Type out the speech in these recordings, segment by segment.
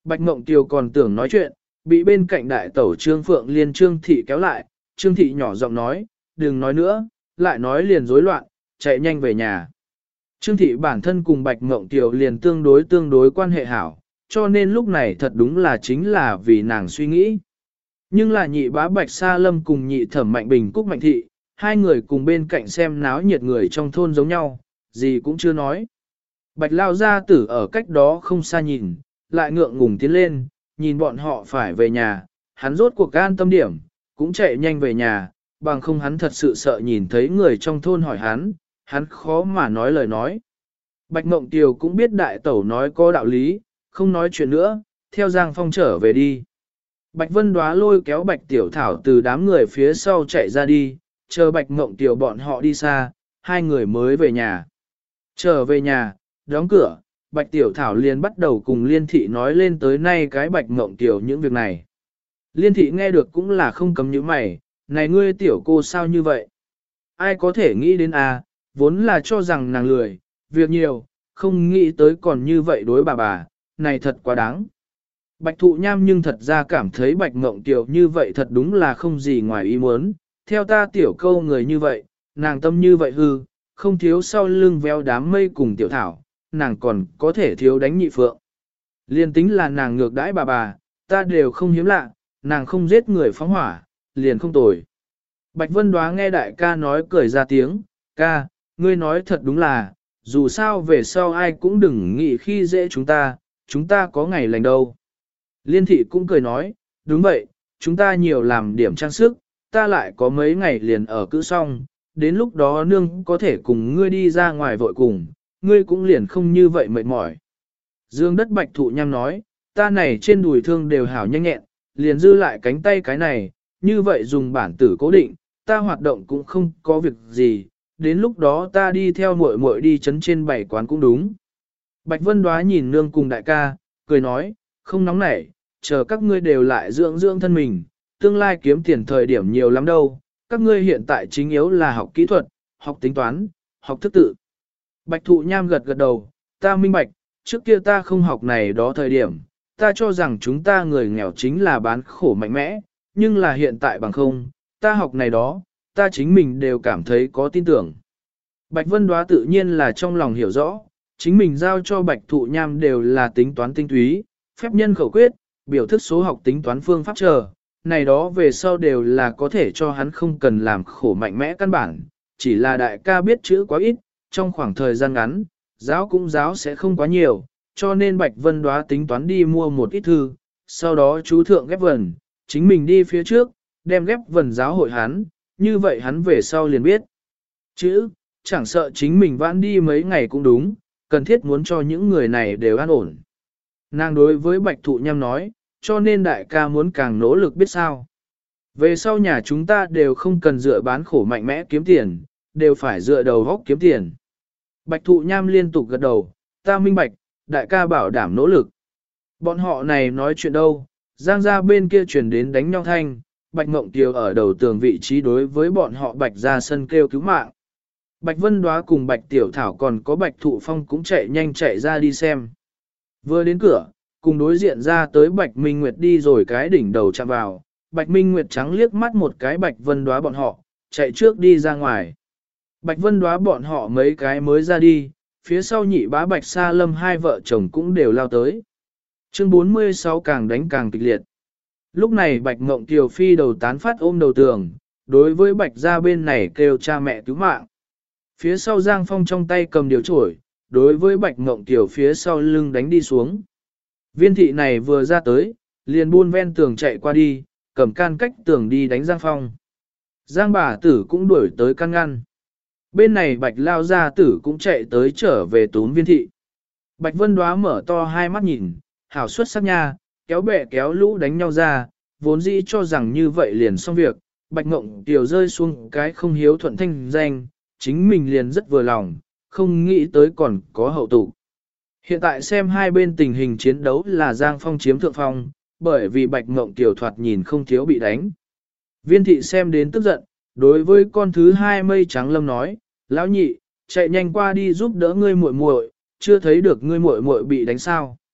Bạch Mộng Tiều còn tưởng nói chuyện, bị bên cạnh đại tẩu Trương Phượng Liên Trương Thị kéo lại, Trương Thị nhỏ giọng nói, đừng nói nữa, lại nói liền rối loạn, chạy nhanh về nhà. Trương Thị bản thân cùng Bạch Mộng Tiều liền tương đối quan hệ hảo, cho nên lúc này thật đúng là chính là vì nàng suy nghĩ. Nhưng là nhị bá Bạch Sa Lâm cùng nhị thẩm Mạnh Bình Cúc Mạnh Thị, hai người cùng bên cạnh xem náo nhiệt người trong thôn giống nhau, gì cũng chưa nói. Bạch Lao Gia Tử ở cách đó không xa nhìn, lại ngượng ngùng tiến lên, nhìn bọn họ phải về nhà, hắn rốt cuộc an tâm điểm, cũng chạy nhanh về nhà, bằng không hắn thật sự sợ nhìn thấy người trong thôn hỏi hắn khó mà nói lời nói. Bạch Mộng Tiều cũng biết đại tẩu nói có đạo lý, không nói chuyện nữa, theo Giang Phong trở về đi. Bạch Vân Đóa lôi kéo Bạch Tiểu Thảo từ đám người phía sau chạy ra đi, chờ Bạch Mộng Tiều bọn họ đi xa, hai người mới về nhà. Trở về nhà, đóng cửa, Bạch Tiểu Thảo liền bắt đầu cùng Liên Thị nói lên tới nay cái Bạch Mộng Tiều những việc này. Liên Thị nghe được cũng là không cấm những mày, này ngươi tiểu cô sao như vậy? Ai có thể nghĩ đến vốn là cho rằng nàng lười, việc nhiều, không nghĩ tới còn như vậy đối bà, này thật quá đáng. Bạch Thụ Nham nhưng thật ra cảm thấy Bạch Mộng Tiều như vậy thật đúng là không gì ngoài ý muốn, theo ta tiểu câu người như vậy, nàng tâm như vậy hư, không thiếu sau lưng véo đám mây cùng Tiểu Thảo, nàng còn có thể thiếu đánh nhị phượng. Liên tính là nàng ngược đãi bà, ta đều không hiếm lạ, nàng không giết người phóng hỏa, liền không tồi. Bạch Vân Đóa nghe đại ca nói cười ra tiếng, ca, ngươi nói thật đúng là, dù sao về sau ai cũng đừng nghĩ khi dễ chúng ta có ngày lành đâu. Liên Thị cũng cười nói, đúng vậy, chúng ta nhiều làm điểm trang sức, ta lại có mấy ngày liền ở cữ xong, đến lúc đó nương có thể cùng ngươi đi ra ngoài vội cùng, ngươi cũng liền không như vậy mệt mỏi. Dương Đất Bạch Thụ Nham nói, ta này trên đùi thương đều hảo nhanh nhẹn, liền dư lại cánh tay cái này, như vậy dùng bản tử cố định, ta hoạt động cũng không có việc gì, đến lúc đó ta đi theo muội muội đi chấn trên bảy quán cũng đúng. Bạch Vân Đóa nhìn nương cùng đại ca, cười nói, không nóng nảy, chờ các ngươi đều lại dưỡng thân mình, tương lai kiếm tiền thời điểm nhiều lắm đâu, các ngươi hiện tại chính yếu là học kỹ thuật, học tính toán, học thức tự. Bạch Thụ Nham gật đầu, ta minh bạch, trước kia ta không học này đó thời điểm, ta cho rằng chúng ta người nghèo chính là bán khổ mạnh mẽ, nhưng là hiện tại bằng không, ta học này đó, ta chính mình đều cảm thấy có tin tưởng. Bạch Vân Đóa tự nhiên là trong lòng hiểu rõ, chính mình giao cho Bạch Thụ Nham đều là tính toán tinh túy, phép nhân khẩu quyết, biểu thức số học tính toán phương pháp chờ, này đó về sau đều là có thể cho hắn không cần làm khổ mạnh mẽ căn bản, chỉ là đại ca biết chữ quá ít, trong khoảng thời gian ngắn, giáo sẽ không quá nhiều, cho nên Bạch Vân Đóa tính toán đi mua một ít thư, sau đó chú thượng ghép vần, chính mình đi phía trước, đem ghép vần giáo hội hắn, như vậy hắn về sau liền biết. Chữ, chẳng sợ chính mình vãn đi mấy ngày cũng đúng, cần thiết muốn cho những người này đều an ổn. Nàng đối với Bạch Thụ Nham nói, cho nên đại ca muốn càng nỗ lực biết sao. Về sau nhà chúng ta đều không cần dựa bán khổ mạnh mẽ kiếm tiền, đều phải dựa đầu góc kiếm tiền. Bạch Thụ Nham liên tục gật đầu, ta minh bạch, đại ca bảo đảm nỗ lực. Bọn họ này nói chuyện đâu, Giang gia bên kia chuyển đến đánh nhau thanh, Bạch Ngộng Tiều ở đầu tường vị trí đối với bọn họ Bạch ra sân kêu cứu mạng. Bạch Vân Đóa cùng Bạch Tiểu Thảo còn có Bạch Thụ Phong cũng chạy nhanh chạy ra đi xem. Vừa đến cửa, cùng đối diện ra tới Bạch Minh Nguyệt đi rồi cái đỉnh đầu chạm vào, Bạch Minh Nguyệt trắng liếc mắt một cái Bạch Vân Đóa bọn họ, chạy trước đi ra ngoài. Bạch Vân Đóa bọn họ mấy cái mới ra đi, phía sau nhị bá Bạch Sa Lâm hai vợ chồng cũng đều lao tới. Chương 46 càng đánh càng kịch liệt. Lúc này Bạch Ngộng Tiều phi đầu tán phát ôm đầu tường, đối với Bạch gia bên này kêu cha mẹ cứu mạng. Phía sau Giang Phong trong tay cầm điều chổi, đối với Bạch Ngộng Tiều phía sau lưng đánh đi xuống. Viên thị này vừa ra tới, liền buôn ven tường chạy qua đi, cầm can cách tường đi đánh Giang Phong. Giang bà tử cũng đuổi tới can ngăn. Bên này Bạch lao gia tử cũng chạy tới trở về tún viên thị. Bạch Vân Đóa mở to hai mắt nhìn, hảo xuất sắc nha, kéo bè kéo lũ đánh nhau ra, vốn dĩ cho rằng như vậy liền xong việc. Bạch Ngộng Tiều rơi xuống cái không hiếu thuận thanh danh, chính mình liền rất vừa lòng, không nghĩ tới còn có hậu tụ. Hiện tại xem hai bên tình hình chiến đấu là Giang Phong chiếm thượng phong, bởi vì Bạch Ngộng Tiều thoạt nhìn không thiếu bị đánh. Viên thị xem đến tức giận, đối với con thứ hai Mây Trắng Lâm nói, lão nhị, chạy nhanh qua đi giúp đỡ ngươi muội muội, chưa thấy được ngươi muội muội bị đánh sao.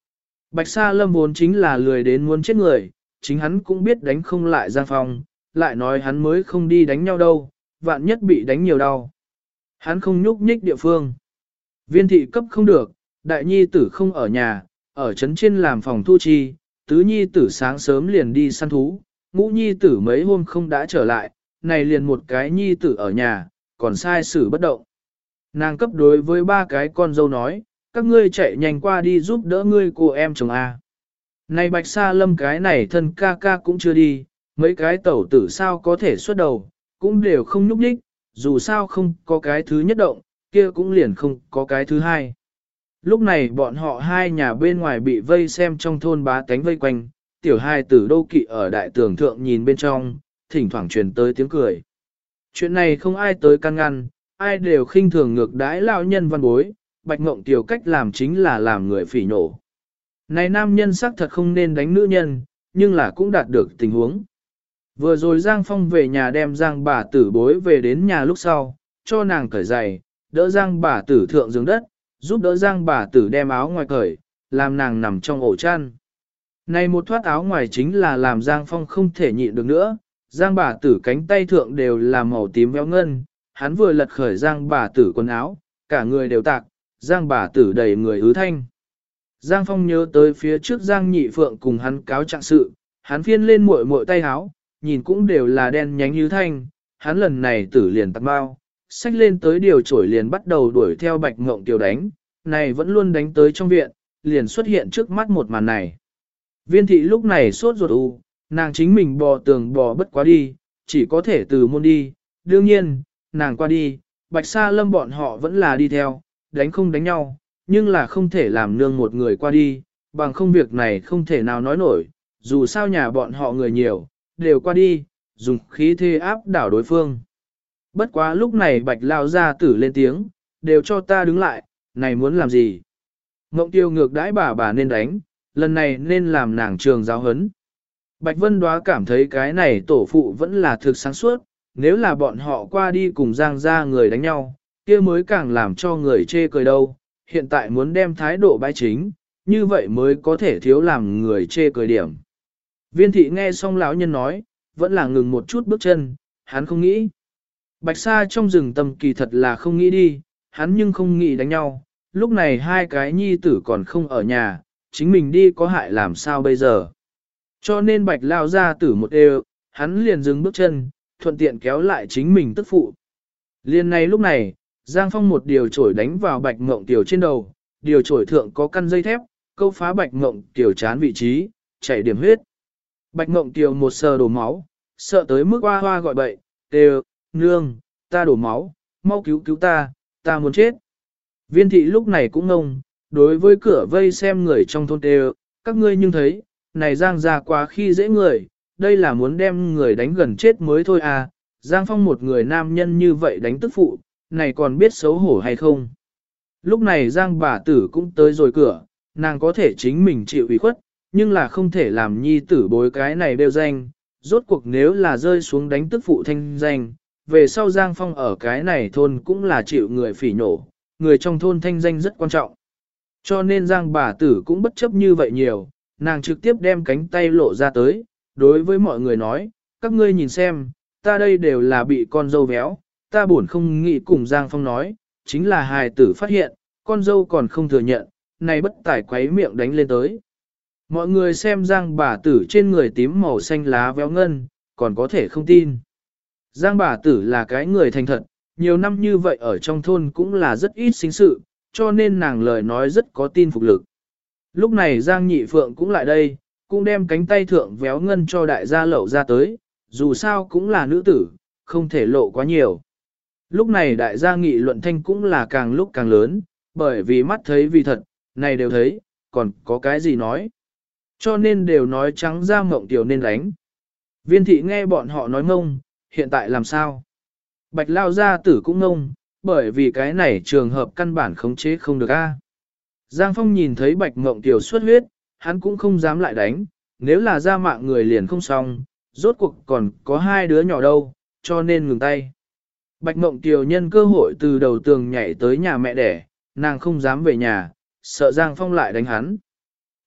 Bạch Sa Lâm vốn chính là lười đến muốn chết người, chính hắn cũng biết đánh không lại Giang Phong, lại nói hắn mới không đi đánh nhau đâu, vạn nhất bị đánh nhiều đau. Hắn không nhúc nhích địa phương. Viên thị cấp không được, đại nhi tử không ở nhà, ở trấn trên làm phòng thu chi, tứ nhi tử sáng sớm liền đi săn thú, ngũ nhi tử mấy hôm không đã trở lại, này liền một cái nhi tử ở nhà, còn sai xử bất động. Nàng cấp đối với ba cái con dâu nói, các ngươi chạy nhanh qua đi giúp đỡ ngươi cô em chồng A. Này Bạch Sa Lâm cái này thân ca ca cũng chưa đi, mấy cái tẩu tử sao có thể xuất đầu, cũng đều không nhúc nhích, dù sao không có cái thứ nhất động, kia cũng liền không có cái thứ hai. Lúc này bọn họ hai nhà bên ngoài bị vây xem trong thôn bá tánh vây quanh, tiểu hai tử đô kỵ ở đại tường thượng nhìn bên trong, thỉnh thoảng truyền tới tiếng cười. Chuyện này không ai tới can ngăn, ai đều khinh thường ngược đãi lão nhân văn bối, Bạch Ngộng Tiểu cách làm chính là làm người phỉ nổ. Này nam nhân xác thật không nên đánh nữ nhân, nhưng là cũng đạt được tình huống. Vừa rồi Giang Phong về nhà đem Giang bà tử bối về đến nhà lúc sau, cho nàng cởi giày, đỡ Giang bà tử thượng giường đất, giúp đỡ Giang bà tử đem áo ngoài cởi, làm nàng nằm trong ổ chăn. Này một thoát áo ngoài chính là làm Giang Phong không thể nhịn được nữa, Giang bà tử cánh tay thượng đều là màu tím véo ngân, hắn vừa lật khởi Giang bà tử quần áo, cả người đều tạc, Giang bà tử đầy người ứ thanh. Giang Phong nhớ tới phía trước Giang Nhị Phượng cùng hắn cáo trạng sự, hắn phiên lên muội muội tay áo, nhìn cũng đều là đen nhánh như thanh, hắn lần này tử liền tạc bao, xách lên tới điều chổi liền bắt đầu đuổi theo Bạch Ngộng Tiểu đánh, này vẫn luôn đánh tới trong viện, liền xuất hiện trước mắt một màn này. Viên thị lúc này sốt ruột u, nàng chính mình bò tường bò bất quá đi, chỉ có thể từ môn đi, đương nhiên, nàng qua đi, Bạch Sa Lâm bọn họ vẫn là đi theo, đánh không đánh nhau, nhưng là không thể làm nương một người qua đi, bằng không việc này không thể nào nói nổi, dù sao nhà bọn họ người nhiều, đều qua đi, dùng khí thế áp đảo đối phương. Bất quá lúc này Bạch lao ra tử lên tiếng, đều cho ta đứng lại, này muốn làm gì? Ngộng Tiêu ngược đãi bà nên đánh, lần này nên làm nàng trường giáo hấn. Bạch Vân Đoá cảm thấy cái này tổ phụ vẫn là thực sáng suốt, nếu là bọn họ qua đi cùng Giang ra người đánh nhau, kia mới càng làm cho người chê cười đâu, hiện tại muốn đem thái độ bãi chính, như vậy mới có thể thiếu làm người chê cười điểm. Viên thị nghe xong lão nhân nói, vẫn là ngừng một chút bước chân, hắn không nghĩ. Bạch Sa trong rừng tâm kỳ thật là không nghĩ đi, hắn nhưng không nghĩ đánh nhau, lúc này hai cái nhi tử còn không ở nhà, chính mình đi có hại làm sao bây giờ. Cho nên Bạch lao ra tử một đều, hắn liền dừng bước chân, thuận tiện kéo lại chính mình tức phụ. Liên này lúc này, Giang Phong một điều chổi đánh vào Bạch Ngộng Tiểu trên đầu, điều chổi thượng có căn dây thép, câu phá Bạch Ngộng Tiểu chán vị trí, chảy điểm huyết. Bạch Ngộng Tiểu một sờ đổ máu, sợ tới mức hoa hoa gọi bậy, đều, nương, ta đổ máu, mau cứu cứu ta muốn chết. Viên thị lúc này cũng ngông, đối với cửa vây xem người trong thôn đều, các ngươi nhưng thấy, này Giang ra quá khi dễ người, đây là muốn đem người đánh gần chết mới thôi à, Giang Phong một người nam nhân như vậy đánh tức phụ, này còn biết xấu hổ hay không. Lúc này Giang bà tử cũng tới rồi cửa, nàng có thể chính mình chịu ủy khuất, nhưng là không thể làm nhi tử bối cái này đều danh, rốt cuộc nếu là rơi xuống đánh tức phụ thanh danh, về sau Giang Phong ở cái này thôn cũng là chịu người phỉ nhổ, người trong thôn thanh danh rất quan trọng. Cho nên Giang bà tử cũng bất chấp như vậy nhiều, nàng trực tiếp đem cánh tay lộ ra tới, đối với mọi người nói, các ngươi nhìn xem, ta đây đều là bị con dâu véo, ta buồn không nghĩ cùng Giang Phong nói, chính là hài tử phát hiện, con dâu còn không thừa nhận, này bất tải quấy miệng đánh lên tới. Mọi người xem Giang bà tử trên người tím màu xanh lá véo ngân, còn có thể không tin. Giang bà tử là cái người thành thật, nhiều năm như vậy ở trong thôn cũng là rất ít sinh sự, cho nên nàng lời nói rất có tin phục lực. Lúc này Giang Nhị Phượng cũng lại đây, cũng đem cánh tay thượng véo ngân cho đại gia lậu ra tới, dù sao cũng là nữ tử, không thể lộ quá nhiều. Lúc này đại gia nghị luận thanh cũng là càng lúc càng lớn, bởi vì mắt thấy vì thật, này đều thấy, còn có cái gì nói. Cho nên đều nói trắng ra Mộng Tiểu nên đánh. Viên thị nghe bọn họ nói ngông, hiện tại làm sao? Bạch lao gia tử cũng ngông, bởi vì cái này trường hợp căn bản khống chế không được a. Giang Phong nhìn thấy Bạch Ngộng Tiểu xuất huyết, hắn cũng không dám lại đánh, nếu là ra mạng người liền không xong, rốt cuộc còn có hai đứa nhỏ đâu, cho nên ngừng tay. Bạch Ngộng Tiểu nhân cơ hội từ đầu tường nhảy tới nhà mẹ đẻ, nàng không dám về nhà, sợ Giang Phong lại đánh hắn.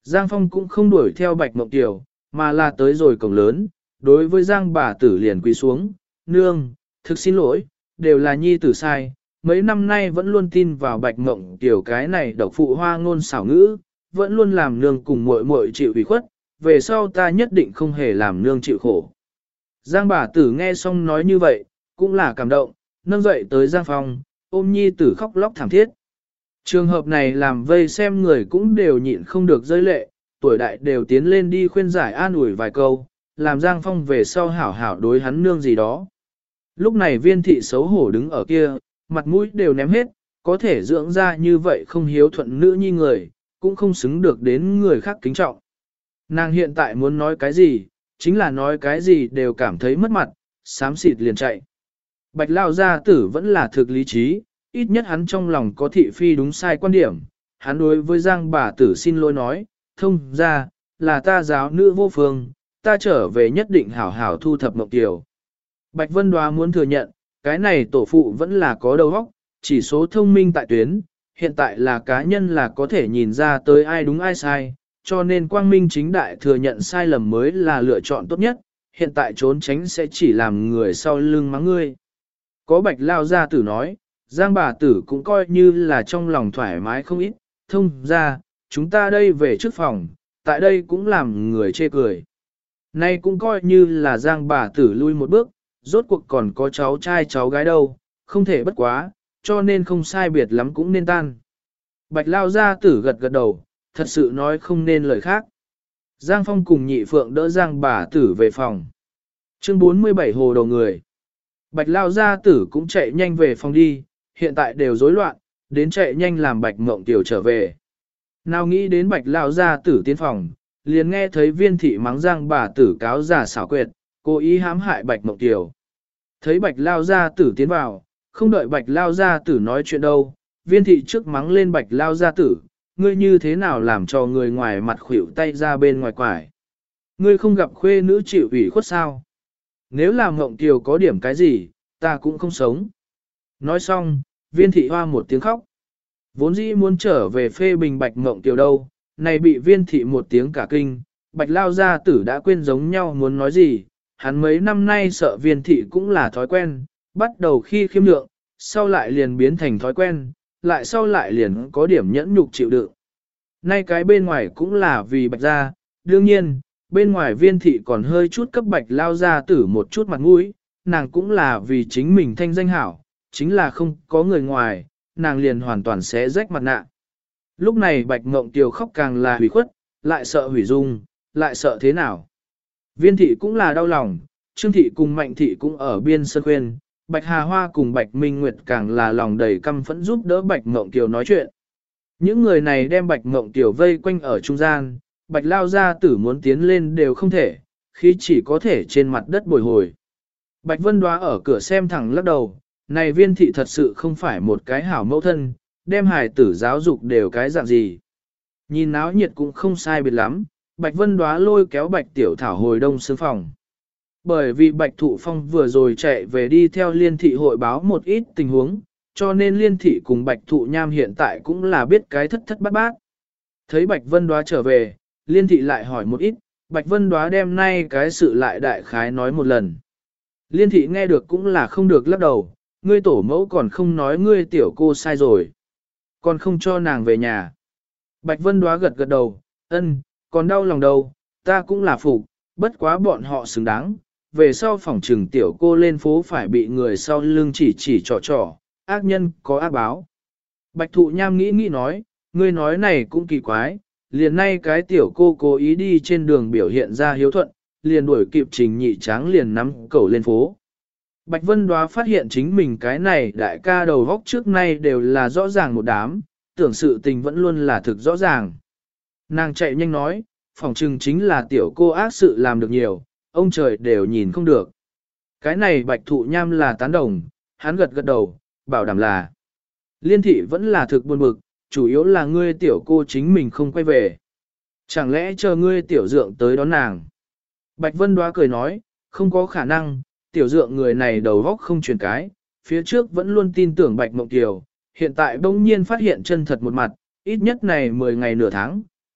Giang Phong cũng không đuổi theo Bạch Mộng Kiều, mà là tới rồi cổng lớn, đối với Giang bà tử liền quỳ xuống, nương, thực xin lỗi, đều là nhi tử sai, mấy năm nay vẫn luôn tin vào Bạch Mộng Kiều cái này độc phụ hoa ngôn xảo ngữ, vẫn luôn làm nương cùng muội muội chịu ủy khuất, về sau ta nhất định không hề làm nương chịu khổ. Giang bà tử nghe xong nói như vậy, cũng là cảm động, nâng dậy tới Giang Phong, ôm nhi tử khóc lóc thảm thiết. Trường hợp này làm vây xem người cũng đều nhịn không được rơi lệ, tuổi đại đều tiến lên đi khuyên giải an ủi vài câu, làm Giang Phong về sau hảo hảo đối hắn nương gì đó. Lúc này Viên thị xấu hổ đứng ở kia, mặt mũi đều ném hết, có thể dưỡng ra như vậy không hiếu thuận nữ nhi người, cũng không xứng được đến người khác kính trọng. Nàng hiện tại muốn nói cái gì, chính là nói cái gì đều cảm thấy mất mặt, xám xịt liền chạy. Bạch Lao gia tử vẫn là thực lý trí, ít nhất hắn trong lòng có thị phi đúng sai quan điểm. Hắn đối với Giang bà tử xin lỗi nói, thông ra, là ta giáo nữ vô phương, ta trở về nhất định hảo hảo thu thập Mộng Kiều. Bạch Vân Đoá muốn thừa nhận, cái này tổ phụ vẫn là có đầu óc, chỉ số thông minh tại tuyến, hiện tại là cá nhân là có thể nhìn ra tới ai đúng ai sai, cho nên quang minh chính đại thừa nhận sai lầm mới là lựa chọn tốt nhất, hiện tại trốn tránh sẽ chỉ làm người sau lưng mắng ngươi. Có Bạch Lao gia tử nói, Giang bà tử cũng coi như là trong lòng thoải mái không ít, thông ra, chúng ta đây về trước phòng, tại đây cũng làm người chê cười. Nay cũng coi như là Giang bà tử lui một bước, rốt cuộc còn có cháu trai cháu gái đâu, không thể bất quá, cho nên không sai biệt lắm cũng nên tan. Bạch Lao gia tử gật gật đầu, thật sự nói không nên lời khác. Giang Phong cùng Nhị Phượng đỡ Giang bà tử về phòng. Chương 47 hồ đầu người. Bạch Lao gia tử cũng chạy nhanh về phòng đi, hiện tại đều rối loạn, đến chạy nhanh làm Bạch Mộng Tiểu trở về. Nào nghĩ đến Bạch Lao gia tử tiến phòng, liền nghe thấy Viên thị mắng Giang bà tử cáo giả xảo quyệt, cố ý hãm hại Bạch Mộng Tiểu. Thấy Bạch Lao gia tử tiến vào, không đợi Bạch Lao gia tử nói chuyện đâu, Viên thị trước mắng lên Bạch Lao gia tử, ngươi như thế nào làm cho người ngoài mặt khuỷu tay ra bên ngoài quải. Ngươi không gặp khuê nữ chịu ủy khuất sao? Nếu làm Mộng Kiều có điểm cái gì, ta cũng không sống. Nói xong, Viên thị hoa một tiếng khóc. Vốn dĩ muốn trở về phê bình Bạch Mộng Kiều đâu, này bị Viên thị một tiếng cả kinh, Bạch Lao gia tử đã quên giống nhau muốn nói gì, hắn mấy năm nay sợ Viên thị cũng là thói quen, bắt đầu khi khiêm nhượng, sau lại liền biến thành thói quen, lại sau lại liền có điểm nhẫn nhục chịu đựng. Nay cái bên ngoài cũng là vì Bạch gia, đương nhiên, bên ngoài Viên thị còn hơi chút cấp Bạch Lao gia tử một chút mặt mũi, nàng cũng là vì chính mình thanh danh hảo, chính là không có người ngoài, nàng liền hoàn toàn sẽ rách mặt nạ. Lúc này Bạch Mộng Kiều khóc càng là hủy khuất, lại sợ hủy dung, lại sợ thế nào. Viên thị cũng là đau lòng, Trương thị cùng Mạnh thị cũng ở biên sân khuyên, Bạch Hà Hoa cùng Bạch Minh Nguyệt càng là lòng đầy căm phẫn giúp đỡ Bạch Mộng Kiều nói chuyện. Những người này đem Bạch Mộng Kiều vây quanh ở trung gian, Bạch Lao gia tử muốn tiến lên đều không thể, khi chỉ có thể trên mặt đất bồi hồi. Bạch Vân Đoá ở cửa xem thẳng lắc đầu, này Viên thị thật sự không phải một cái hảo mẫu thân, đem hài tử giáo dục đều cái dạng gì. Nhìn náo nhiệt cũng không sai biệt lắm, Bạch Vân Đoá lôi kéo Bạch Tiểu Thảo hồi đông sương phòng. Bởi vì Bạch Thụ Phong vừa rồi chạy về đi theo Liên thị hội báo một ít tình huống, cho nên Liên thị cùng Bạch Thụ Nham hiện tại cũng là biết cái thất thất bát bát. Thấy Bạch Vân Đoá trở về, Liên thị lại hỏi một ít, Bạch Vân Đoá đem nay cái sự lại đại khái nói một lần. Liên thị nghe được cũng là không được lắc đầu, ngươi tổ mẫu còn không nói ngươi tiểu cô sai rồi. Còn không cho nàng về nhà. Bạch Vân Đoá gật gật đầu, ân, còn đau lòng đâu, ta cũng là phục, bất quá bọn họ xứng đáng. Về sau phòng trừng tiểu cô lên phố phải bị người sau lưng chỉ trò, ác nhân có ác báo. Bạch Thụ Nham nghĩ nói, ngươi nói này cũng kỳ quái, liền nay cái tiểu cô cố ý đi trên đường biểu hiện ra hiếu thuận, liền đuổi kịp Trình Nhị Tráng liền nắm cẩu lên phố. Bạch Vân Đoá phát hiện chính mình cái này đại ca đầu góc trước nay đều là rõ ràng một đám, tưởng sự tình vẫn luôn là thực rõ ràng. Nàng chạy nhanh nói, phỏng chừng chính là tiểu cô ác sự làm được nhiều, ông trời đều nhìn không được. Cái này Bạch Thụ Nham là tán đồng, hắn gật gật đầu, bảo đảm là. Liên thị vẫn là thực buồn bực, chủ yếu là ngươi tiểu cô chính mình không quay về. Chẳng lẽ chờ ngươi tiểu dượng tới đón nàng? Bạch Vân Đoá cười nói, không có khả năng, tiểu dượng người này đầu góc không chuyển cái, phía trước vẫn luôn tin tưởng Bạch Mộng Kiều, hiện tại bỗng nhiên phát hiện chân thật một mặt, ít nhất này 10 ngày nửa tháng,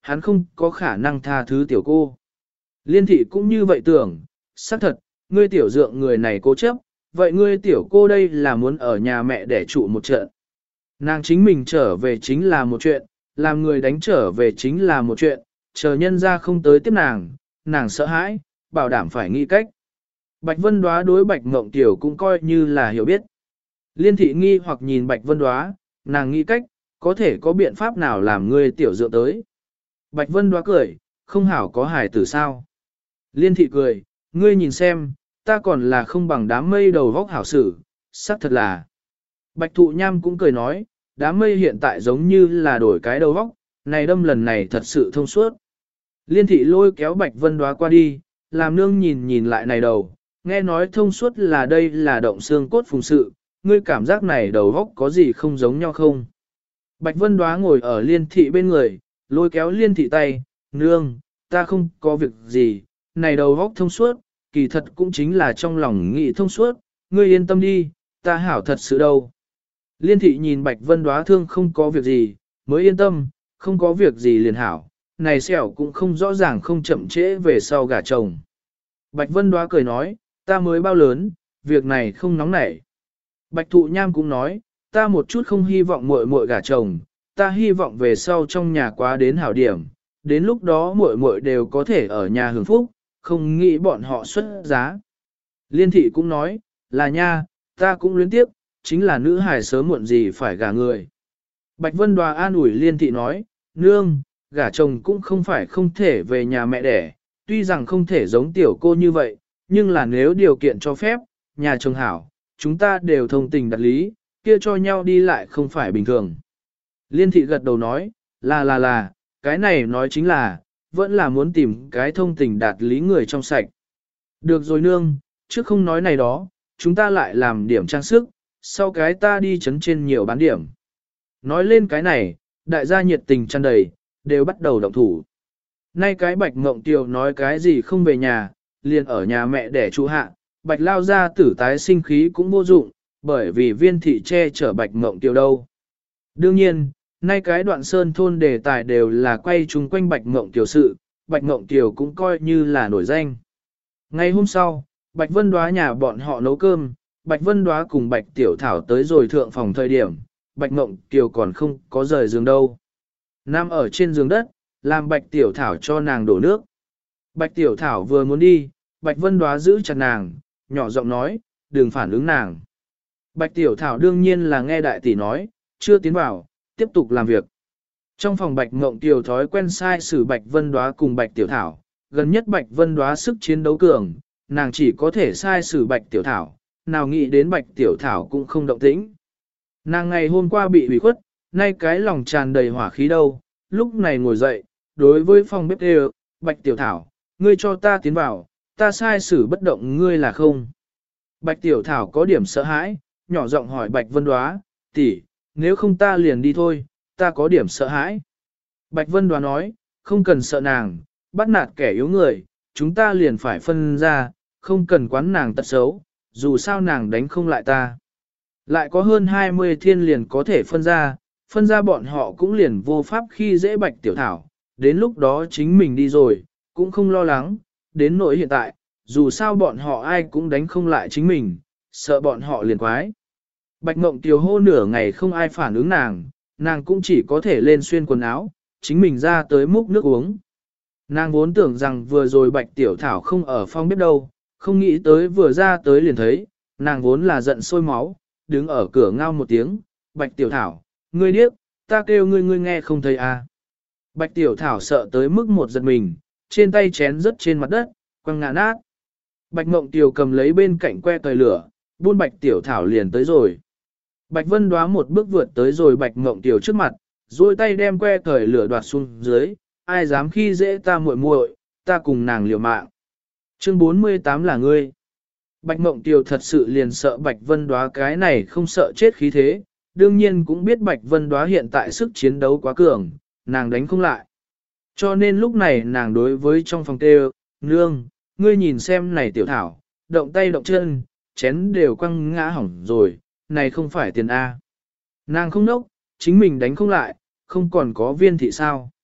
hắn không có khả năng tha thứ tiểu cô. Liên thị cũng như vậy tưởng, xác thật, ngươi tiểu dượng người này cố chấp, vậy ngươi tiểu cô đây là muốn ở nhà mẹ để trụ một trận. Nàng chính mình trở về chính là một chuyện, làm người đánh trở về chính là một chuyện, chờ nhân ra không tới tiếp nàng sợ hãi, bảo đảm phải nghĩ cách. Bạch Vân Đóa đối Bạch Ngộng Tiểu cũng coi như là hiểu biết. Liên thị nghi hoặc nhìn Bạch Vân Đóa, nàng nghĩ cách, có thể có biện pháp nào làm ngươi tiểu dượng tới. Bạch Vân Đóa cười, không hảo có hài tử sao. Liên thị cười, ngươi nhìn xem, ta còn là không bằng đám mây đầu vóc hảo sử, xác thật là. Bạch Thụ Nham cũng cười nói, đám mây hiện tại giống như là đổi cái đầu vóc, này đâm lần này thật sự thông suốt. Liên thị lôi kéo Bạch Vân Đóa qua đi, làm nương nhìn lại này đầu, nghe nói thông suốt là đây là động xương cốt phùng sự, ngươi cảm giác này đầu vóc có gì không giống nhau không? Bạch Vân Đóa ngồi ở liên thị bên người, lôi kéo liên thị tay, nương, ta không có việc gì, này đầu vóc thông suốt, kỳ thật cũng chính là trong lòng nghĩ thông suốt, ngươi yên tâm đi, ta hảo thật sự đâu. Liên thị nhìn Bạch Vân Đóa thương không có việc gì, mới yên tâm, không có việc gì liền hảo, này xẻo cũng không rõ ràng không chậm trễ về sau gả chồng. Bạch Vân Đóa cười nói, ta mới bao lớn, việc này không nóng nảy. Bạch Thụ Nham cũng nói, ta một chút không hy vọng muội muội gả chồng, ta hy vọng về sau trong nhà quá đến hảo điểm, đến lúc đó muội muội đều có thể ở nhà hưởng phúc, không nghĩ bọn họ xuất giá. Liên thị cũng nói, là nha, ta cũng luyến tiếp, chính là nữ hài sớm muộn gì phải gả người. Bạch Vân Đóa an ủi liên thị nói, nương, gả chồng cũng không phải không thể về nhà mẹ đẻ, tuy rằng không thể giống tiểu cô như vậy, nhưng là nếu điều kiện cho phép, nhà chồng hảo, chúng ta đều thông tình đặt lý, kia cho nhau đi lại không phải bình thường. Liên thị gật đầu nói, là, cái này nói chính là, vẫn là muốn tìm cái thông tình đạt lý người trong sạch. Được rồi nương, trước không nói này đó, chúng ta lại làm điểm trang sức, sau cái ta đi chấn trên nhiều bán điểm. Nói lên cái này, đại gia nhiệt tình tràn đầy, đều bắt đầu động thủ. Nay cái Bạch Ngộng Tiều nói cái gì không về nhà, liền ở nhà mẹ để trụ hạ, Bạch lao ra tử tái sinh khí cũng vô dụng, bởi vì viên thị che chở Bạch Ngộng Tiều đâu. Đương nhiên, nay cái đoạn sơn thôn đề tài đều là quay chung quanh Bạch Ngộng Tiều sự, Bạch Ngộng Tiều cũng coi như là nổi danh. Ngày hôm sau, Bạch Vân Đóa nhà bọn họ nấu cơm, Bạch Vân Đóa cùng Bạch Tiểu Thảo tới rồi thượng phòng thời điểm, Bạch Ngộng Tiều còn không có rời giường đâu. Nằm ở trên giường đất, làm Bạch Tiểu Thảo cho nàng đổ nước. Bạch Tiểu Thảo vừa muốn đi, Bạch Vân Đóa giữ chặt nàng, nhỏ giọng nói, đừng phản ứng nàng. Bạch Tiểu Thảo đương nhiên là nghe đại tỷ nói, chưa tiến vào, tiếp tục làm việc. Trong phòng Bạch Ngộng Tiều thói quen sai xử Bạch Vân Đóa cùng Bạch Tiểu Thảo, gần nhất Bạch Vân Đóa sức chiến đấu cường, nàng chỉ có thể sai xử Bạch Tiểu Thảo, nào nghĩ đến Bạch Tiểu Thảo cũng không động tĩnh. Nàng ngày hôm qua bị hủy khuất, nay cái lòng tràn đầy hỏa khí đâu, lúc này ngồi dậy, đối với phòng bếp đều, Bạch Tiểu Thảo, ngươi cho ta tiến vào, ta sai xử bất động ngươi là không. Bạch Tiểu Thảo có điểm sợ hãi, nhỏ giọng hỏi Bạch Vân Đóa, tỷ, nếu không ta liền đi thôi, ta có điểm sợ hãi. Bạch Vân Đóa nói, không cần sợ nàng, bắt nạt kẻ yếu người, chúng ta liền phải phân ra, không cần quán nàng tật xấu, dù sao nàng đánh không lại ta. Lại có hơn 20 thiên liền có thể phân ra bọn họ cũng liền vô pháp khi dễ Bạch Tiểu Thảo, đến lúc đó chính mình đi rồi, cũng không lo lắng, đến nỗi hiện tại, dù sao bọn họ ai cũng đánh không lại chính mình, sợ bọn họ liền quái. Bạch Ngộng Tiều hô nửa ngày không ai phản ứng nàng cũng chỉ có thể lên xuyên quần áo, chính mình ra tới múc nước uống. Nàng vốn tưởng rằng vừa rồi Bạch Tiểu Thảo không ở phòng bếp đâu, không nghĩ tới vừa ra tới liền thấy, nàng vốn là giận sôi máu, đứng ở cửa ngao một tiếng, Bạch Tiểu Thảo, ngươi điếc, ta kêu ngươi nghe không thấy à. Bạch Tiểu Thảo sợ tới mức một giật mình, trên tay chén rớt trên mặt đất, quăng ngã nát. Bạch Ngộng Tiều cầm lấy bên cạnh que cời lửa, buôn Bạch Tiểu Thảo liền tới rồi. Bạch Vân Đóa một bước vượt tới rồi Bạch Ngộng Tiều trước mặt, duỗi tay đem que cời lửa đoạt xuống dưới, ai dám khi dễ ta muội muội, ta cùng nàng liều mạng. Chương 48 là ngươi. Bạch Ngộng Tiều thật sự liền sợ Bạch Vân Đóa cái này không sợ chết khí thế, đương nhiên cũng biết Bạch Vân Đóa hiện tại sức chiến đấu quá cường, nàng đánh không lại. Cho nên lúc này nàng đối với trong phòng kêu, nương, ngươi nhìn xem này Tiểu Thảo, động tay động chân, chén đều quăng ngã hỏng rồi, này không phải tiền A. Nàng không nốc, chính mình đánh không lại, không còn có viên thị sao.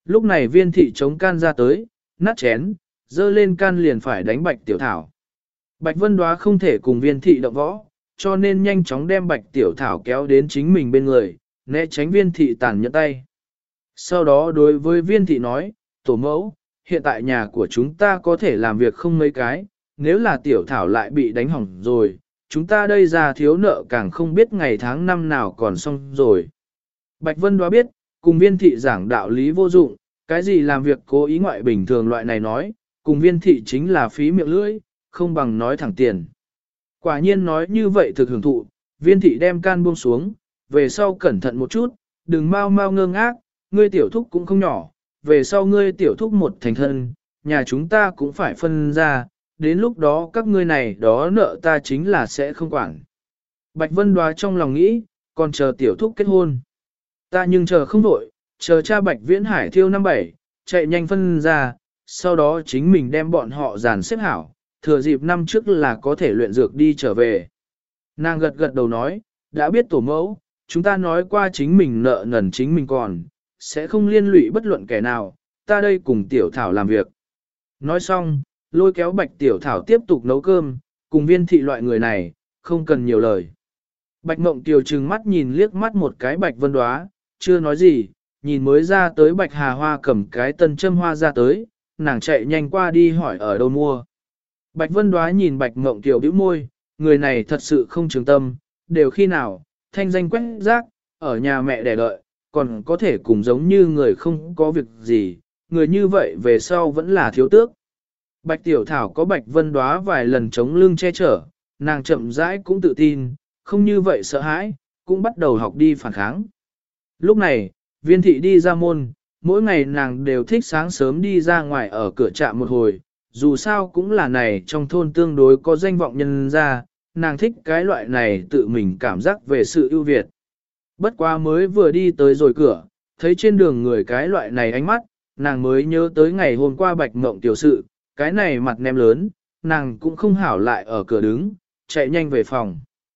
Lúc này viên thị chống can ra tới, nát chén, dơ lên can liền phải đánh Bạch Tiểu Thảo. Bạch Vân Đoá không thể cùng viên thị động võ, cho nên nhanh chóng đem Bạch Tiểu Thảo kéo đến chính mình bên người, né tránh viên thị tàn nhẫn tay. Sau đó đối với viên thị nói, tổ mẫu, hiện tại nhà của chúng ta có thể làm việc không mấy cái, nếu là Tiểu Thảo lại bị đánh hỏng rồi, chúng ta đây ra thiếu nợ càng không biết ngày tháng năm nào còn xong rồi. Bạch Vân Đoá biết, cùng viên thị giảng đạo lý vô dụng, cái gì làm việc cố ý ngoại bình thường loại này nói, cùng viên thị chính là phí miệng lưỡi, không bằng nói thẳng tiền. Quả nhiên nói như vậy thực hưởng thụ, viên thị đem can buông xuống, về sau cẩn thận một chút, đừng mau mau ngơ ngác, ngươi tiểu thúc cũng không nhỏ, về sau ngươi tiểu thúc một thành thân, nhà chúng ta cũng phải phân ra, đến lúc đó các ngươi này đó nợ ta chính là sẽ không quản. Bạch Vân Đoá trong lòng nghĩ, còn chờ tiểu thúc kết hôn. Ta nhưng chờ không đổi, chờ cha Bạch Viễn Hải thiêu năm bảy, chạy nhanh phân ra, sau đó chính mình đem bọn họ dàn xếp hảo, thừa dịp năm trước là có thể luyện dược đi trở về. Nàng gật gật đầu nói, đã biết tổ mẫu, chúng ta nói qua chính mình nợ nần chính mình còn, sẽ không liên lụy bất luận kẻ nào, ta đây cùng Tiểu Thảo làm việc. Nói xong, lôi kéo Bạch Tiểu Thảo tiếp tục nấu cơm, cùng viên thị loại người này, không cần nhiều lời. Bạch Mộng Kiều trừng mắt nhìn liếc mắt một cái Bạch Vân Đoá, chưa nói gì, nhìn mới ra tới Bạch Hà Hoa cầm cái tân châm hoa ra tới, nàng chạy nhanh qua đi hỏi ở đâu mua. Bạch Vân Đoá nhìn Bạch Mộng Kiều bĩu môi, người này thật sự không trường tâm, đều khi nào, thanh danh quét rác, ở nhà mẹ đẻ đợi, còn có thể cùng giống như người không có việc gì, người như vậy về sau vẫn là thiếu tước. Bạch Tiểu Thảo có Bạch Vân Đoá vài lần chống lưng che chở, nàng chậm rãi cũng tự tin, không như vậy sợ hãi, cũng bắt đầu học đi phản kháng. Lúc này, viên thị đi ra môn, mỗi ngày nàng đều thích sáng sớm đi ra ngoài ở cửa trạm một hồi, dù sao cũng là này trong thôn tương đối có danh vọng nhân ra, nàng thích cái loại này tự mình cảm giác về sự ưu việt. Bất quá mới vừa đi tới rồi cửa, thấy trên đường người cái loại này ánh mắt, nàng mới nhớ tới ngày hôm qua Bạch Mộng tiểu sự, cái này mặt nem lớn, nàng cũng không hảo lại ở cửa đứng, chạy nhanh về phòng.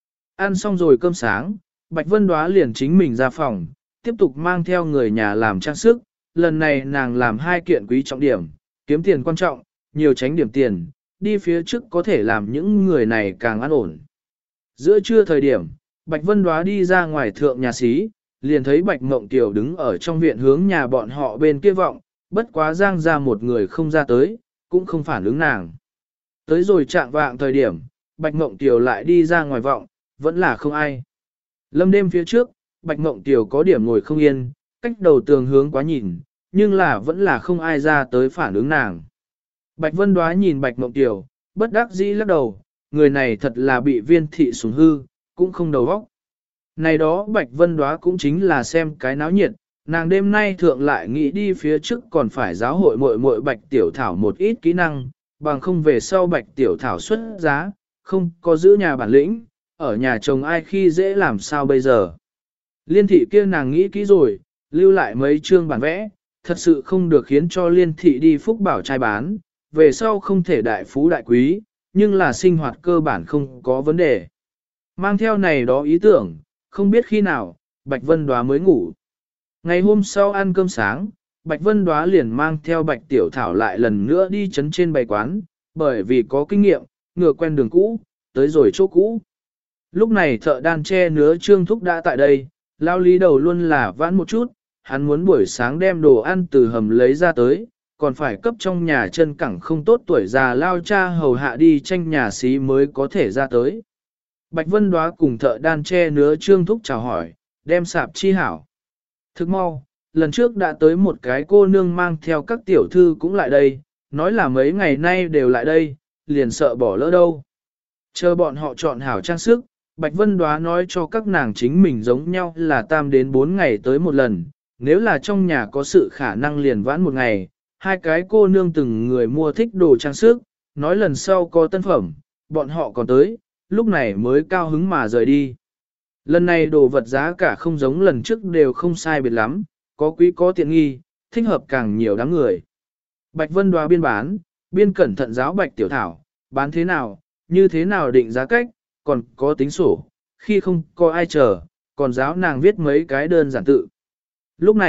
Ăn xong rồi cơm sáng, Bạch Vân Đoá liền chính mình ra phòng, tiếp tục mang theo người nhà làm trang sức, lần này nàng làm 2 kiện quý trọng điểm, kiếm tiền quan trọng, nhiều tránh điểm tiền, đi phía trước có thể làm những người này càng an ổn. Giữa trưa thời điểm, Bạch Vân Đoá đi ra ngoài thượng nhà xí, liền thấy Bạch Mộng Kiều đứng ở trong viện hướng nhà bọn họ bên kia vọng, bất quá giang ra một người không ra tới, cũng không phản ứng nàng. Tới rồi trạng vạng thời điểm, Bạch Mộng Kiều lại đi ra ngoài vọng, vẫn là không ai. Lâm đêm phía trước, Bạch Mộng Kiều có điểm ngồi không yên, cách đầu tường hướng quá nhìn, nhưng là vẫn là không ai ra tới phản ứng nàng. Bạch Vân Đoá nhìn Bạch Mộng Kiều, bất đắc dĩ lắc đầu, người này thật là bị viên thị sủng hư, cũng không đầu óc. Này đó Bạch Vân Đoá cũng chính là xem cái náo nhiệt, nàng đêm nay thượng lại nghĩ đi phía trước còn phải giáo hội muội muội Bạch Tiểu Thảo một ít kỹ năng, bằng không về sau Bạch Tiểu Thảo xuất giá, không có giữ nhà bản lĩnh, ở nhà chồng ai khi dễ làm sao bây giờ. Liên thị kia nàng nghĩ kỹ rồi, lưu lại mấy chương bản vẽ, thật sự không được khiến cho liên thị đi phúc bảo trai bán, về sau không thể đại phú đại quý, nhưng là sinh hoạt cơ bản không có vấn đề. Mang theo này đó ý tưởng, không biết khi nào, Bạch Vân Đoá mới ngủ. Ngày hôm sau ăn cơm sáng, Bạch Vân Đoá liền mang theo Bạch Tiểu Thảo lại lần nữa đi chấn trên bày quán, bởi vì có kinh nghiệm, ngựa quen đường cũ, tới rồi chỗ cũ. Lúc này thợ đan tre nứa Trương Thúc đã tại đây, lao lý đầu luôn là vãn một chút, hắn muốn buổi sáng đem đồ ăn từ hầm lấy ra tới, còn phải cấp trong nhà chân cẳng không tốt tuổi già lao cha hầu hạ đi tranh nhà xí mới có thể ra tới. Bạch Vân Đoá cùng thợ đan tre nứa Trương Thúc chào hỏi, đem sạp chi hảo. Thức mau, lần trước đã tới một cái cô nương mang theo các tiểu thư cũng lại đây, nói là mấy ngày nay đều lại đây, liền sợ bỏ lỡ đâu. Chờ bọn họ chọn hảo trang sức, Bạch Vân Đoá nói cho các nàng chính mình giống nhau là tam đến 4 ngày tới một lần, nếu là trong nhà có sự khả năng liền vãn một ngày, 2 cái cô nương từng người mua thích đồ trang sức, nói lần sau có tân phẩm, bọn họ còn tới, lúc này mới cao hứng mà rời đi. Lần này đồ vật giá cả không giống lần trước đều không sai biệt lắm, có quý có tiện nghi, thích hợp càng nhiều đám người. Bạch Vân Đoá biên bán, biên cẩn thận giáo Bạch Tiểu Thảo, bán thế nào, như thế nào định giá cách, còn có tính sổ, khi không có ai chờ, còn giáo nàng viết mấy cái đơn giản tự. Lúc này,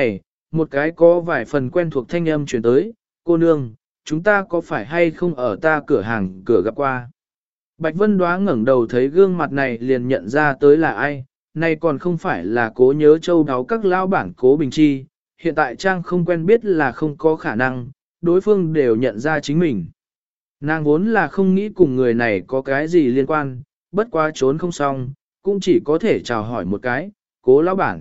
một cái có vài phần quen thuộc thanh âm chuyển tới, cô nương, chúng ta có phải hay không ở ta cửa hàng cửa gặp qua. Bạch Vân Đoá ngẩng đầu thấy gương mặt này liền nhận ra tới là ai, này còn không phải là Cố Nhớ Châu đáo các lao bản Cố Bình Chi, hiện tại Trang không quen biết là không có khả năng, đối phương đều nhận ra chính mình. Nàng vốn là không nghĩ cùng người này có cái gì liên quan, bất quá trốn không xong, cũng chỉ có thể chào hỏi một cái, Cố lão bản.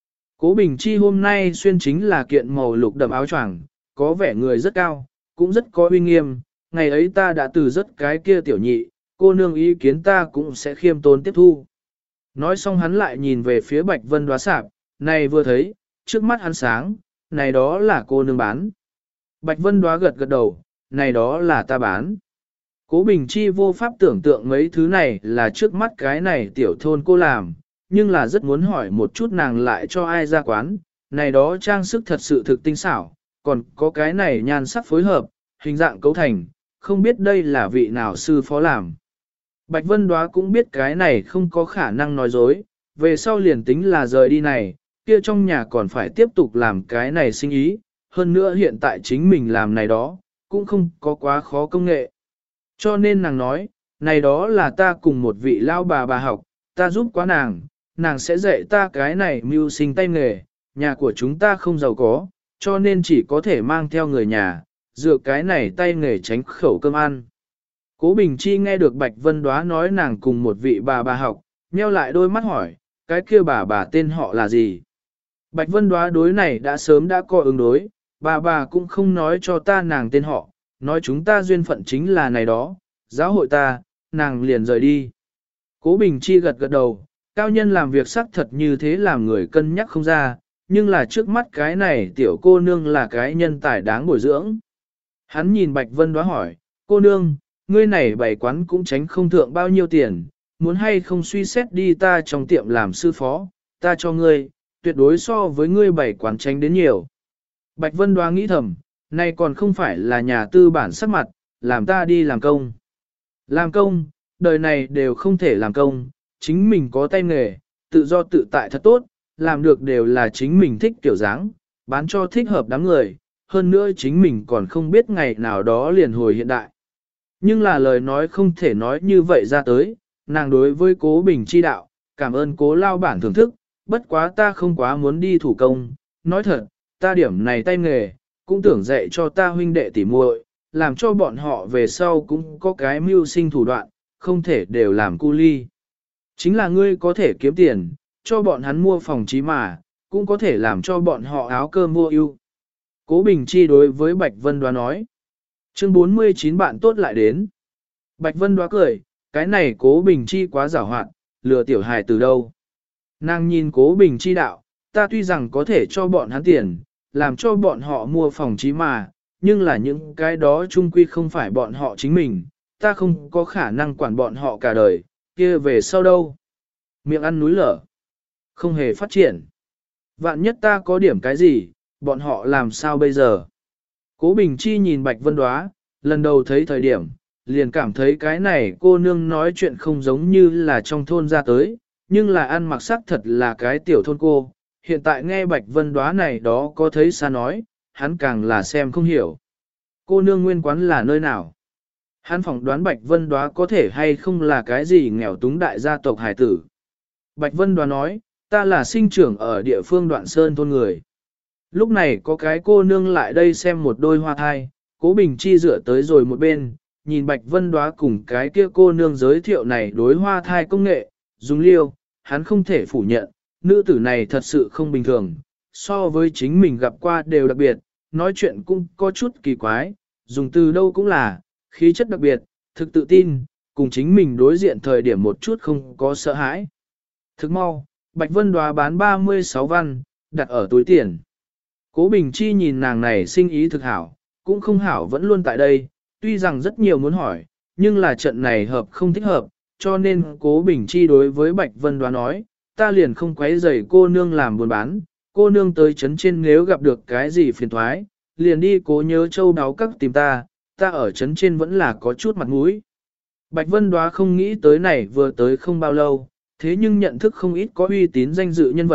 Cố Bình Chi hôm nay xuyên chính là kiện màu lục đậm áo choàng, có vẻ người rất cao, cũng rất có uy nghiêm, ngày ấy ta đã từ rất cái kia tiểu nhị, cô nương ý kiến ta cũng sẽ khiêm tốn tiếp thu. Nói xong hắn lại nhìn về phía Bạch Vân Đoá sạp, này vừa thấy, trước mắt hắn sáng, này đó là cô nương bán. Bạch Vân Đoá gật gật đầu, này đó là ta bán. Cố Bình Chi vô pháp tưởng tượng mấy thứ này là trước mắt cái này tiểu thôn cô làm, nhưng là rất muốn hỏi một chút nàng lại cho ai ra quán, này đó trang sức thật sự thực tinh xảo, còn có cái này nhan sắc phối hợp, hình dạng cấu thành, không biết đây là vị nào sư phó làm. Bạch Vân Đoá cũng biết cái này không có khả năng nói dối, về sau liền tính là rời đi này, kia trong nhà còn phải tiếp tục làm cái này sinh ý, hơn nữa hiện tại chính mình làm này đó, cũng không có quá khó công nghệ. Cho nên nàng nói, này đó là ta cùng một vị lao bà học, ta giúp quá nàng, nàng sẽ dạy ta cái này mưu sinh tay nghề, nhà của chúng ta không giàu có, cho nên chỉ có thể mang theo người nhà, dựa cái này tay nghề tránh khẩu cơm ăn. Cố Bình Chi nghe được Bạch Vân Đoá nói nàng cùng một vị bà học, nheo lại đôi mắt hỏi, cái kia bà tên họ là gì? Bạch Vân Đoá đối này đã sớm đã có ứng đối, bà cũng không nói cho ta nàng tên họ, nói chúng ta duyên phận chính là này đó, giáo hội ta, nàng liền rời đi. Cố Bình Chi gật gật đầu, cao nhân làm việc sắc thật như thế làm người cân nhắc không ra, nhưng là trước mắt cái này tiểu cô nương là cái nhân tài đáng bồi dưỡng. Hắn nhìn Bạch Vân Đoá hỏi, cô nương, ngươi này bày quán cũng tránh không thượng bao nhiêu tiền, muốn hay không suy xét đi ta trong tiệm làm sư phó, ta cho ngươi, tuyệt đối so với ngươi bày quán tránh đến nhiều. Bạch Vân Đoá nghĩ thầm, này còn không phải là nhà tư bản sắc mặt, làm ta đi làm công. Làm công, đời này đều không thể làm công, chính mình có tay nghề, tự do tự tại thật tốt, làm được đều là chính mình thích kiểu dáng, bán cho thích hợp đám người, hơn nữa chính mình còn không biết ngày nào đó liền hồi hiện đại. Nhưng là lời nói không thể nói như vậy ra tới, nàng đối với Cố Bình Chi đạo, cảm ơn Cố lao bản thưởng thức, bất quá ta không quá muốn đi thủ công, nói thật, ta điểm này tay nghề, cũng tưởng dạy cho ta huynh đệ tỉ muội, làm cho bọn họ về sau cũng có cái mưu sinh thủ đoạn, không thể đều làm cu ly. Chính là ngươi có thể kiếm tiền, cho bọn hắn mua phòng trí mà, cũng có thể làm cho bọn họ áo cơm mua ưu. Cố Bình Chi đối với Bạch Vân Đoá nói. Chương 49 bạn tốt lại đến. Bạch Vân Đoá cười, cái này Cố Bình Chi quá giảo hoạt, lừa tiểu hài từ đâu. Nàng nhìn Cố Bình Chi đạo, ta tuy rằng có thể cho bọn hắn tiền, làm cho bọn họ mua phòng trí mà, nhưng là những cái đó chung quy không phải bọn họ chính mình, ta không có khả năng quản bọn họ cả đời, kia về sau đâu. Miệng ăn núi lở, không hề phát triển. Vạn nhất ta có điểm cái gì, bọn họ làm sao bây giờ? Cố Bình Chi nhìn Bạch Vân Đoá, lần đầu thấy thời điểm, liền cảm thấy cái này cô nương nói chuyện không giống như là trong thôn ra tới, nhưng là ăn mặc sắc thật là cái tiểu thôn cô. Hiện tại nghe Bạch Vân Đoá này đó có thấy xa nói, hắn càng là xem không hiểu. Cô nương nguyên quán là nơi nào? Hắn phỏng đoán Bạch Vân Đoá có thể hay không là cái gì nghèo túng đại gia tộc hải tử. Bạch Vân Đoá nói, ta là sinh trưởng ở địa phương Đoạn Sơn thôn người. Lúc này có cái cô nương lại đây xem một đôi hoa thai, Cố Bình Chi dựa tới rồi một bên, nhìn Bạch Vân Đoá cùng cái kia cô nương giới thiệu này đối hoa thai công nghệ, dùng liêu, hắn không thể phủ nhận, nữ tử này thật sự không bình thường, so với chính mình gặp qua đều đặc biệt, nói chuyện cũng có chút kỳ quái, dùng từ đâu cũng là, khí chất đặc biệt, thực tự tin, cùng chính mình đối diện thời điểm một chút không có sợ hãi. Thức mau, Bạch Vân Đoá bán 36 văn, đặt ở túi tiền. Cố Bình Chi nhìn nàng này sinh ý thực hảo, cũng không hảo vẫn luôn tại đây, tuy rằng rất nhiều muốn hỏi, nhưng là trận này hợp không thích hợp, cho nên Cố Bình Chi đối với Bạch Vân Đoá nói, ta liền không quấy rầy cô nương làm buôn bán, cô nương tới trấn trên nếu gặp được cái gì phiền thoái, liền đi Cố Nhớ Châu đáo các tìm ta, ta ở trấn trên vẫn là có chút mặt mũi. Bạch Vân Đoá không nghĩ tới này vừa tới không bao lâu, thế nhưng nhận thức không ít có uy tín danh dự nhân vật,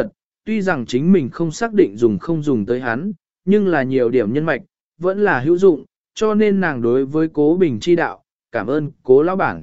tuy rằng chính mình không xác định dùng không dùng tới hắn, nhưng là nhiều điểm nhân mạch, vẫn là hữu dụng, cho nên nàng đối với Cố Bình Chi đạo, cảm ơn Cố lão bản.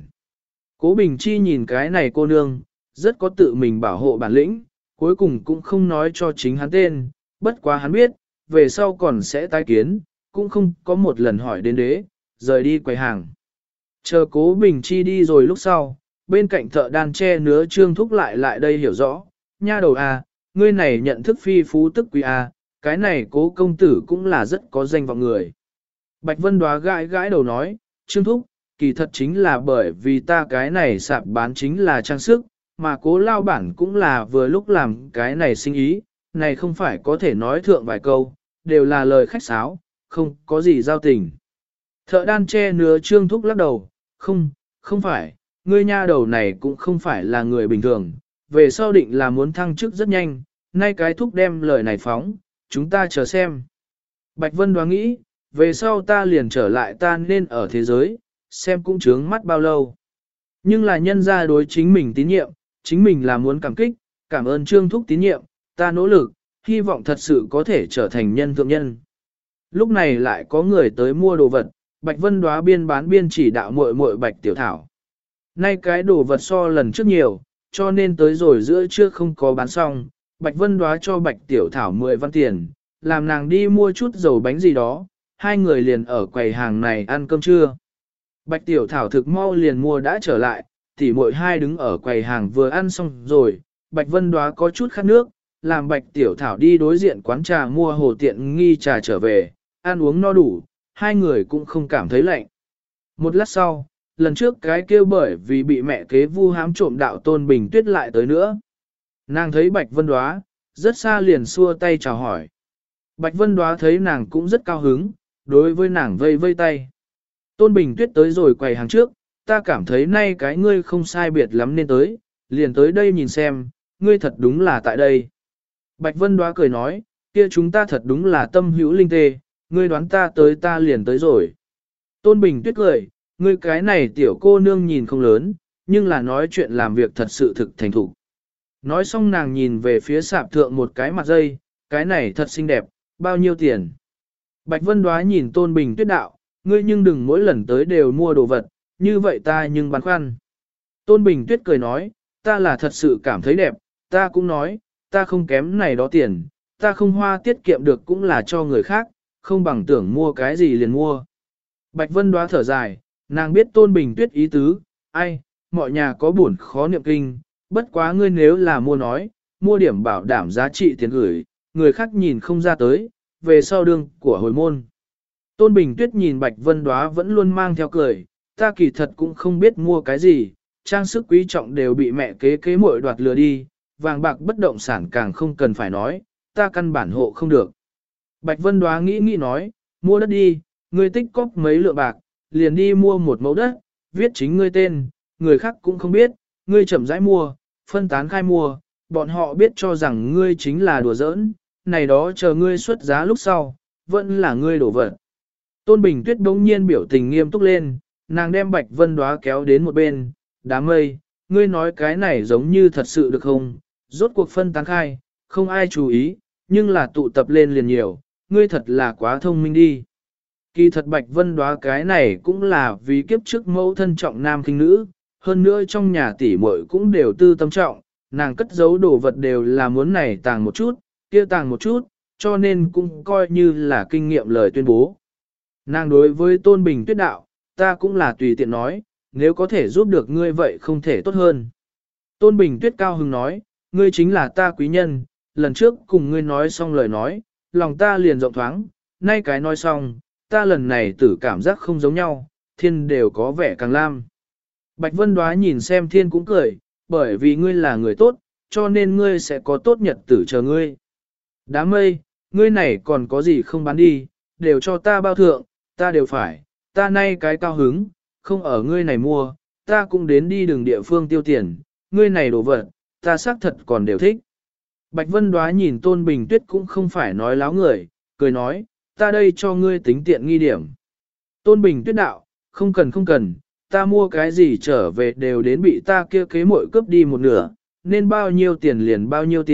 Cố Bình Chi nhìn cái này cô nương, rất có tự mình bảo hộ bản lĩnh, cuối cùng cũng không nói cho chính hắn tên, bất quá hắn biết, về sau còn sẽ tái kiến, cũng không có một lần hỏi đến đế, rời đi quầy hàng. Chờ Cố Bình Chi đi rồi lúc sau, bên cạnh thợ đan tre nứa Trương Thúc lại đây hiểu rõ, nha đầu à, ngươi này nhận thức phi phú tức quý à, cái này Cố công tử cũng là rất có danh vọng người. Bạch Vân Đoá gãi gãi đầu nói, Trương Thúc, kỳ thật chính là bởi vì ta cái này sạp bán chính là trang sức, mà Cố lao bản cũng là vừa lúc làm cái này sinh ý, này không phải có thể nói thượng vài câu, đều là lời khách sáo, không có gì giao tình. Thợ đan che nứa Trương Thúc lắc đầu, không phải, ngươi nha đầu này cũng không phải là người bình thường, về sau định là muốn thăng chức rất nhanh, nay cái thúc đem lời này phóng, chúng ta chờ xem. Bạch Vân đoán nghĩ, về sau ta liền trở lại ta nên ở thế giới, xem cũng chướng mắt bao lâu. Nhưng là nhân ra đối chính mình tín nhiệm, chính mình là muốn cảm kích, cảm ơn Trương Thúc tín nhiệm, ta nỗ lực, hy vọng thật sự có thể trở thành nhân thượng nhân. Lúc này lại có người tới mua đồ vật, Bạch Vân Đoá biên bán biên chỉ đạo muội muội Bạch Tiểu Thảo. Nay cái đồ vật so lần trước nhiều, cho nên tới rồi giữa trưa không có bán xong, Bạch Vân Đoá cho Bạch Tiểu Thảo 10 văn tiền, làm nàng đi mua chút dầu bánh gì đó, hai người liền ở quầy hàng này ăn cơm trưa. Bạch Tiểu Thảo thực mau liền mua đã trở lại, tỉ muội hai đứng ở quầy hàng vừa ăn xong rồi, Bạch Vân Đoá có chút khát nước, làm Bạch Tiểu Thảo đi đối diện quán trà mua hồ tiện nghi trà trở về, ăn uống no đủ, hai người cũng không cảm thấy lạnh. Một lát sau, lần trước cái kêu bởi vì bị mẹ kế vu hãm trộm đạo Tôn Bình Tuyết lại tới nữa. Nàng thấy Bạch Vân Đoá, rất xa liền xua tay chào hỏi. Bạch Vân Đoá thấy nàng cũng rất cao hứng, đối với nàng vây vây tay. Tôn Bình Tuyết tới rồi quầy hàng trước, ta cảm thấy nay cái ngươi không sai biệt lắm nên tới, liền tới đây nhìn xem, ngươi thật đúng là tại đây. Bạch Vân Đoá cười nói, kia chúng ta thật đúng là tâm hữu linh tê, ngươi đoán ta tới ta liền tới rồi. Tôn Bình Tuyết cười, ngươi cái này tiểu cô nương nhìn không lớn, nhưng là nói chuyện làm việc thật sự thực thành thục. Nói xong nàng nhìn về phía sạp thượng một cái mặt dây, cái này thật xinh đẹp, bao nhiêu tiền. Bạch Vân Đoá nhìn Tôn Bình Tuyết đạo, ngươi nhưng đừng mỗi lần tới đều mua đồ vật, như vậy ta nhưng băn khoăn. Tôn Bình Tuyết cười nói, ta là thật sự cảm thấy đẹp, ta cũng nói, ta không kém này đó tiền, ta không hoa tiết kiệm được cũng là cho người khác, không bằng tưởng mua cái gì liền mua. Bạch Vân Đoá thở dài, nàng biết Tôn Bình Tuyết ý tứ, ai, mọi nhà có buồn khó niệm kinh, bất quá ngươi nếu là mua nói, mua điểm bảo đảm giá trị tiền gửi, người khác nhìn không ra tới, về sau đương của hồi môn. Tôn Bình Tuyết nhìn Bạch Vân Đoá vẫn luôn mang theo cười, ta kỳ thật cũng không biết mua cái gì, trang sức quý trọng đều bị mẹ kế muội đoạt lừa đi, vàng bạc bất động sản càng không cần phải nói, ta căn bản hộ không được. Bạch Vân Đoá nghĩ nói, mua đất đi, ngươi tích cóp mấy lượng bạc, liền đi mua một mẫu đất, viết chính ngươi tên, người khác cũng không biết, ngươi chậm rãi mua, phân tán khai mua, bọn họ biết cho rằng ngươi chính là đùa giỡn, này đó chờ ngươi xuất giá lúc sau, vẫn là ngươi đổ vật. Tôn Bình Tuyết bỗng nhiên biểu tình nghiêm túc lên, nàng đem Bạch Vân Đoá kéo đến một bên, đám mây, ngươi nói cái này giống như thật sự được không, rốt cuộc phân tán khai, không ai chú ý, nhưng là tụ tập lên liền nhiều, ngươi thật là quá thông minh đi. Kỳ thật Bạch Vân Đoá cái này cũng là vì kiếp trước mẫu thân trọng nam khinh nữ, hơn nữa trong nhà tỷ muội cũng đều tư tâm trọng, nàng cất giấu đồ vật đều là muốn này tàng một chút, kia tàng một chút, cho nên cũng coi như là kinh nghiệm lời tuyên bố. Nàng đối với Tôn Bình Tuyết đạo, ta cũng là tùy tiện nói, nếu có thể giúp được ngươi vậy không thể tốt hơn. Tôn Bình Tuyết cao hứng nói, ngươi chính là ta quý nhân, lần trước cùng ngươi nói xong lời nói, lòng ta liền rộng thoáng, nay cái nói xong, ta lần này tử cảm giác không giống nhau, thiên đều có vẻ càng lam. Bạch Vân Đoá nhìn xem thiên cũng cười, bởi vì ngươi là người tốt, cho nên ngươi sẽ có tốt nhật tử chờ ngươi. Đám mây, ngươi này còn có gì không bán đi, đều cho ta bao thượng, ta đều phải, ta nay cái cao hứng, không ở ngươi này mua, ta cũng đến đi đường địa phương tiêu tiền, ngươi này đồ vật, ta xác thật còn đều thích. Bạch Vân Đoá nhìn Tôn Bình Tuyết cũng không phải nói láo người, cười nói, ta đây cho ngươi tính tiện nghi điểm. Tôn Bình Tuyết đạo, không cần, ta mua cái gì trở về đều đến bị ta kia kế muội cướp đi một nửa, nên bao nhiêu tiền liền bao nhiêu tiền,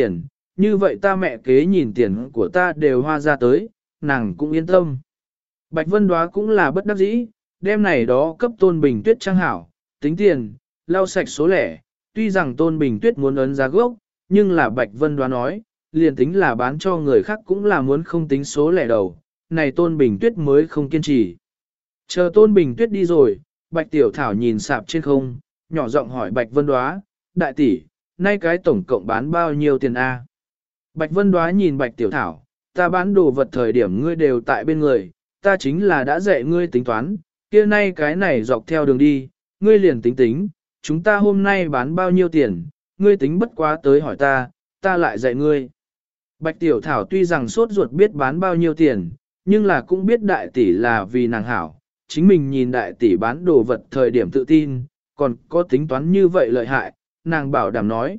như vậy ta mẹ kế nhìn tiền của ta đều hoa ra tới, nàng cũng yên tâm. Bạch Vân Đóa cũng là bất đắc dĩ, đem này đó cấp Tôn Bình Tuyết trang hảo, tính tiền, lau sạch số lẻ, tuy rằng Tôn Bình Tuyết muốn ấn giá gốc, nhưng là Bạch Vân Đóa nói, liền tính là bán cho người khác cũng là muốn không tính số lẻ đầu, này Tôn Bình Tuyết mới không kiên trì. Chờ Tôn Bình Tuyết đi rồi, Bạch Tiểu Thảo nhìn sạp trên không, nhỏ giọng hỏi Bạch Vân Đóa, đại tỷ, nay cái tổng cộng bán bao nhiêu tiền a? Bạch Vân Đóa nhìn Bạch Tiểu Thảo, ta bán đồ vật thời điểm ngươi đều tại bên người, ta chính là đã dạy ngươi tính toán, kia nay cái này dọc theo đường đi, ngươi liền tính tính, chúng ta hôm nay bán bao nhiêu tiền, ngươi tính bất quá tới hỏi ta, ta lại dạy ngươi. Bạch Tiểu Thảo tuy rằng sốt ruột biết bán bao nhiêu tiền, nhưng là cũng biết đại tỷ là vì nàng hảo, chính mình nhìn đại tỷ bán đồ vật thời điểm tự tin, còn có tính toán như vậy lợi hại, nàng bảo đảm nói,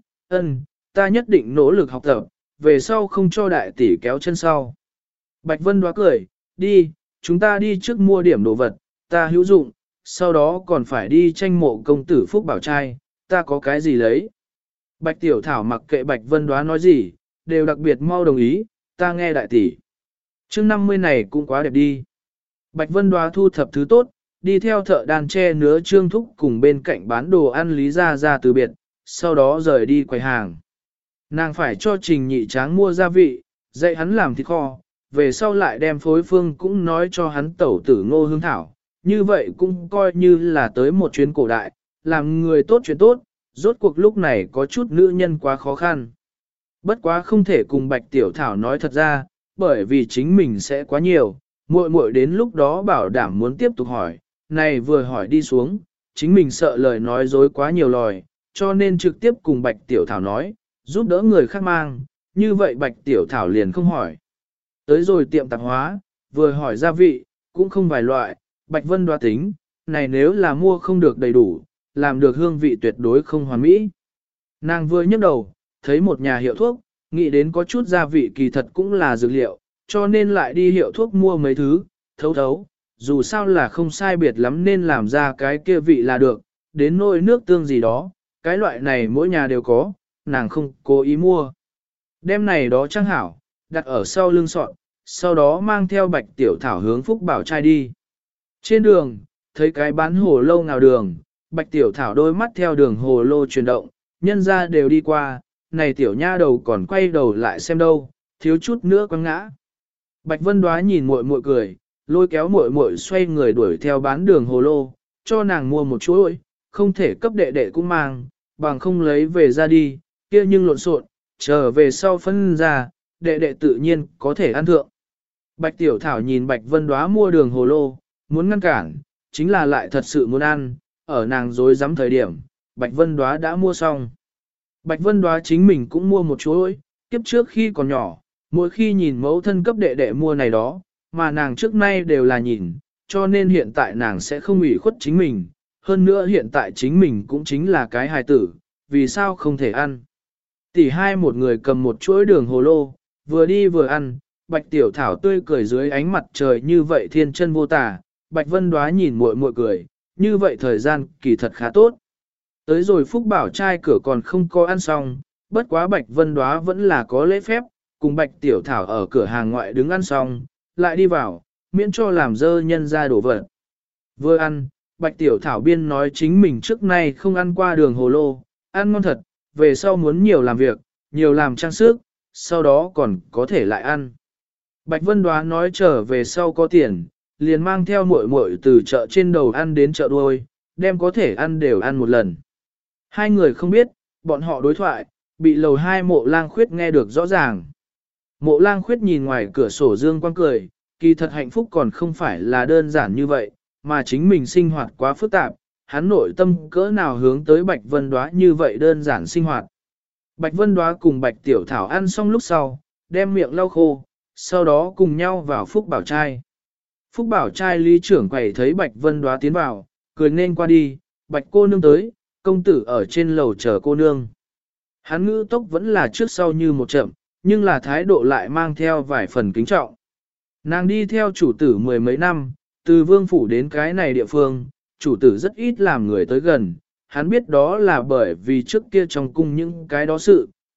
ta nhất định nỗ lực học tập, về sau không cho đại tỷ kéo chân sau. Bạch Vân Đóa cười, đi, chúng ta đi trước mua điểm đồ vật, ta hữu dụng, sau đó còn phải đi tranh mộ công tử Phúc Bảo trai, ta có cái gì lấy. Bạch Tiểu Thảo mặc kệ Bạch Vân Đóa nói gì, đều đặc biệt mau đồng ý, ta nghe đại tỷ. Chương 50 này cũng quá đẹp đi. Bạch Vân Đóa thu thập thứ tốt, đi theo thợ đàn tre nứa Trương Thúc cùng bên cạnh bán đồ ăn Lý Gia Gia từ biệt, sau đó rời đi quầy hàng. Nàng phải cho Trình Nhị Tráng mua gia vị, dạy hắn làm thịt kho, về sau lại đem phối phương cũng nói cho hắn tẩu tử Ngô Hương Thảo, như vậy cũng coi như là tới một chuyến cổ đại, làm người tốt chuyện tốt, rốt cuộc lúc này có chút nữ nhân quá khó khăn. Bất quá không thể cùng Bạch Tiểu Thảo nói thật ra, bởi vì chính mình sẽ quá nhiều, muội muội đến lúc đó bảo đảm muốn tiếp tục hỏi, này vừa hỏi đi xuống, chính mình sợ lời nói dối quá nhiều lời, cho nên trực tiếp cùng Bạch Tiểu Thảo nói, giúp đỡ người khác mang, như vậy Bạch Tiểu Thảo liền không hỏi. Tới rồi tiệm tạp hóa, vừa hỏi gia vị, cũng không vài loại, Bạch Vân Đóa tính, này nếu là mua không được đầy đủ, làm được hương vị tuyệt đối không hoàn mỹ. Nàng vừa nhấc đầu, thấy một nhà hiệu thuốc, nghĩ đến có chút gia vị kỳ thật cũng là dược liệu, cho nên lại đi hiệu thuốc mua mấy thứ, thấu, dù sao là không sai biệt lắm nên làm ra cái kia vị là được, đến nỗi nước tương gì đó, cái loại này mỗi nhà đều có, nàng không cố ý mua. Đem này đó trang hảo, đặt ở sau lưng sọt, sau đó mang theo Bạch Tiểu Thảo hướng Phúc Bảo trai đi. Trên đường, thấy cái bán hồ lô ngào đường, Bạch Tiểu Thảo đôi mắt theo đường hồ lô chuyển động, nhân ra đều đi qua, này tiểu nha đầu còn quay đầu lại xem đâu, thiếu chút nữa quăng ngã. Bạch Vân Đóa nhìn muội muội cười, lôi kéo muội muội xoay người đuổi theo bán đường hồ lô, cho nàng mua một chuỗi, không thể cấp đệ đệ cũng mang, bằng không lấy về ra đi, kia nhưng lộn xộn, trở về sau phân ra, đệ đệ tự nhiên có thể ăn thượng. Bạch Tiểu Thảo nhìn Bạch Vân Đóa mua đường hồ lô, muốn ngăn cản, chính là lại thật sự muốn ăn, ở nàng dối dám thời điểm, Bạch Vân Đóa đã mua xong. Bạch Vân Đóa chính mình cũng mua một chuỗi, kiếp trước khi còn nhỏ, mỗi khi nhìn mẫu thân cấp đệ đệ mua này đó, mà nàng trước nay đều là nhìn, cho nên hiện tại nàng sẽ không ủy khuất chính mình, hơn nữa hiện tại chính mình cũng chính là cái hài tử, vì sao không thể ăn. Tỷ hai một người cầm một chuỗi đường hồ lô, vừa đi vừa ăn, Bạch Tiểu Thảo tươi cười dưới ánh mặt trời như vậy thiên chân vô tả, Bạch Vân Đóa nhìn muội muội cười, như vậy thời gian kỳ thật khá tốt. Tới rồi Phúc Bảo trai cửa còn không có ăn xong, bất quá Bạch Vân Đóa vẫn là có lễ phép, cùng Bạch Tiểu Thảo ở cửa hàng ngoại đứng ăn xong, lại đi vào, miễn cho làm dơ nhân ra đổ vật. Vừa ăn, Bạch Tiểu Thảo biên nói chính mình trước nay không ăn qua đường hồ lô, ăn ngon thật, về sau muốn nhiều làm việc, nhiều làm trang sức, sau đó còn có thể lại ăn. Bạch Vân Đóa nói trở về sau có tiền, liền mang theo muội muội từ chợ trên đầu ăn đến chợ đuôi, đem có thể ăn đều ăn một lần. Hai người không biết, bọn họ đối thoại, bị lầu hai Mộ Lang Khuyết nghe được rõ ràng. Mộ Lang Khuyết nhìn ngoài cửa sổ dương quang cười, kỳ thật hạnh phúc còn không phải là đơn giản như vậy, mà chính mình sinh hoạt quá phức tạp, hắn nội tâm cỡ nào hướng tới Bạch Vân Đóa như vậy đơn giản sinh hoạt. Bạch Vân Đóa cùng Bạch Tiểu Thảo ăn xong lúc sau, đem miệng lau khô, sau đó cùng nhau vào Phúc Bảo trai. Phúc Bảo trai lý trưởng quầy thấy Bạch Vân Đóa tiến vào, cười nên qua đi, Bạch cô nương tới, công tử ở trên lầu chờ cô nương. Hắn ngữ tốc vẫn là trước sau như một chậm, nhưng là thái độ lại mang theo vài phần kính trọng. Nàng đi theo chủ tử mười mấy năm, từ vương phủ đến cái này địa phương, chủ tử rất ít làm người tới gần, hắn biết đó là bởi vì trước kia trong cung những cái đó sự,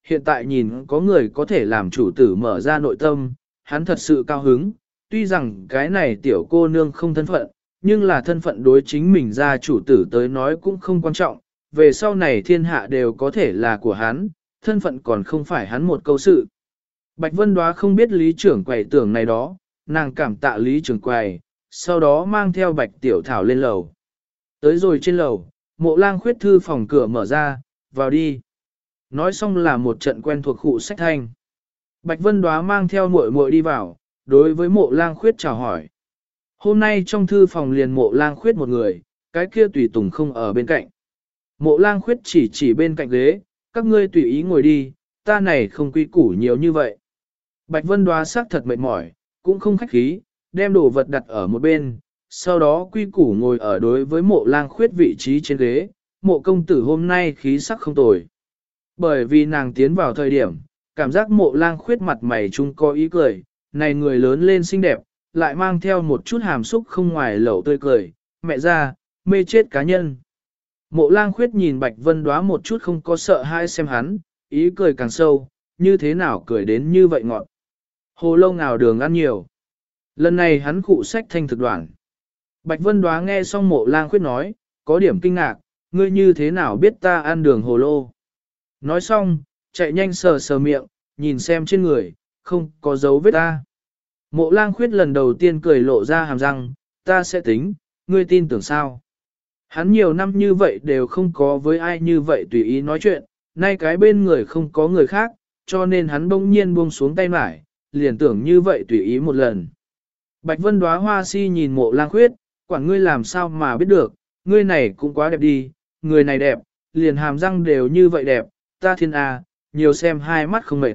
hiện tại nhìn có người có thể làm chủ tử mở ra nội tâm, hắn thật sự cao hứng, tuy rằng cái này tiểu cô nương không thân phận, nhưng là thân phận đối chính mình ra chủ tử tới nói cũng không quan trọng, về sau này thiên hạ đều có thể là của hắn, thân phận còn không phải hắn một câu sự. Bạch Vân Đóa không biết lý trưởng quầy tưởng này đó, nàng cảm tạ lý trưởng quầy, sau đó mang theo Bạch Tiểu Thảo lên lầu. Tới rồi trên lầu, Mộ Lang Khuyết thư phòng cửa mở ra, vào đi. Nói xong là một trận quen thuộc khụ sách thanh. Bạch Vân Đóa mang theo muội muội đi vào, đối với Mộ Lang Khuyết chào hỏi. Hôm nay trong thư phòng liền Mộ Lang Khuyết một người, cái kia tùy tùng không ở bên cạnh. Mộ Lang Khuyết chỉ bên cạnh ghế, các ngươi tùy ý ngồi đi, ta này không quy củ nhiều như vậy. Bạch Vân Đóa xác thật mệt mỏi, cũng không khách khí, đem đồ vật đặt ở một bên, sau đó quy củ ngồi ở đối với Mộ Lang Khuyết vị trí trên ghế. Mộ công tử hôm nay khí sắc không tồi. Bởi vì nàng tiến vào thời điểm, cảm giác Mộ Lang Khuyết mặt mày chung có ý cười, này người lớn lên xinh đẹp, lại mang theo một chút hàm xúc không ngoài lẩu tươi cười, mẹ ra, mê chết cá nhân. Mộ Lang Khuyết nhìn Bạch Vân Đóa một chút không có sợ hai xem hắn, ý cười càng sâu, như thế nào cười đến như vậy ngọt. Hồ lâu nào đường ăn nhiều. Lần này hắn khụ sách thanh thực đoạn. Bạch Vân Đóa nghe xong Mộ Lang Khuyết nói, có điểm kinh ngạc, ngươi như thế nào biết ta ăn đường hồ lô. Nói xong, chạy nhanh sờ miệng, nhìn xem trên người, không có dấu vết ta. Mộ Lang Khuyết lần đầu tiên cười lộ ra hàm răng, ta sẽ tính, ngươi tin tưởng sao. Hắn nhiều năm như vậy đều không có với ai như vậy tùy ý nói chuyện, nay cái bên người không có người khác, cho nên hắn bỗng nhiên buông xuống tay mải, liền tưởng như vậy tùy ý một lần. Bạch Vân Đóa hoa si nhìn Mộ Lang Khuyết, quản ngươi làm sao mà biết được, ngươi này cũng quá đẹp đi, người này đẹp, liền hàm răng đều như vậy đẹp, ta thiên a, nhiều xem hai mắt không mệt.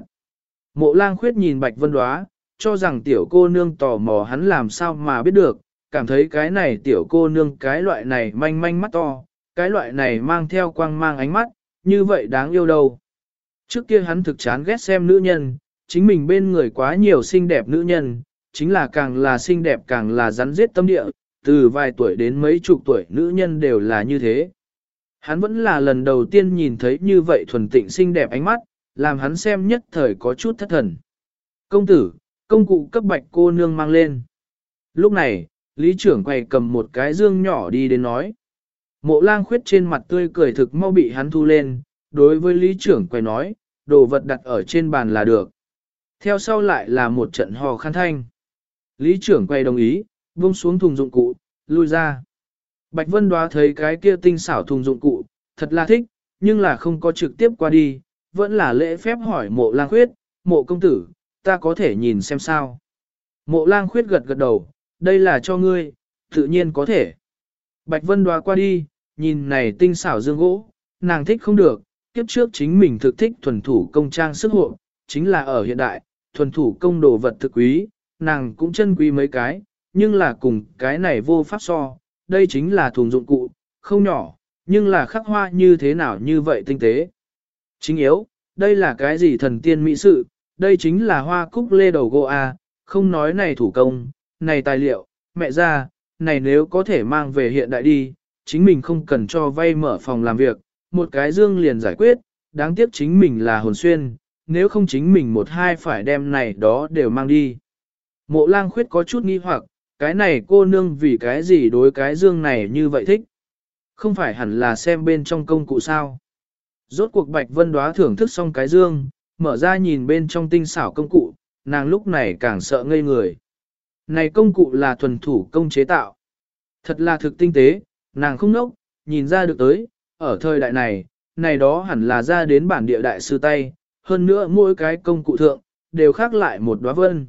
Mộ Lang Khuyết nhìn Bạch Vân Đóa, cho rằng tiểu cô nương tò mò hắn làm sao mà biết được, cảm thấy cái này tiểu cô nương cái loại này manh manh mắt to, cái loại này mang theo quang mang ánh mắt, như vậy đáng yêu đâu. Trước kia hắn thực chán ghét xem nữ nhân, chính mình bên người quá nhiều xinh đẹp nữ nhân, chính là càng là xinh đẹp càng là rắn giết tâm địa, từ vài tuổi đến mấy chục tuổi nữ nhân đều là như thế. Hắn vẫn là lần đầu tiên nhìn thấy như vậy thuần tịnh xinh đẹp ánh mắt, làm hắn xem nhất thời có chút thất thần. Công tử, công cụ cấp Bạch cô nương mang lên. Lúc này, lý trưởng quầy cầm một cái dương nhỏ đi đến nói. Mộ Lang Khuyết trên mặt tươi cười thực mau bị hắn thu lên, đối với lý trưởng quầy nói, đồ vật đặt ở trên bàn là được. Theo sau lại là một trận hò khan thanh. Lý trưởng quầy đồng ý, buông xuống thùng dụng cụ, lui ra. Bạch Vân Đóa thấy cái kia tinh xảo thùng dụng cụ, thật là thích, nhưng là không có trực tiếp qua đi, vẫn là lễ phép hỏi Mộ Lang Khuyết, Mộ công tử, ta có thể nhìn xem sao. Mộ Lang Khuyết gật gật đầu, đây là cho ngươi, tự nhiên có thể. Bạch Vân Đóa qua đi, nhìn này tinh xảo dương gỗ, nàng thích không được, kiếp trước chính mình thực thích thuần thủ công trang sức hộ, chính là ở hiện đại, thuần thủ công đồ vật thực quý, nàng cũng chân quý mấy cái, nhưng là cùng cái này vô pháp so, đây chính là thùng dụng cụ, không nhỏ, nhưng là khắc hoa như thế nào như vậy tinh tế. Chính yếu, đây là cái gì thần tiên mỹ sự, đây chính là hoa cúc lê đầu gỗ A, không nói này thủ công, này tài liệu, mẹ ra, này nếu có thể mang về hiện đại đi, chính mình không cần cho vay mở phòng làm việc, một cái dương liền giải quyết, đáng tiếc chính mình là hồn xuyên, nếu không chính mình một hai phải đem này đó đều mang đi. Mộ Lang Khuyết có chút nghi hoặc, cái này cô nương vì cái gì đối cái dương này như vậy thích? Không phải hẳn là xem bên trong công cụ sao? Rốt cuộc Bạch Vân Đóa thưởng thức xong cái dương, mở ra nhìn bên trong tinh xảo công cụ, nàng lúc này càng sợ ngây người. Này công cụ là thuần thủ công chế tạo. Thật là thực tinh tế, nàng không nốc, nhìn ra được tới, ở thời đại này, này đó hẳn là ra đến bản địa đại sư tay, hơn nữa mỗi cái công cụ thượng, đều khác lại một đóa vân.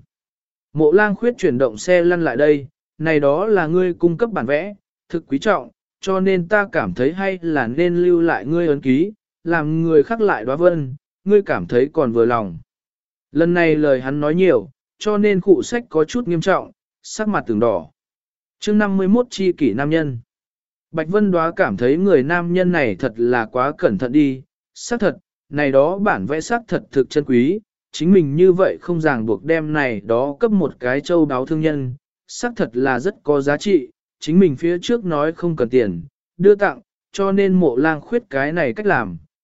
Mộ Lang Khuyết chuyển động xe lăn lại đây, này đó là ngươi cung cấp bản vẽ, thực quý trọng, cho nên ta cảm thấy hay là nên lưu lại ngươi ấn ký, làm người khác lại đóa vân, ngươi cảm thấy còn vừa lòng. Lần này lời hắn nói nhiều, cho nên khụ sách có chút nghiêm trọng, sắc mặt từng đỏ. Chương 51 chi kỷ nam nhân. Bạch Vân Đóa cảm thấy người nam nhân này thật là quá cẩn thận đi, xác thật, này đó bản vẽ xác thật thực chân quý, chính mình như vậy không ràng buộc đem này đó cấp một cái châu đáo thương nhân, xác thật là rất có giá trị, chính mình phía trước nói không cần tiền, đưa tặng, cho nên Mộ Lang Khuyết cái này cách làm,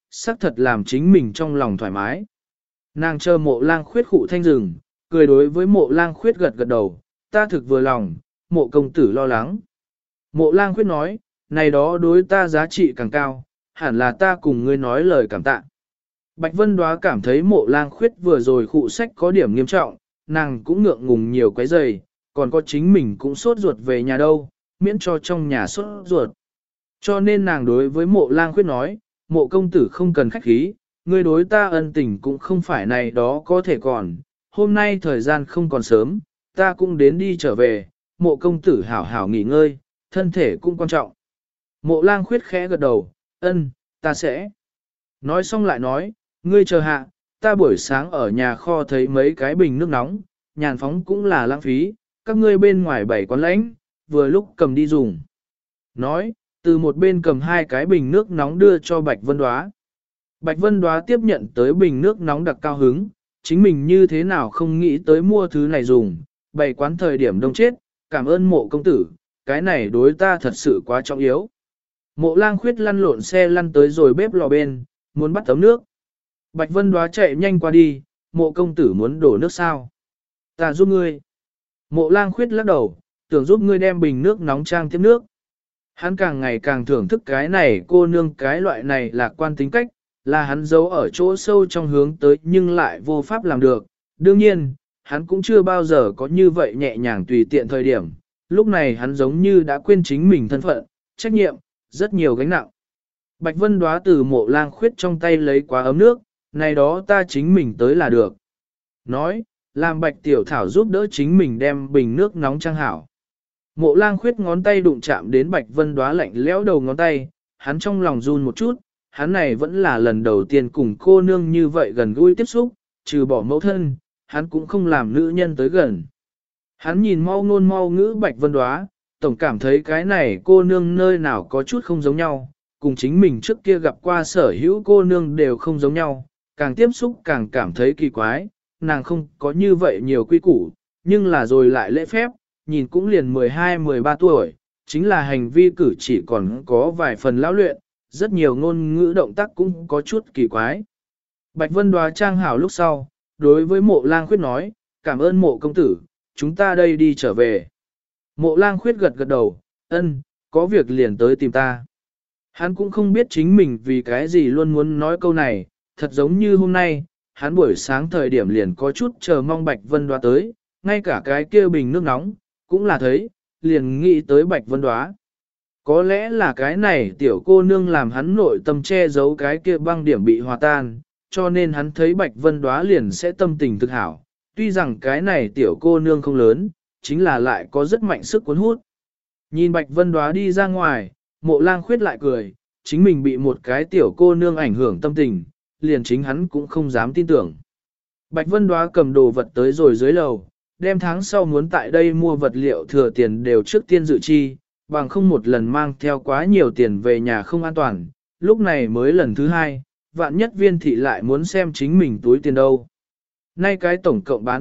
xác thật làm chính mình trong lòng thoải mái. Nàng chờ Mộ Lang Khuyết khụ thanh rừng, cười đối với Mộ Lang Khuyết gật gật đầu, ta thực vừa lòng, Mộ công tử lo lắng. Mộ Lang Khuyết nói, này đó đối ta giá trị càng cao, hẳn là ta cùng ngươi nói lời cảm tạ. Bạch Vân Đóa cảm thấy Mộ Lang Khuyết vừa rồi khụ sách có điểm nghiêm trọng, nàng cũng ngượng ngùng nhiều quấy rầy, còn có chính mình cũng sốt ruột về nhà đâu, miễn cho trong nhà sốt ruột. Cho nên nàng đối với Mộ Lang Khuyết nói, Mộ công tử không cần khách khí, ngươi đối ta ân tình cũng không phải này đó có thể còn, hôm nay thời gian không còn sớm, ta cũng đến đi trở về, Mộ công tử hảo hảo nghỉ ngơi, thân thể cũng quan trọng. Mộ Lang Khuyết khẽ gật đầu, ân, ta sẽ. Nói xong lại nói, ngươi chờ hạ, ta buổi sáng ở nhà kho thấy mấy cái bình nước nóng, nhàn phóng cũng là lãng phí, các ngươi bên ngoài bày quán lãnh, vừa lúc cầm đi dùng. Nói, từ một bên cầm hai cái bình nước nóng đưa cho Bạch Vân Đóa. Bạch Vân Đóa tiếp nhận tới bình nước nóng đặc cao hứng, chính mình như thế nào không nghĩ tới mua thứ này dùng, bày quán thời điểm đông chết, cảm ơn Mộ công tử, cái này đối ta thật sự quá trọng yếu. Mộ Lang Khuyết lăn lộn xe lăn tới rồi bếp lò bên, muốn bắt tấm nước. Bạch Vân Đóa chạy nhanh qua đi, Mộ công tử muốn đổ nước sao? Ta giúp ngươi. Mộ Lang Khuyết lắc đầu, tưởng giúp ngươi đem bình nước nóng trang tiếp nước. Hắn càng ngày càng thưởng thức cái này cô nương cái loại này lạc quan tính cách, là hắn giấu ở chỗ sâu trong hướng tới nhưng lại vô pháp làm được. Đương nhiên, hắn cũng chưa bao giờ có như vậy nhẹ nhàng tùy tiện thời điểm. Lúc này hắn giống như đã quên chính mình thân phận, trách nhiệm, rất nhiều gánh nặng. Bạch Vân Đóa từ Mộ Lang Khuyết trong tay lấy quá ấm nước, này đó ta chính mình tới là được. Nói, làm Bạch Tiểu Thảo giúp đỡ chính mình đem bình nước nóng trang hảo. Mộ Lang Khuyết ngón tay đụng chạm đến Bạch Vân Đóa lạnh lẽo đầu ngón tay, hắn trong lòng run một chút, hắn này vẫn là lần đầu tiên cùng cô nương như vậy gần gũi tiếp xúc, trừ bỏ mẫu thân, hắn cũng không làm nữ nhân tới gần. Hắn nhìn mau ngôn mau ngữ Bạch Vân Đóa, tổng cảm thấy cái này cô nương nơi nào có chút không giống nhau, cùng chính mình trước kia gặp qua sở hữu cô nương đều không giống nhau, càng tiếp xúc càng cảm thấy kỳ quái, nàng không có như vậy nhiều quy củ, nhưng là rồi lại lễ phép, nhìn cũng liền 12-13 tuổi, chính là hành vi cử chỉ còn có vài phần lão luyện, rất nhiều ngôn ngữ động tác cũng có chút kỳ quái. Bạch Vân Đóa trang hảo lúc sau, đối với Mộ Lang Khuyết nói, cảm ơn Mộ công tử, chúng ta đây đi trở về. Mộ Lang Khuyết gật gật đầu, ân, có việc liền tới tìm ta. Hắn cũng không biết chính mình vì cái gì luôn muốn nói câu này, thật giống như hôm nay, hắn buổi sáng thời điểm liền có chút chờ mong Bạch Vân Đóa tới, ngay cả cái kia bình nước nóng, cũng là thấy, liền nghĩ tới Bạch Vân Đóa. Có lẽ là cái này tiểu cô nương làm hắn nội tâm che giấu cái kia băng điểm bị hòa tan, cho nên hắn thấy Bạch Vân Đóa liền sẽ tâm tình thực hảo. Tuy rằng cái này tiểu cô nương không lớn, chính là lại có rất mạnh sức cuốn hút. Nhìn Bạch Vân Đóa đi ra ngoài, Mộ Lang Khuyết lại cười, chính mình bị một cái tiểu cô nương ảnh hưởng tâm tình, liền chính hắn cũng không dám tin tưởng. Bạch Vân Đóa cầm đồ vật tới rồi dưới lầu, đem tháng sau muốn tại đây mua vật liệu thừa tiền đều trước tiên dự chi, bằng không một lần mang theo quá nhiều tiền về nhà không an toàn, lúc này mới lần thứ hai, vạn nhất Viên thị lại muốn xem chính mình túi tiền đâu. Nay cái tổng cộng bán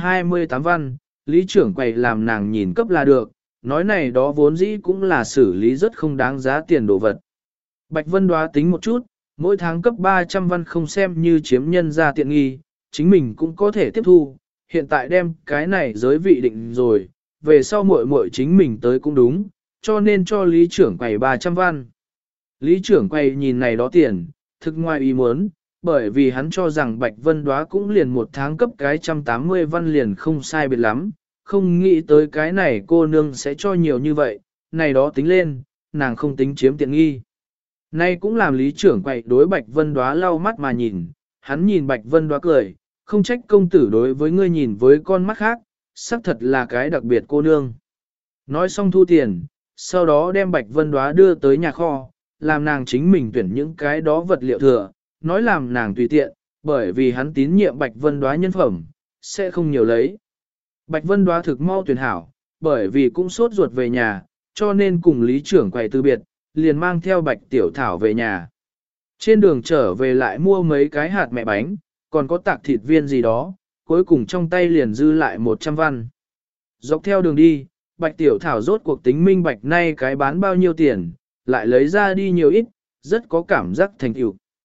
428 văn, lý trưởng quầy làm nàng nhìn cấp là được, nói này đó vốn dĩ cũng là xử lý rất không đáng giá tiền đồ vật. Bạch Vân Đóa tính một chút, mỗi tháng cấp 300 văn không xem như chiếm nhân ra tiện nghi, chính mình cũng có thể tiếp thu, hiện tại đem cái này giới vị định rồi, về sau muội muội chính mình tới cũng đúng, cho nên cho lý trưởng quầy 300 văn. Lý trưởng quầy nhìn này đó tiền, thực ngoài ý muốn, bởi vì hắn cho rằng Bạch Vân Đóa cũng liền một tháng cấp cái 180 văn liền không sai biệt lắm, không nghĩ tới cái này cô nương sẽ cho nhiều như vậy, này đó tính lên, nàng không tính chiếm tiện nghi. Nay cũng làm lý trưởng quầy đối Bạch Vân Đóa lau mắt mà nhìn, hắn nhìn Bạch Vân Đóa cười, không trách công tử đối với ngươi nhìn với con mắt khác, xác thật là cái đặc biệt cô nương. Nói xong thu tiền, sau đó đem Bạch Vân Đóa đưa tới nhà kho, làm nàng chính mình tuyển những cái đó vật liệu thừa, nói làm nàng tùy tiện, bởi vì hắn tín nhiệm Bạch Vân Đóa nhân phẩm, sẽ không nhiều lấy. Bạch Vân Đóa thực mau tuyển hảo, bởi vì cũng sốt ruột về nhà, cho nên cùng lý trưởng quầy từ biệt, liền mang theo Bạch Tiểu Thảo về nhà. Trên đường trở về lại mua mấy cái hạt mẹ bánh, còn có tạc thịt viên gì đó, cuối cùng trong tay liền dư lại 100 văn. Dọc theo đường đi, Bạch Tiểu Thảo rốt cuộc tính minh bạch nay cái bán bao nhiêu tiền, lại lấy ra đi nhiều ít, rất có cảm giác thành tựu.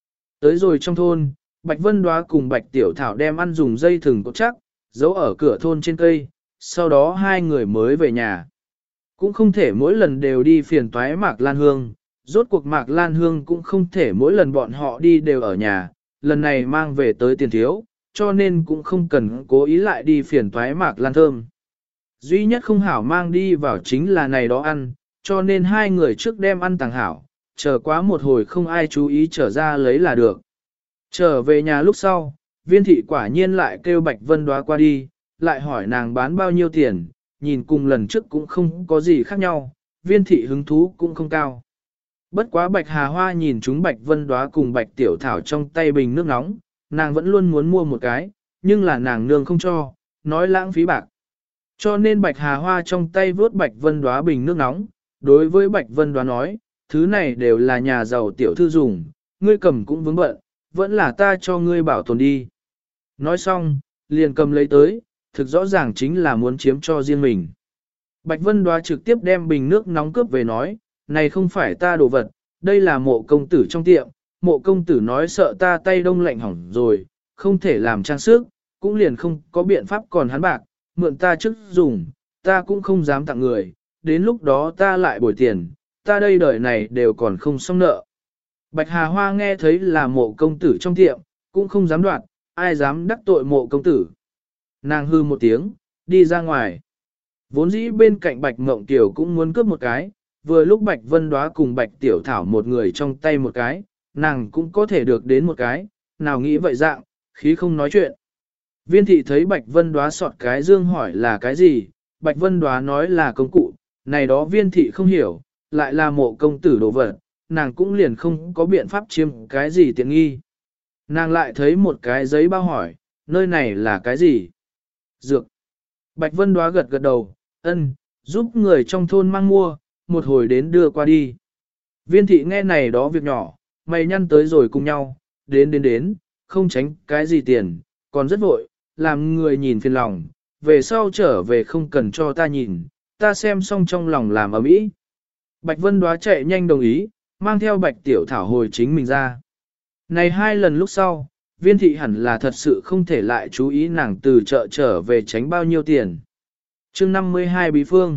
Tới rồi trong thôn, Bạch Vân Đóa cùng Bạch Tiểu Thảo đem ăn dùng dây thừng cột chắc, giấu ở cửa thôn trên cây, sau đó hai người mới về nhà. Cũng không thể mỗi lần đều đi phiền toái Mạc Lan Hương, rốt cuộc Mạc Lan Hương cũng không thể mỗi lần bọn họ đi đều ở nhà, lần này mang về tới tiền thiếu, cho nên cũng không cần cố ý lại đi phiền toái Mạc Lan Thơm. Duy nhất không hảo mang đi vào chính là này đó ăn, cho nên hai người trước đem ăn tàng hảo, chờ quá một hồi không ai chú ý trở ra lấy là được. Trở về nhà lúc sau, Viên thị quả nhiên lại kêu Bạch Vân Đóa qua đi, lại hỏi nàng bán bao nhiêu tiền, nhìn cùng lần trước cũng không có gì khác nhau, Viên thị hứng thú cũng không cao. Bất quá Bạch Hà Hoa nhìn chúng Bạch Vân Đóa cùng Bạch Tiểu Thảo trong tay bình nước nóng, nàng vẫn luôn muốn mua một cái, nhưng là nàng nương không cho, nói lãng phí bạc. Cho nên Bạch Hà Hoa trong tay vớt Bạch Vân Đóa bình nước nóng, đối với Bạch Vân Đóa nói, thứ này đều là nhà giàu tiểu thư dùng, ngươi cầm cũng vướng bận, vẫn là ta cho ngươi bảo tồn đi. Nói xong, liền cầm lấy tới, thực rõ ràng chính là muốn chiếm cho riêng mình. Bạch Vân Đóa trực tiếp đem bình nước nóng cướp về nói, này không phải ta đồ vật, đây là mộ công tử trong tiệm, mộ công tử nói sợ ta tay đông lạnh hỏng rồi, không thể làm trang sức, cũng liền không có biện pháp còn hắn bạc, mượn ta trước dùng, ta cũng không dám tặng người, đến lúc đó ta lại bồi tiền, ta đây đời này đều còn không xong nợ. Bạch Hà Hoa nghe thấy là mộ công tử trong tiệm, cũng không dám đoạt, ai dám đắc tội mộ công tử. Nàng hư một tiếng, đi ra ngoài. Vốn dĩ bên cạnh Bạch Mộng Tiểu cũng muốn cướp một cái, vừa lúc Bạch Vân Đóa cùng Bạch Tiểu Thảo một người trong tay một cái, nàng cũng có thể được đến một cái, nào nghĩ vậy dạng, khí không nói chuyện. Viên thị thấy Bạch Vân Đóa sọt cái dương hỏi là cái gì, Bạch Vân Đóa nói là công cụ, này đó viên thị không hiểu, lại là mộ công tử đồ vật, nàng cũng liền không có biện pháp chiếm cái gì tiện nghi. Nàng lại thấy một cái giấy bao hỏi, nơi này là cái gì? Dược. Bạch Vân Đóa gật gật đầu, ân, giúp người trong thôn mang mua, một hồi đến đưa qua đi. Viên thị nghe này đó việc nhỏ, mày nhăn tới rồi cùng nhau, đến, không tránh cái gì tiền, còn rất vội, làm người nhìn phiền lòng, về sau trở về không cần cho ta nhìn, ta xem xong trong lòng làm ầm ĩ. Bạch Vân Đóa chạy nhanh đồng ý, mang theo Bạch Tiểu Thảo hồi chính mình ra. Này hai lần lúc sau, viên thị hẳn là thật sự không thể lại chú ý nàng từ chợ trở về tránh bao nhiêu tiền. Chương 52 Bí Phương.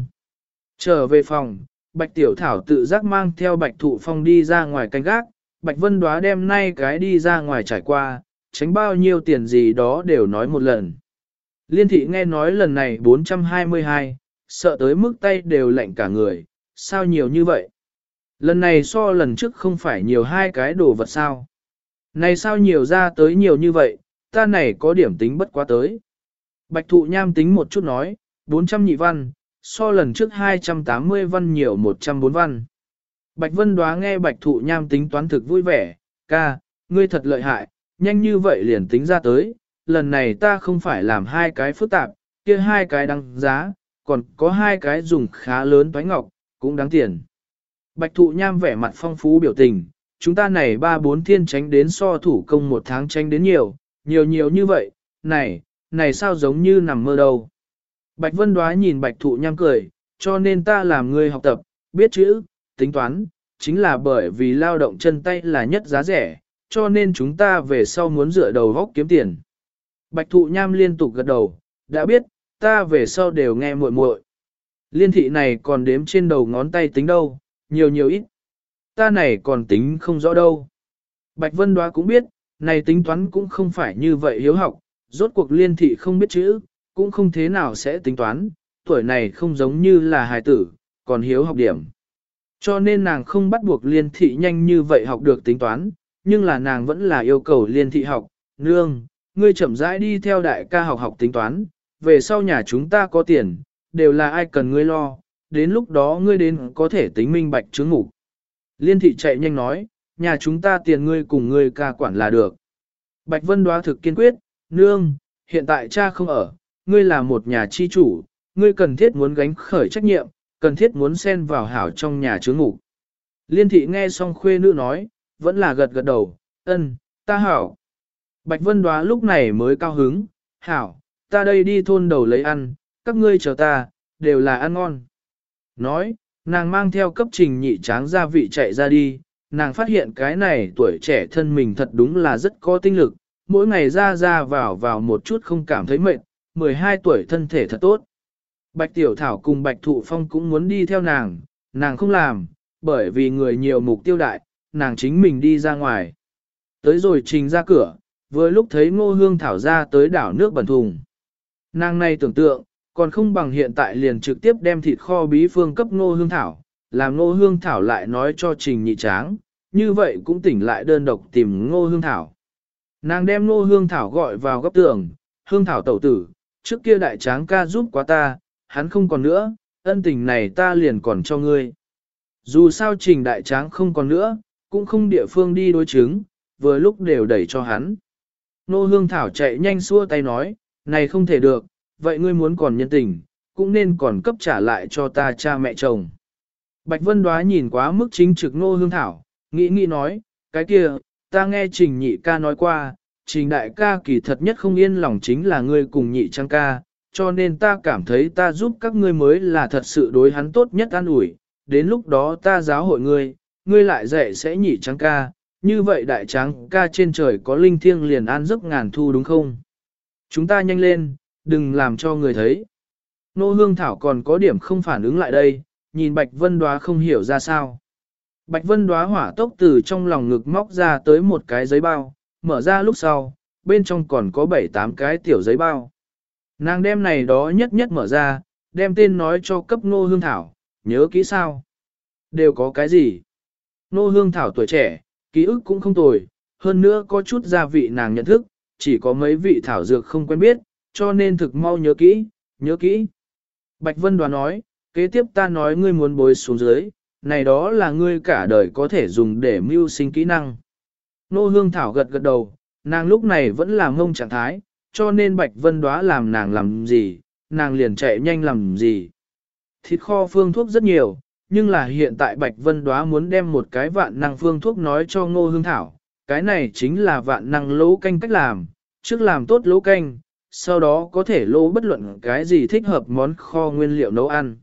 Trở về phòng, Bạch Tiểu Thảo tự giác mang theo Bạch Thụ Phong đi ra ngoài canh gác, Bạch Vân Đóa đem nay cái đi ra ngoài trải qua, tránh bao nhiêu tiền gì đó đều nói một lần. Liên thị nghe nói lần này 422, sợ tới mức tay đều lạnh cả người, sao nhiều như vậy? Lần này so lần trước không phải nhiều hai cái đồ vật sao? Này sao nhiều ra tới nhiều như vậy, ta này có điểm tính bất quá tới. Bạch Thụ Nham tính một chút nói, 400 nhị văn, so lần trước 280 văn nhiều 104 văn. Bạch Vân Đóa nghe Bạch Thụ Nham tính toán thực vui vẻ, ca, ngươi thật lợi hại, nhanh như vậy liền tính ra tới, lần này ta không phải làm hai cái phức tạp, kia hai cái đăng giá, còn có hai cái dùng khá lớn toái ngọc, cũng đáng tiền. Bạch Thụ Nham vẻ mặt phong phú biểu tình, chúng ta này 3-4 thiên tránh đến so thủ công một tháng tránh đến nhiều như vậy, này sao giống như nằm mơ đâu. Bạch Vân Đóa nhìn Bạch Thụ Nham cười, cho nên ta làm người học tập, biết chữ, tính toán, chính là bởi vì lao động chân tay là nhất giá rẻ, cho nên chúng ta về sau muốn dựa đầu góc kiếm tiền. Bạch Thụ Nham liên tục gật đầu, đã biết, ta về sau đều nghe muội muội. Liên thị này còn đếm trên đầu ngón tay tính đâu, nhiều ít. Ta này còn tính không rõ đâu. Bạch Vân Đóa cũng biết, này tính toán cũng không phải như vậy hiếu học, rốt cuộc liên thị không biết chữ, cũng không thế nào sẽ tính toán, tuổi này không giống như là hài tử, còn hiếu học điểm. Cho nên nàng không bắt buộc liên thị nhanh như vậy học được tính toán, nhưng là nàng vẫn là yêu cầu liên thị học, nương, ngươi chậm rãi đi theo đại ca học tính toán, về sau nhà chúng ta có tiền, đều là ai cần ngươi lo, đến lúc đó ngươi đến có thể tính minh bạch chứng ngủ. Liên thị chạy nhanh nói, nhà chúng ta tiền ngươi cùng ngươi ca quản là được. Bạch Vân Đóa thực kiên quyết, nương, hiện tại cha không ở, ngươi là một nhà chi chủ, ngươi cần thiết muốn gánh khởi trách nhiệm, cần thiết muốn xen vào hảo trong nhà chứa ngủ. Liên thị nghe xong khuê nữ nói, vẫn là gật đầu, ân, ta hảo. Bạch Vân Đóa lúc này mới cao hứng, hảo, ta đây đi thôn đầu lấy ăn, các ngươi chờ ta, đều là ăn ngon. Nói, nàng mang theo cấp trình nhị tráng gia vị chạy ra đi, nàng phát hiện cái này tuổi trẻ thân mình thật đúng là rất có tinh lực, mỗi ngày ra ra vào một chút không cảm thấy mệt, 12 tuổi thân thể thật tốt. Bạch Tiểu Thảo cùng Bạch Thụ Phong cũng muốn đi theo nàng không làm, bởi vì người nhiều mục tiêu đại, nàng chính mình đi ra ngoài. Tới rồi trình ra cửa, vừa lúc thấy Ngô Hương Thảo ra tới đảo nước bẩn thùng. Nàng này tưởng tượng, còn không bằng hiện tại liền trực tiếp đem thịt kho bí phương cấp Ngô Hương Thảo, làm Ngô Hương Thảo lại nói cho Trình Nhị Tráng, như vậy cũng tỉnh lại đơn độc tìm Ngô Hương Thảo. Nàng đem Ngô Hương Thảo gọi vào góc tường, Hương Thảo tẩu tử, trước kia đại tráng ca giúp quá ta, hắn không còn nữa, ân tình này ta liền còn cho ngươi. Dù sao Trình đại tráng không còn nữa, cũng không địa phương đi đối chứng, vừa lúc đều đẩy cho hắn. Ngô Hương Thảo chạy nhanh xua tay nói, này không thể được, vậy ngươi muốn còn nhân tình, cũng nên còn cấp trả lại cho ta cha mẹ chồng. Bạch Vân Đoá nhìn quá mức chính trực Ngô Hương Thảo, nghĩ nói, cái kia, ta nghe Trình Nhị ca nói qua, Trình đại ca kỳ thật nhất không yên lòng chính là ngươi cùng Nhị Trang ca, cho nên ta cảm thấy ta giúp các ngươi mới là thật sự đối hắn tốt nhất an ủi, đến lúc đó ta giáo hội ngươi, ngươi lại dạy sẽ Nhị Trang ca, như vậy đại tráng ca trên trời có linh thiêng liền an giấc ngàn thu đúng không? Chúng ta nhanh lên, đừng làm cho người thấy. Nô Hương Thảo còn có điểm không phản ứng lại đây, nhìn Bạch Vân Đoá không hiểu ra sao. Bạch Vân Đoá hỏa tốc từ trong lòng ngực móc ra tới một cái giấy bao, mở ra lúc sau, bên trong còn có 7-8 cái tiểu giấy bao. Nàng đem này đó nhất nhất mở ra, đem tên nói cho cấp Nô Hương Thảo, nhớ kỹ sao? Đều có cái gì? Nô Hương Thảo tuổi trẻ, ký ức cũng không tồi, hơn nữa có chút gia vị nàng nhận thức, chỉ có mấy vị thảo dược không quen biết, cho nên thực mau nhớ kỹ, nhớ kỹ. Bạch Vân Đoá nói, kế tiếp ta nói ngươi muốn bối xuống dưới, này đó là ngươi cả đời có thể dùng để mưu sinh kỹ năng. Nô Hương Thảo gật gật đầu, nàng lúc này vẫn là ngông trạng thái, cho nên Bạch Vân Đoá làm nàng làm gì, nàng liền chạy nhanh làm gì. Thịt kho phương thuốc rất nhiều, nhưng là hiện tại Bạch Vân Đoá muốn đem một cái vạn năng phương thuốc nói cho Ngô Hương Thảo, cái này chính là vạn năng lỗ canh cách làm, trước làm tốt lỗ canh, sau đó có thể lỗ bất luận cái gì thích hợp món kho nguyên liệu nấu ăn.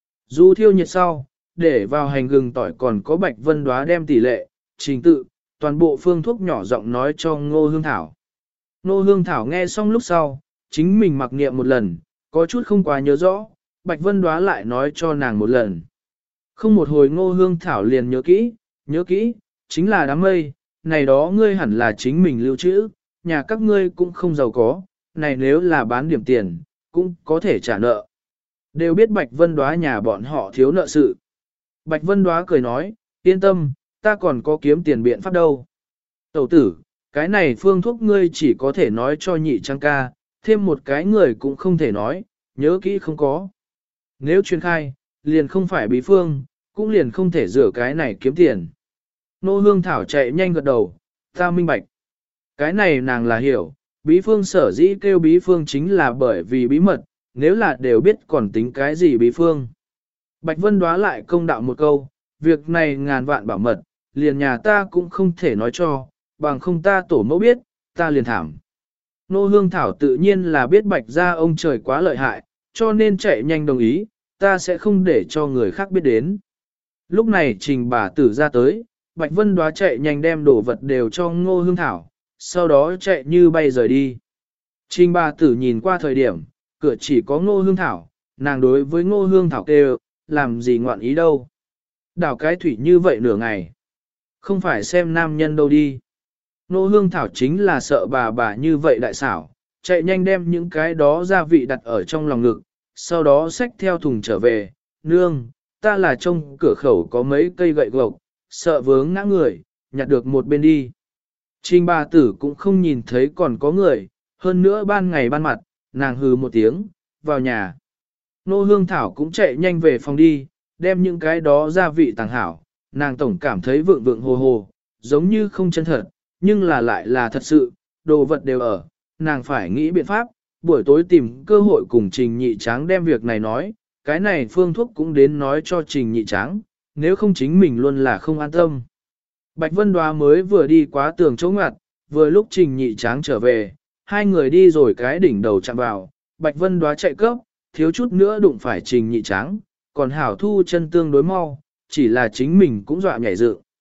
Dù thiêu nhiệt sau, để vào hành gừng tỏi còn có Bạch Vân Đoá đem tỷ lệ, trình tự, toàn bộ phương thuốc nhỏ giọng nói cho Ngô Hương Thảo. Ngô Hương Thảo nghe xong lúc sau, chính mình mặc niệm một lần, có chút không quá nhớ rõ, Bạch Vân Đoá lại nói cho nàng một lần. Không một hồi Ngô Hương Thảo liền nhớ kỹ, chính là đám mây, này đó ngươi hẳn là chính mình lưu trữ, nhà các ngươi cũng không giàu có, này nếu là bán điểm tiền, cũng có thể trả nợ. Đều biết Bạch Vân Đoá nhà bọn họ thiếu nợ sự. Bạch Vân Đoá cười nói, yên tâm, ta còn có kiếm tiền biện pháp đâu. Tẩu tử, cái này phương thuốc ngươi chỉ có thể nói cho Nhị Trang ca, thêm một cái người cũng không thể nói, nhớ kỹ không có. Nếu chuyên khai, liền không phải bí phương, cũng liền không thể rửa cái này kiếm tiền. Nô Hương Thảo chạy nhanh gật đầu, ta minh bạch. Cái này nàng là hiểu, bí phương sở dĩ kêu bí phương chính là bởi vì bí mật, nếu là đều biết còn tính cái gì bí phương. Bạch Vân Đoá lại công đạo một câu, việc này ngàn vạn bảo mật, liền nhà ta cũng không thể nói cho, bằng không ta tổ mẫu biết, ta liền thảm. Nô Hương Thảo tự nhiên là biết Bạch gia ông trời quá lợi hại, cho nên chạy nhanh đồng ý, ta sẽ không để cho người khác biết đến. Lúc này Trình bà tử ra tới, Bạch Vân Đoá chạy nhanh đem đồ vật đều cho Ngô Hương Thảo, sau đó chạy như bay rời đi. Trình bà tử nhìn qua thời điểm, cửa chỉ có Ngô Hương Thảo, nàng đối với Ngô Hương Thảo kêu, làm gì ngoạn ý đâu. Đảo cái thủy như vậy nửa ngày. Không phải xem nam nhân đâu đi. Ngô Hương Thảo chính là sợ bà như vậy đại xảo, chạy nhanh đem những cái đó gia vị đặt ở trong lòng ngực, sau đó xách theo thùng trở về, nương, ta là trông cửa khẩu có mấy cây gậy gộc, sợ vướng ngã người, nhặt được một bên đi. Trình bà tử cũng không nhìn thấy còn có người, hơn nữa ban ngày ban mặt, nàng hừ một tiếng, vào nhà. Nô Hương Thảo cũng chạy nhanh về phòng đi, đem những cái đó gia vị tàng hảo, nàng tổng cảm thấy vượng vượng hồ hồ, giống như không chân thật, nhưng là lại là thật sự, đồ vật đều ở, nàng phải nghĩ biện pháp, buổi tối tìm cơ hội cùng Trình Nhị Tráng đem việc này nói, cái này phương thuốc cũng đến nói cho Trình Nhị Tráng, nếu không chính mình luôn là không an tâm. Bạch Vân Đoá mới vừa đi quá tường chỗ ngặt, vừa lúc Trình Nhị Tráng trở về, hai người đi rồi cái đỉnh đầu chạm vào, Bạch Vân Đoá chạy cấp, thiếu chút nữa đụng phải Trình Nhị Tráng, còn hảo thu chân tương đối mau, chỉ là chính mình cũng dọa nhảy dựng.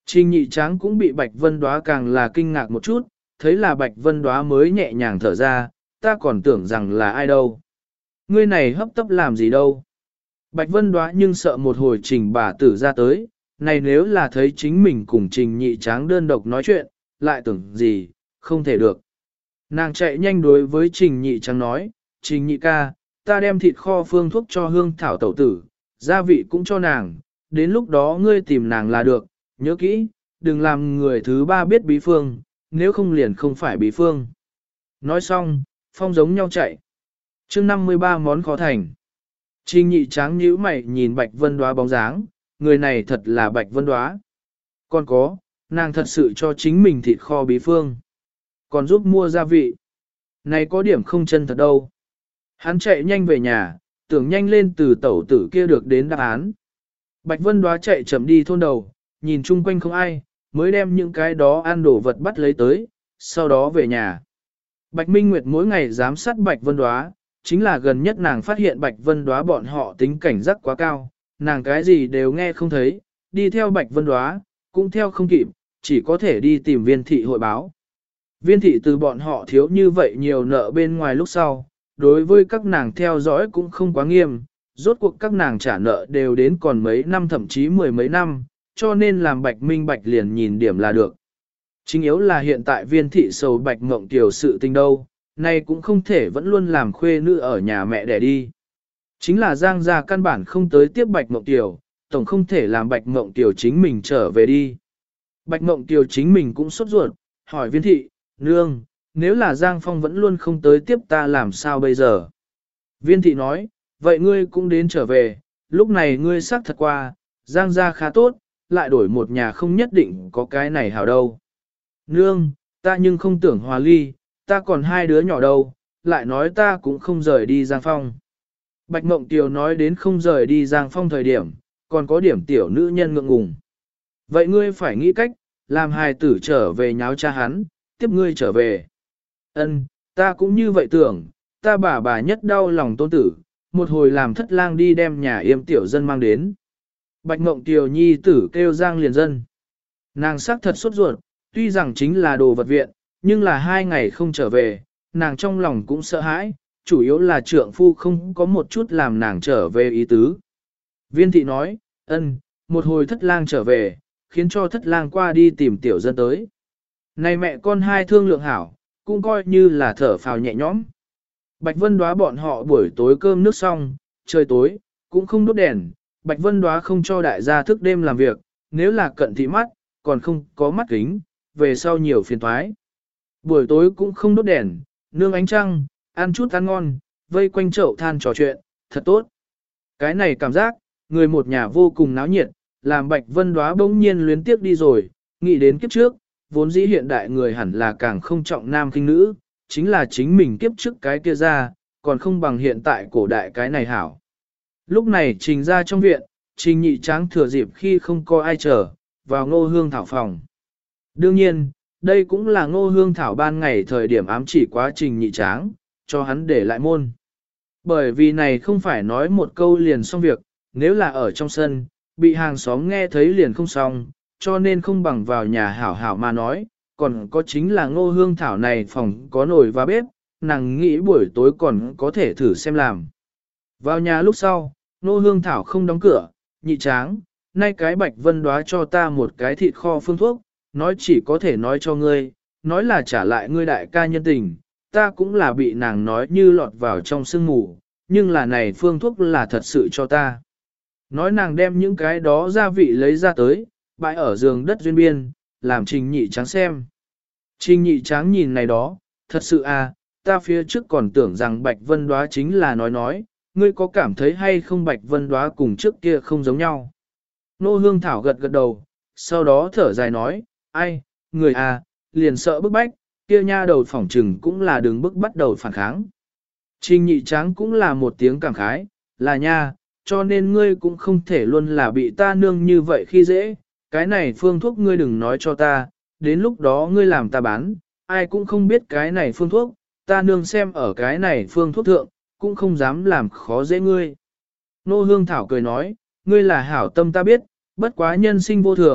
Trình nhị tráng cũng bị Bạch Vân Đóa càng là kinh ngạc một chút, thấy là Bạch Vân Đóa mới nhẹ nhàng thở ra, ta còn tưởng rằng là ai đâu. Ngươi này hấp tấp làm gì đâu. Bạch Vân Đóa nhưng sợ một hồi Trình bà tử ra tới, này nếu là thấy chính mình cùng Trình nhị tráng đơn độc nói chuyện, lại tưởng gì, không thể được. Nàng chạy nhanh đối với Trình nhị tráng nói, Trình nhị ca, ta đem thịt kho phương thuốc cho hương thảo tẩu tử, gia vị cũng cho nàng, đến lúc đó ngươi tìm nàng là được, nhớ kỹ, đừng làm người thứ ba biết bí phương, nếu không liền không phải bí phương. Nói xong, phong giống nhau chạy. chương 53 món khó thành. Trình nhị tráng nhíu mày nhìn Bạch Vân Đóa bóng dáng, người này thật là Bạch Vân Đóa. Còn có, nàng thật sự cho chính mình thịt kho bí phương. Còn giúp mua gia vị. Này có điểm không chân thật đâu. Hắn chạy nhanh về nhà, tưởng nhanh lên từ tẩu tử kia được đến đáp án. Bạch Vân Đóa chạy chậm đi thôn đầu, nhìn chung quanh không ai, mới đem những cái đó ăn đồ vật bắt lấy tới, sau đó về nhà. Bạch Minh Nguyệt mỗi ngày giám sát Bạch Vân Đóa, chính là gần nhất nàng phát hiện Bạch Vân Đóa bọn họ tính cảnh giác quá cao, nàng cái gì đều nghe không thấy, đi theo Bạch Vân Đóa, cũng theo không kịp, chỉ có thể đi tìm viên thị hội báo. Viên thị từ bọn họ thiếu như vậy nhiều nợ bên ngoài lúc sau, đối với các nàng theo dõi cũng không quá nghiêm, rốt cuộc các nàng trả nợ đều đến còn mấy năm thậm chí mười mấy năm, cho nên làm Bạch Minh Bạch liền nhìn điểm là được. Chính yếu là hiện tại viên thị sầu Bạch Mộng Tiểu sự tình đâu, nay cũng không thể vẫn luôn làm khuê nữ ở nhà mẹ đẻ đi. Chính là Giang gia căn bản không tới tiếp Bạch Mộng Tiểu, tổng không thể làm Bạch Mộng Tiểu chính mình trở về đi. Bạch Mộng Tiểu chính mình cũng sốt ruột, hỏi viên thị, nương, nếu là Giang Phong vẫn luôn không tới tiếp ta làm sao bây giờ? Viên thị nói, vậy ngươi cũng đến trở về, lúc này ngươi xác thật qua, Giang gia khá tốt, lại đổi một nhà không nhất định có cái này hảo đâu. Nương, ta nhưng không tưởng hòa ly, ta còn hai đứa nhỏ đâu, lại nói ta cũng không rời đi Giang Phong. Bạch Mộng Tiều nói đến không rời đi Giang Phong thời điểm, còn có điểm tiểu nữ nhân ngượng ngùng. Vậy ngươi phải nghĩ cách, làm hài tử trở về nháo cha hắn, tiếp ngươi trở về. Ân, ta cũng như vậy tưởng, ta bà nhất đau lòng tôn tử, một hồi làm thất lang đi đem nhà yêm tiểu dân mang đến. Bạch Mộng Tiều nhi tử kêu Giang liền dân. Nàng sắc thật sốt ruột, tuy rằng chính là đồ vật viện, nhưng là 2 ngày không trở về, nàng trong lòng cũng sợ hãi, chủ yếu là trượng phu không có một chút làm nàng trở về ý tứ. Viên thị nói, ân, một hồi thất lang trở về, khiến cho thất lang qua đi tìm tiểu dân tới. Này mẹ con hai thương lượng hảo, cũng coi như là thở phào nhẹ nhõm. Bạch Vân Đóa bọn họ buổi tối cơm nước xong, trời tối, cũng không đốt đèn, Bạch Vân Đóa không cho đại gia thức đêm làm việc, nếu là cận thị mắt, còn không có mắt kính, về sau nhiều phiền toái. Buổi tối cũng không đốt đèn, nương ánh trăng, ăn chút ăn ngon, vây quanh chậu than trò chuyện, thật tốt. Cái này cảm giác, người một nhà vô cùng náo nhiệt, làm Bạch Vân Đóa bỗng nhiên luyến tiếc đi rồi, nghĩ đến kiếp trước, vốn dĩ hiện đại người hẳn là càng không trọng nam khinh nữ, chính là chính mình kiếp trước cái kia ra, còn không bằng hiện tại cổ đại cái này hảo. Lúc này Trình ra trong viện, Trình nhị tráng thừa dịp khi không có ai chờ, vào Ngô Hương Thảo phòng. Đương nhiên, đây cũng là Ngô Hương Thảo ban ngày thời điểm ám chỉ quá Trình nhị tráng, cho hắn để lại môn. Bởi vì này không phải nói một câu liền xong việc, nếu là ở trong sân, bị hàng xóm nghe thấy liền không xong, cho nên không bằng vào nhà hảo hảo mà nói, còn có chính là Ngô Hương Thảo này phòng có nồi và bếp, nàng nghĩ buổi tối còn có thể thử xem làm. Vào nhà lúc sau, Ngô Hương Thảo không đóng cửa, nhị tráng, nay cái Bạch Vân Đóa cho ta một cái thịt kho phương thuốc, nói chỉ có thể nói cho ngươi, nói là trả lại ngươi đại ca nhân tình, ta cũng là bị nàng nói như lọt vào trong sương mù, nhưng là này phương thuốc là thật sự cho ta. Nói nàng đem những cái đó gia vị lấy ra tới, bãi ở giường đất duyên biên, làm Trình nhị tráng xem. Trình nhị tráng nhìn này đó, thật sự à, ta phía trước còn tưởng rằng Bạch Vân Đóa chính là nói, ngươi có cảm thấy hay không Bạch Vân Đóa cùng trước kia không giống nhau. Nô Hương Thảo gật gật đầu, sau đó thở dài nói, ai, người à, liền sợ bức bách, kia nha đầu phỏng trừng cũng là đường bức bắt đầu phản kháng. Trình nhị tráng cũng là một tiếng cảm khái, là nha, cho nên ngươi cũng không thể luôn là bị ta nương như vậy khi dễ, cái này phương thuốc ngươi đừng nói cho ta, đến lúc đó ngươi làm ta bán, ai cũng không biết cái này phương thuốc, ta nương xem ở cái này phương thuốc thượng, cũng không dám làm khó dễ ngươi. Nô Hương Thảo cười nói, ngươi là hảo tâm ta biết, bất quá nhân sinh vô thường,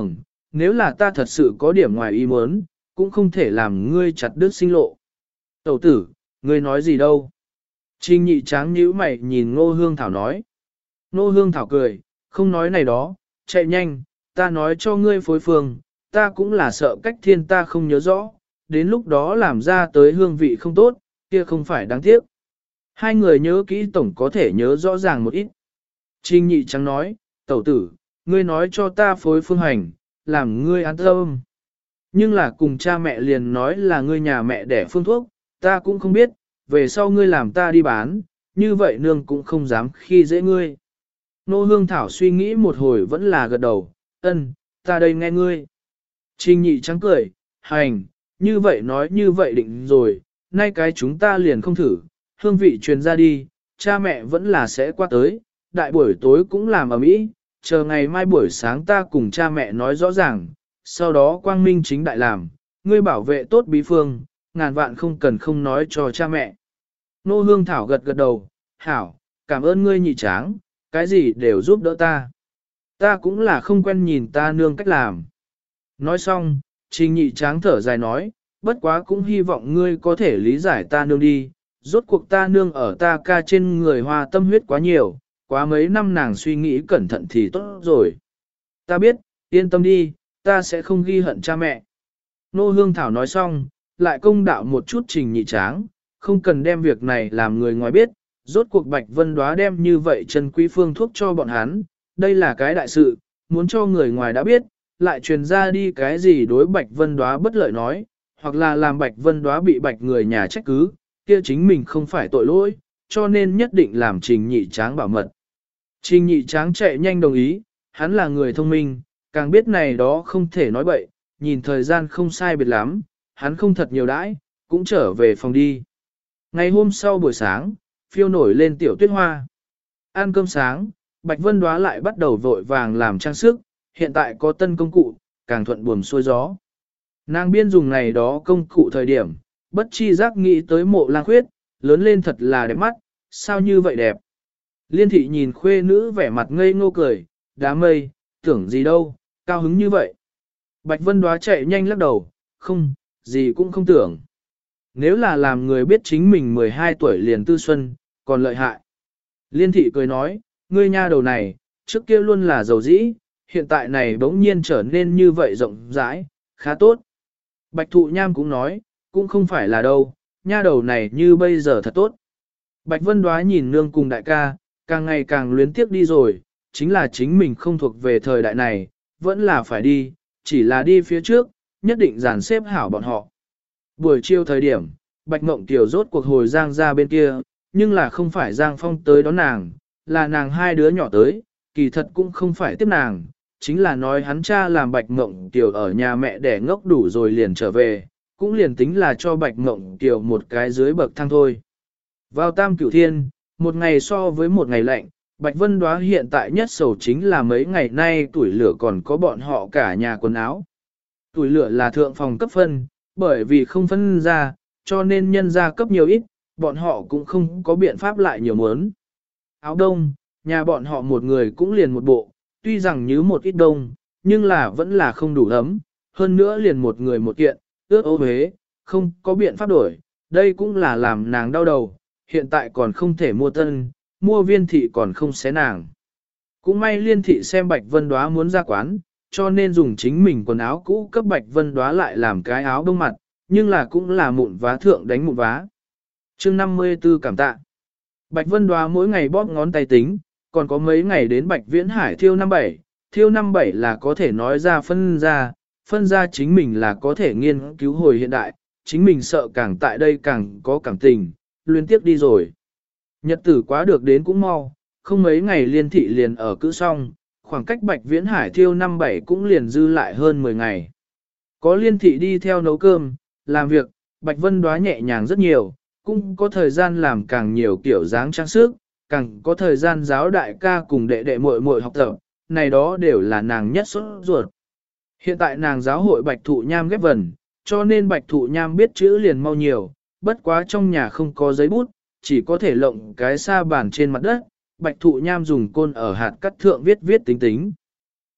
nếu là ta thật sự có điểm ngoài ý muốn, cũng không thể làm ngươi chặt đứt sinh lộ. Tẩu tử, ngươi nói gì đâu? Trình nhị tráng nhíu mày nhìn Ngô Hương Thảo nói. Ngô Hương Thảo cười, không nói này đó, chạy nhanh, ta nói cho ngươi phối phương, ta cũng là sợ cách thiên ta không nhớ rõ, đến lúc đó làm ra tới hương vị không tốt, kia không phải đáng tiếc. Hai người nhớ kỹ tổng có thể nhớ rõ ràng một ít. Trình nhị trắng nói, tẩu tử, ngươi nói cho ta phối phương hành, làm ngươi an tâm. Nhưng là cùng cha mẹ liền nói là ngươi nhà mẹ đẻ phương thuốc, ta cũng không biết, về sau ngươi làm ta đi bán, như vậy nương cũng không dám khi dễ ngươi. Nô Hương Thảo suy nghĩ một hồi vẫn là gật đầu, ân, ta đây nghe ngươi. Trình nhị trắng cười, hành, như vậy nói như vậy định rồi, nay cái chúng ta liền không thử, hương vị truyền ra đi, cha mẹ vẫn là sẽ qua tới, đại buổi tối cũng làm ở mỹ, chờ ngày mai buổi sáng ta cùng cha mẹ nói rõ ràng, sau đó quang minh chính đại làm, ngươi bảo vệ tốt bí phương, ngàn vạn không cần không nói cho cha mẹ. Nô Hương Thảo gật gật đầu, hảo, cảm ơn ngươi nhị tráng, cái gì đều giúp đỡ ta. Ta cũng là không quen nhìn ta nương cách làm. Nói xong, Trình nhị tráng thở dài nói, bất quá cũng hy vọng ngươi có thể lý giải ta nương đi, rốt cuộc ta nương ở ta ca trên người hoa tâm huyết quá nhiều, quá mấy năm nàng suy nghĩ cẩn thận thì tốt rồi. Ta biết, yên tâm đi, ta sẽ không ghi hận cha mẹ. Nô Hương Thảo nói xong, lại công đạo một chút Trình nhị tráng, không cần đem việc này làm người ngoài biết, rốt cuộc Bạch Vân Đóa đem như vậy chân quý phương thuốc cho bọn hắn, đây là cái đại sự, muốn cho người ngoài đã biết, lại truyền ra đi cái gì đối Bạch Vân Đóa bất lợi nói, hoặc là làm Bạch Vân Đóa bị Bạch người nhà trách cứ, kia chính mình không phải tội lỗi, cho nên nhất định làm Trình nhị tráng bảo mật. Trình nhị tráng chạy nhanh đồng ý, hắn là người thông minh, càng biết này đó không thể nói bậy, nhìn thời gian không sai biệt lắm, hắn không thật nhiều đãi, cũng trở về phòng đi. Ngày hôm sau buổi sáng, phiêu nổi lên tiểu tuyết hoa. Ăn cơm sáng, Bạch Vân Đóa lại bắt đầu vội vàng làm trang sức, hiện tại có tân công cụ, càng thuận buồm xuôi gió. Nàng biên dùng này đó công cụ thời điểm, bất chi giác nghĩ tới Mộ Lang Khuyết, lớn lên thật là đẹp mắt, sao như vậy đẹp. Liên thị nhìn khuê nữ vẻ mặt ngây ngô cười, đám mây, tưởng gì đâu, cao hứng như vậy. Bạch Vân Đóa chạy nhanh lắc đầu, không, gì cũng không tưởng. Nếu là làm người biết chính mình 12 tuổi liền tư xuân, còn lợi hại. Liên thị cười nói, ngươi nha đầu này, trước kia luôn là giàu dĩ, hiện tại này bỗng nhiên trở nên như vậy rộng rãi, khá tốt. Bạch Thụ Nham cũng nói, cũng không phải là đâu, nha đầu này như bây giờ thật tốt. Bạch Vân Đóa nhìn nương cùng đại ca, càng ngày càng luyến tiếc đi rồi, chính là chính mình không thuộc về thời đại này, vẫn là phải đi, chỉ là đi phía trước, nhất định dàn xếp hảo bọn họ. Buổi chiều thời điểm, Bạch Mộng Tiểu rốt cuộc hồi Giang ra bên kia, nhưng là không phải Giang Phong tới đón nàng, là nàng hai đứa nhỏ tới, kỳ thật cũng không phải tiếp nàng, chính là nói hắn cha làm Bạch Mộng Tiểu ở nhà mẹ đẻ ngốc đủ rồi liền trở về, cũng liền tính là cho Bạch Mộng Tiểu một cái dưới bậc thang thôi. Vào Tam Cửu Thiên, một ngày so với một ngày lạnh, Bạch Vân Đóa hiện tại nhất sầu chính là mấy ngày nay tuổi lửa còn có bọn họ cả nhà quần áo. Tuổi lửa là thượng phòng cấp phân, bởi vì không phân ra, cho nên nhân gia cấp nhiều ít, bọn họ cũng không có biện pháp lại nhiều muốn. Áo đông, nhà bọn họ một người cũng liền một bộ, tuy rằng như một ít đông, nhưng là vẫn là không đủ ấm, hơn nữa liền một người một kiện, ướt ố huế, không có biện pháp đổi, đây cũng là làm nàng đau đầu, hiện tại còn không thể mua tân, mua viên thị còn không xé nàng. Cũng may liên thị xem Bạch Vân Đóa muốn ra quán, cho nên dùng chính mình quần áo cũ cấp Bạch Vân Đóa lại làm cái áo đông mặt, nhưng là cũng là mụn vá thượng đánh mụn vá. Chương 54 cảm tạ. Bạch Vân Đóa mỗi ngày bóp ngón tay tính, còn có mấy ngày đến Bạch Viễn Hải thiêu 57, thiêu 57 là có thể nói ra phân ra chính mình là có thể nghiên cứu hồi hiện đại, chính mình sợ càng tại đây càng có cảm tình, liên tiếp đi rồi. Nhật tử quá được đến cũng mau, không mấy ngày liên thị liền ở cữ xong, khoảng cách Bạch Viễn Hải thiêu 57 cũng liền dư lại hơn 10 ngày. Có liên thị đi theo nấu cơm, làm việc, Bạch Vân Đóa nhẹ nhàng rất nhiều, cũng có thời gian làm càng nhiều kiểu dáng trang sức, càng có thời gian giáo đại ca cùng đệ đệ muội muội học tập, này đó đều là nàng nhất sốt ruột. Hiện tại nàng giáo hội Bạch Thụ Nham ghép vần, cho nên Bạch Thụ Nham biết chữ liền mau nhiều, bất quá trong nhà không có giấy bút, chỉ có thể lộng cái sa bàn trên mặt đất, Bạch Thụ Nham dùng côn ở hạt cắt thượng viết tính tính.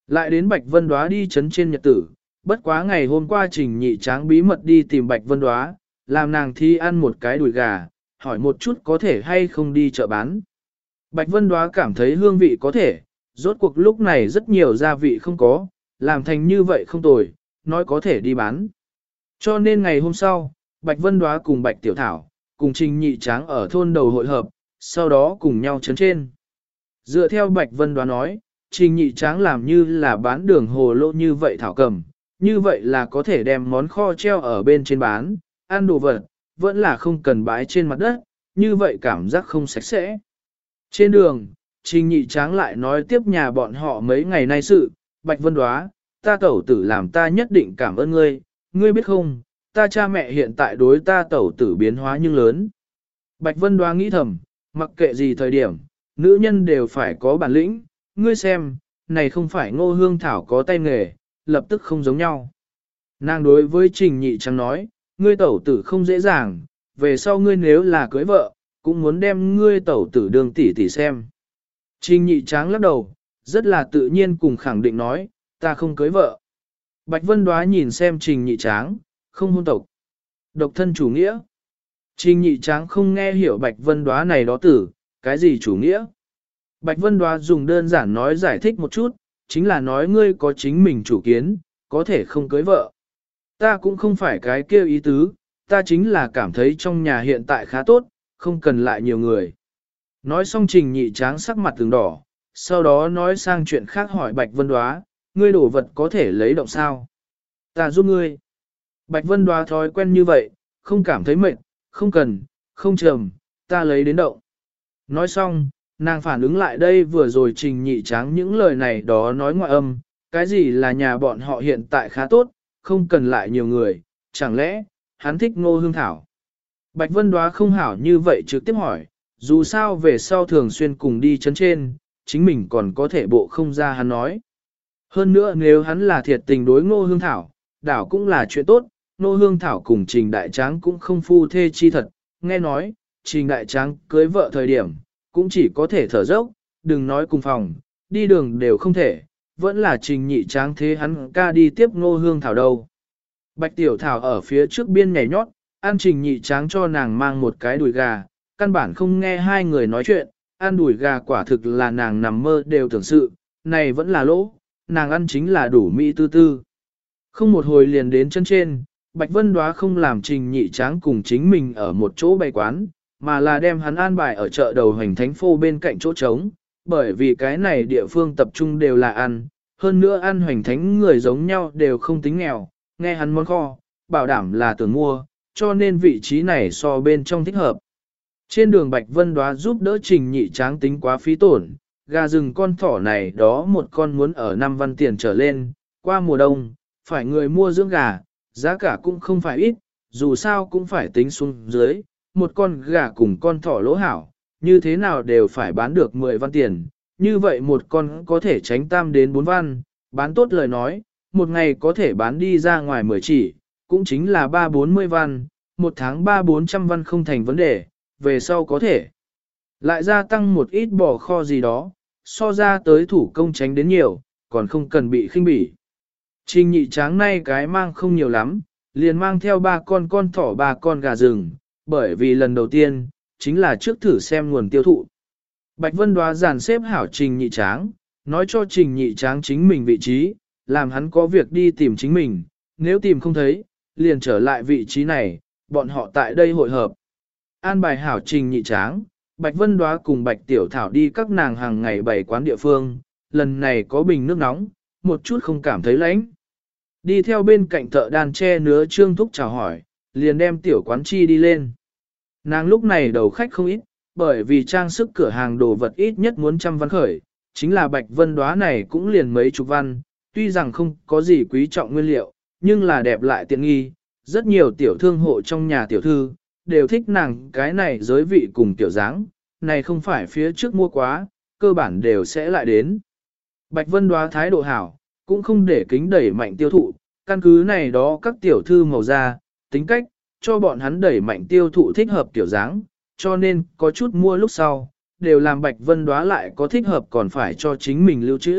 Lại đến Bạch Vân Đóa đi chấn trên nhật tử, bất quá ngày hôm qua Trình Nhị Tráng bí mật đi tìm Bạch Vân Đóa, làm nàng thi ăn một cái đùi gà, hỏi một chút có thể hay không đi chợ bán. Bạch Vân Đóa cảm thấy hương vị có thể, rốt cuộc lúc này rất nhiều gia vị không có, làm thành như vậy không tồi, nói có thể đi bán. Cho nên ngày hôm sau, Bạch Vân Đóa cùng Bạch Tiểu Thảo, cùng Trình Nhị Tráng ở thôn đầu hội hợp, sau đó cùng nhau chấn trên. Dựa theo Bạch Vân Đóa nói, Trình Nhị Tráng làm như là bán đường hồ lô như vậy thảo cầm, như vậy là có thể đem món kho treo ở bên trên bán, ăn đồ vật, vẫn là không cần bãi trên mặt đất, như vậy cảm giác không sạch sẽ. Trên đường, Trình Nhị Tráng lại nói tiếp nhà bọn họ mấy ngày nay sự, Bạch Vân Đóa, ta tẩu tử làm ta nhất định cảm ơn ngươi, ngươi biết không, ta cha mẹ hiện tại đối ta tẩu tử biến hóa nhưng lớn. Bạch Vân Đóa nghĩ thầm, mặc kệ gì thời điểm, nữ nhân đều phải có bản lĩnh, ngươi xem, này không phải Ngô Hương Thảo có tay nghề, lập tức không giống nhau. Nàng đối với Trình Nhị Tráng nói, ngươi tẩu tử không dễ dàng, về sau ngươi nếu là cưới vợ, cũng muốn đem ngươi tẩu tử đường tỷ tỷ xem. Trình Nhị Tráng lắc đầu, rất là tự nhiên cùng khẳng định nói, ta không cưới vợ. Bạch Vân Đóa nhìn xem Trình Nhị Tráng, không hôn tộc. Độc thân chủ nghĩa. Trình Nhị Tráng không nghe hiểu Bạch Vân Đóa này đó tử, cái gì chủ nghĩa. Bạch Vân Đóa dùng đơn giản nói giải thích một chút, chính là nói ngươi có chính mình chủ kiến, có thể không cưới vợ. Ta cũng không phải cái kêu ý tứ, ta chính là cảm thấy trong nhà hiện tại khá tốt, không cần lại nhiều người. Nói xong Trình Nhị Tráng sắc mặt từng đỏ, sau đó nói sang chuyện khác hỏi Bạch Vân Đóa, ngươi đổ vật có thể lấy động sao? Ta giúp ngươi. Bạch Vân Đóa thói quen như vậy, không cảm thấy mệt, không cần, không trầm, ta lấy đến động. Nói xong, nàng phản ứng lại đây vừa rồi Trình Nhị Tráng những lời này đó nói ngoại âm, cái gì là nhà bọn họ hiện tại khá tốt, không cần lại nhiều người, chẳng lẽ, hắn thích Ngô Hương Thảo. Bạch Vân Đóa không hảo như vậy trực tiếp hỏi, dù sao về sau thường xuyên cùng đi chấn trên, chính mình còn có thể bộ không ra hắn nói. Hơn nữa nếu hắn là thiệt tình đối Ngô Hương Thảo, đảo cũng là chuyện tốt, Ngô Hương Thảo cùng Trình Đại Tráng cũng không phu thê chi thật, nghe nói, Trình Đại Tráng cưới vợ thời điểm, cũng chỉ có thể thở dốc, đừng nói cùng phòng, đi đường đều không thể, vẫn là Trình Nhị Tráng thế hắn ca đi tiếp Ngô Hương Thảo đâu. Bạch Tiểu Thảo ở phía trước biên nhảy nhót, ăn Trình Nhị Tráng cho nàng mang một cái đùi gà, căn bản không nghe hai người nói chuyện, ăn đùi gà quả thực là nàng nằm mơ đều tưởng sự, này vẫn là lỗ, nàng ăn chính là đủ mỹ tư tư. Không một hồi liền đến chân trên, Bạch Vân Đóa không làm Trình Nhị Tráng cùng chính mình ở một chỗ bày quán, mà là đem hắn an bài ở chợ đầu Hoành Thánh Phô bên cạnh chỗ trống, bởi vì cái này địa phương tập trung đều là ăn, hơn nữa ăn Hoành Thánh người giống nhau đều không tính nghèo, nghe hắn món kho, bảo đảm là tưởng mua, cho nên vị trí này so bên trong thích hợp. Trên đường Bạch Vân Đóa giúp đỡ Trình Nhị Tráng tính quá phí tổn, gà rừng con thỏ này đó một con muốn ở 5 văn tiền trở lên, qua mùa đông, phải người mua dưỡng gà, giá cả cũng không phải ít, dù sao cũng phải tính xuống dưới, một con gà cùng con thỏ lỗ hảo, như thế nào đều phải bán được 10 văn tiền, như vậy một con có thể tránh tam đến 4 văn, bán tốt lời nói, một ngày có thể bán đi ra ngoài 10 chỉ, cũng chính là 3-40 văn, một tháng 300-400 văn không thành vấn đề, về sau có thể lại gia tăng một ít bò kho gì đó, so ra tới thủ công tránh đến nhiều, còn không cần bị khinh bỉ. Trình Nhị Tráng nay cái mang không nhiều lắm, liền mang theo 3 con thỏ 3 con gà rừng, bởi vì lần đầu tiên, chính là trước thử xem nguồn tiêu thụ. Bạch Vân Đóa dàn xếp hảo Trình Nhị Tráng, nói cho Trình Nhị Tráng chính mình vị trí, làm hắn có việc đi tìm chính mình, nếu tìm không thấy, liền trở lại vị trí này, bọn họ tại đây hội hợp. An bài hảo Trình Nhị Tráng, Bạch Vân Đóa cùng Bạch Tiểu Thảo đi các nàng hàng ngày bày quán địa phương, lần này có bình nước nóng, một chút không cảm thấy lạnh. Đi theo bên cạnh thợ đàn tre nứa Trương Thúc chào hỏi, liền đem tiểu quán chi đi lên. Nàng lúc này đầu khách không ít, bởi vì trang sức cửa hàng đồ vật ít nhất muốn 100 văn khởi, chính là Bạch Vân Đóa này cũng liền mấy chục văn, tuy rằng không có gì quý trọng nguyên liệu, nhưng là đẹp lại tiện nghi, rất nhiều tiểu thương hộ trong nhà tiểu thư, đều thích nàng cái này giới vị cùng tiểu dáng, này không phải phía trước mua quá, cơ bản đều sẽ lại đến. Bạch Vân Đóa thái độ hảo, cũng không để kính đẩy mạnh tiêu thụ, căn cứ này đó các tiểu thư màu da, tính cách, cho bọn hắn đẩy mạnh tiêu thụ thích hợp tiểu dáng, cho nên có chút mua lúc sau, đều làm Bạch Vân Đóa lại có thích hợp còn phải cho chính mình lưu trữ,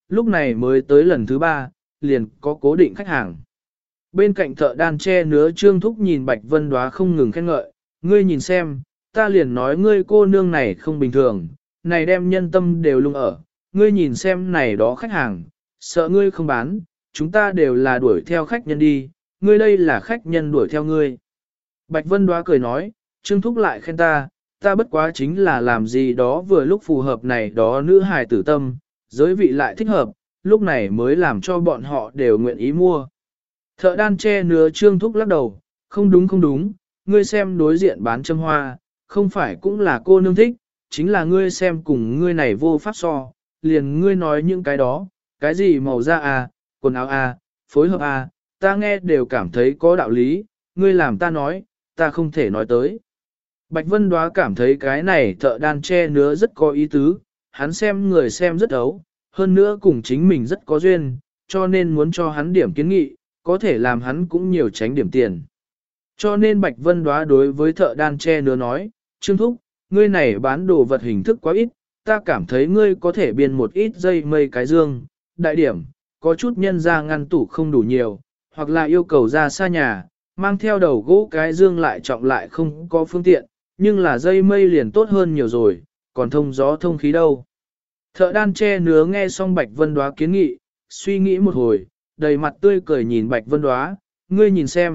lúc này mới tới lần thứ 3, liền có cố định khách hàng. Bên cạnh thợ đan tre nứa Trương Thúc nhìn Bạch Vân Đóa không ngừng khen ngợi, ngươi nhìn xem, ta liền nói ngươi cô nương này không bình thường, này đem nhân tâm đều lung ở, ngươi nhìn xem này đó khách hàng, sợ ngươi không bán, chúng ta đều là đuổi theo khách nhân đi, ngươi đây là khách nhân đuổi theo ngươi. Bạch Vân Đóa cười nói, Trương Thúc lại khen ta bất quá chính là làm gì đó vừa lúc phù hợp này đó nữ hài tử tâm, giới vị lại thích hợp, lúc này mới làm cho bọn họ đều nguyện ý mua. Thợ đan che nứa Trương Thúc lắc đầu, không đúng, ngươi xem đối diện bán châm hoa, không phải cũng là cô nương thích, chính là ngươi xem cùng ngươi này vô pháp so, liền ngươi nói những cái đó, cái gì màu da à, quần áo à, phối hợp à, ta nghe đều cảm thấy có đạo lý, ngươi làm ta nói, ta không thể nói tới. Bạch Vân Đóa cảm thấy cái này thợ đan che nứa rất có ý tứ, hắn xem người xem rất ấu, hơn nữa cùng chính mình rất có duyên, cho nên muốn cho hắn điểm kiến nghị, có thể làm hắn cũng nhiều tránh điểm tiền. Cho nên Bạch Vân Đóa đối với thợ đan che nứa nói, Trương Thúc, ngươi này bán đồ vật hình thức quá ít, ta cảm thấy ngươi có thể biên một ít dây mây cái dương, đại điểm, có chút nhân ra ngăn tủ không đủ nhiều, hoặc là yêu cầu ra xa nhà, mang theo đầu gỗ cái dương lại trọng lại không có phương tiện, nhưng là dây mây liền tốt hơn nhiều rồi, còn thông gió thông khí đâu. Thợ đan che nứa nghe xong Bạch Vân Đóa kiến nghị, suy nghĩ một hồi, đầy mặt tươi cười nhìn Bạch Vân Đóa, ngươi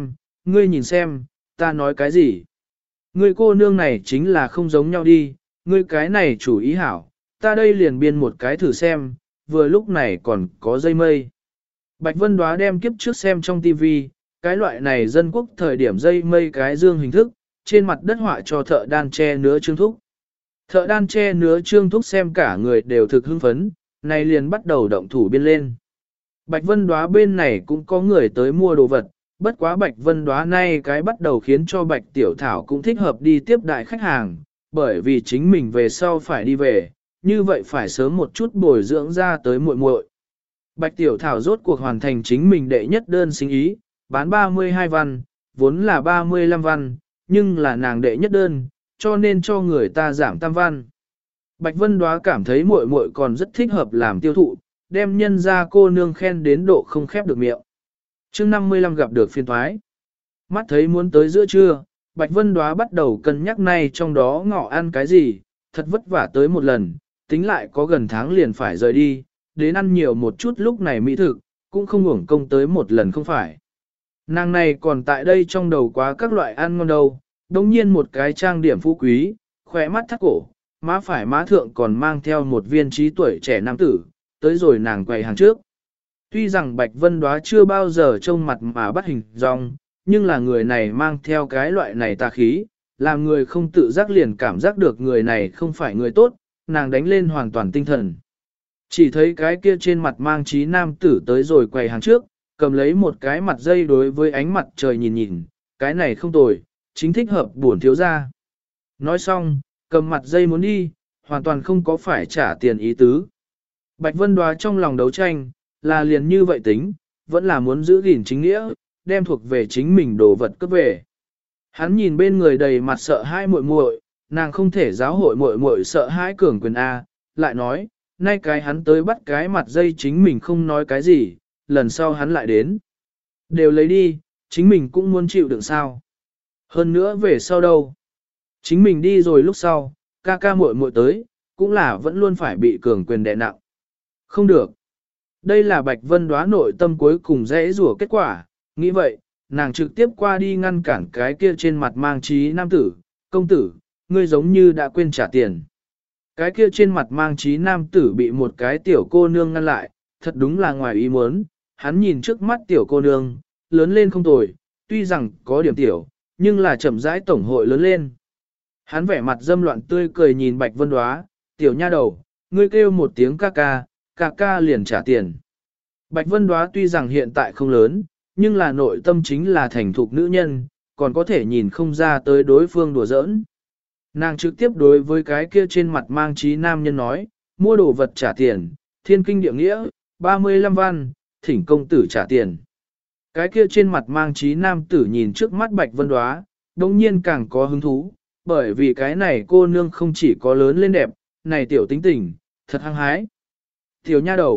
nhìn xem, ta nói cái gì? Ngươi cô nương này chính là không giống nhau đi, ngươi cái này chủ ý hảo, ta đây liền biên một cái thử xem, vừa lúc này còn có dây mây. Bạch Vân Đóa đem kiếp trước xem trong tivi, cái loại này dân quốc thời điểm dây mây cái dương hình thức, trên mặt đất họa cho thợ đan che nứa Trương Thúc. Thợ đan che nứa Trương Thúc xem cả người đều thực hưng phấn, này liền bắt đầu động thủ biên lên. Bạch Vân Đóa bên này cũng có người tới mua đồ vật, bất quá Bạch Vân Đóa nay cái bắt đầu khiến cho Bạch Tiểu Thảo cũng thích hợp đi tiếp đại khách hàng, bởi vì chính mình về sau phải đi về, như vậy phải sớm một chút bồi dưỡng ra tới muội muội. Bạch Tiểu Thảo rốt cuộc hoàn thành chính mình đệ nhất đơn sinh ý, bán 32 văn, vốn là 35 văn, nhưng là nàng đệ nhất đơn, cho nên cho người ta giảm tam văn. Bạch Vân Đóa cảm thấy muội muội còn rất thích hợp làm tiêu thụ, đem nhân ra cô nương khen đến độ không khép được miệng. Chương 55 gặp được phiên thoái. Mắt thấy muốn tới giữa trưa, Bạch Vân Đóa bắt đầu cân nhắc nay trong đó ngọ ăn cái gì, thật vất vả tới một lần, tính lại có gần tháng liền phải rời đi, đến ăn nhiều một chút lúc này mỹ thực, cũng không uổng công tới một lần không phải. Nàng này còn tại đây trong đầu quá các loại ăn ngon đâu, đồng nhiên một cái trang điểm phú quý, khỏe mắt thắt cổ, má phải má thượng còn mang theo một viên trí tuổi trẻ nam tử, tới rồi nàng quầy hàng trước. Tuy rằng Bạch Vân Đóa chưa bao giờ trông mặt mà bắt hình dong, nhưng là người này mang theo cái loại này tà khí, làm người không tự giác liền cảm giác được người này không phải người tốt, nàng đánh lên hoàn toàn tinh thần. Chỉ thấy cái kia trên mặt mang trí nam tử tới rồi quầy hàng trước, cầm lấy một cái mặt dây đối với ánh mặt trời nhìn, cái này không tồi, chính thích hợp bổn thiếu gia. Nói xong, cầm mặt dây muốn đi, hoàn toàn không có phải trả tiền ý tứ. Bạch Vân Đóa trong lòng đấu tranh, là liền như vậy tính, vẫn là muốn giữ gìn chính nghĩa, đem thuộc về chính mình đồ vật cướp về. Hắn nhìn bên người đầy mặt sợ hãi muội muội, nàng không thể giáo hội muội muội sợ hãi cường quyền A, lại nói, nay cái hắn tới bắt cái mặt dây chính mình không nói cái gì, lần sau hắn lại đến. Đều lấy đi, chính mình cũng muốn chịu đựng sao. Hơn nữa về sau đâu. Chính mình đi rồi lúc sau, ca ca muội muội tới, cũng là vẫn luôn phải bị cường quyền đè nặng. Không được. Đây là Bạch Vân Đóa nội tâm cuối cùng dễ rủa kết quả, nghĩ vậy, nàng trực tiếp qua đi ngăn cản cái kia trên mặt mang trí nam tử, công tử, ngươi giống như đã quên trả tiền. Cái kia trên mặt mang trí nam tử bị một cái tiểu cô nương ngăn lại, thật đúng là ngoài ý muốn, hắn nhìn trước mắt tiểu cô nương, lớn lên không tồi, tuy rằng có điểm tiểu, nhưng là chậm rãi tổng hội lớn lên. Hắn vẻ mặt dâm loạn tươi cười nhìn Bạch Vân Đóa, tiểu nha đầu, ngươi kêu một tiếng ca ca liền trả tiền. Bạch Vân Đóa tuy rằng hiện tại không lớn, nhưng là nội tâm chính là thành thục nữ nhân, còn có thể nhìn không ra tới đối phương đùa giỡn. Nàng trực tiếp đối với cái kia trên mặt mang trí nam nhân nói, mua đồ vật trả tiền, thiên kinh địa nghĩa, 35 văn, thỉnh công tử trả tiền. Cái kia trên mặt mang trí nam tử nhìn trước mắt Bạch Vân Đóa, đồng nhiên càng có hứng thú, bởi vì cái này cô nương không chỉ có lớn lên đẹp, này tiểu tính tình, thật hăng hái. Tiểu nha đầu,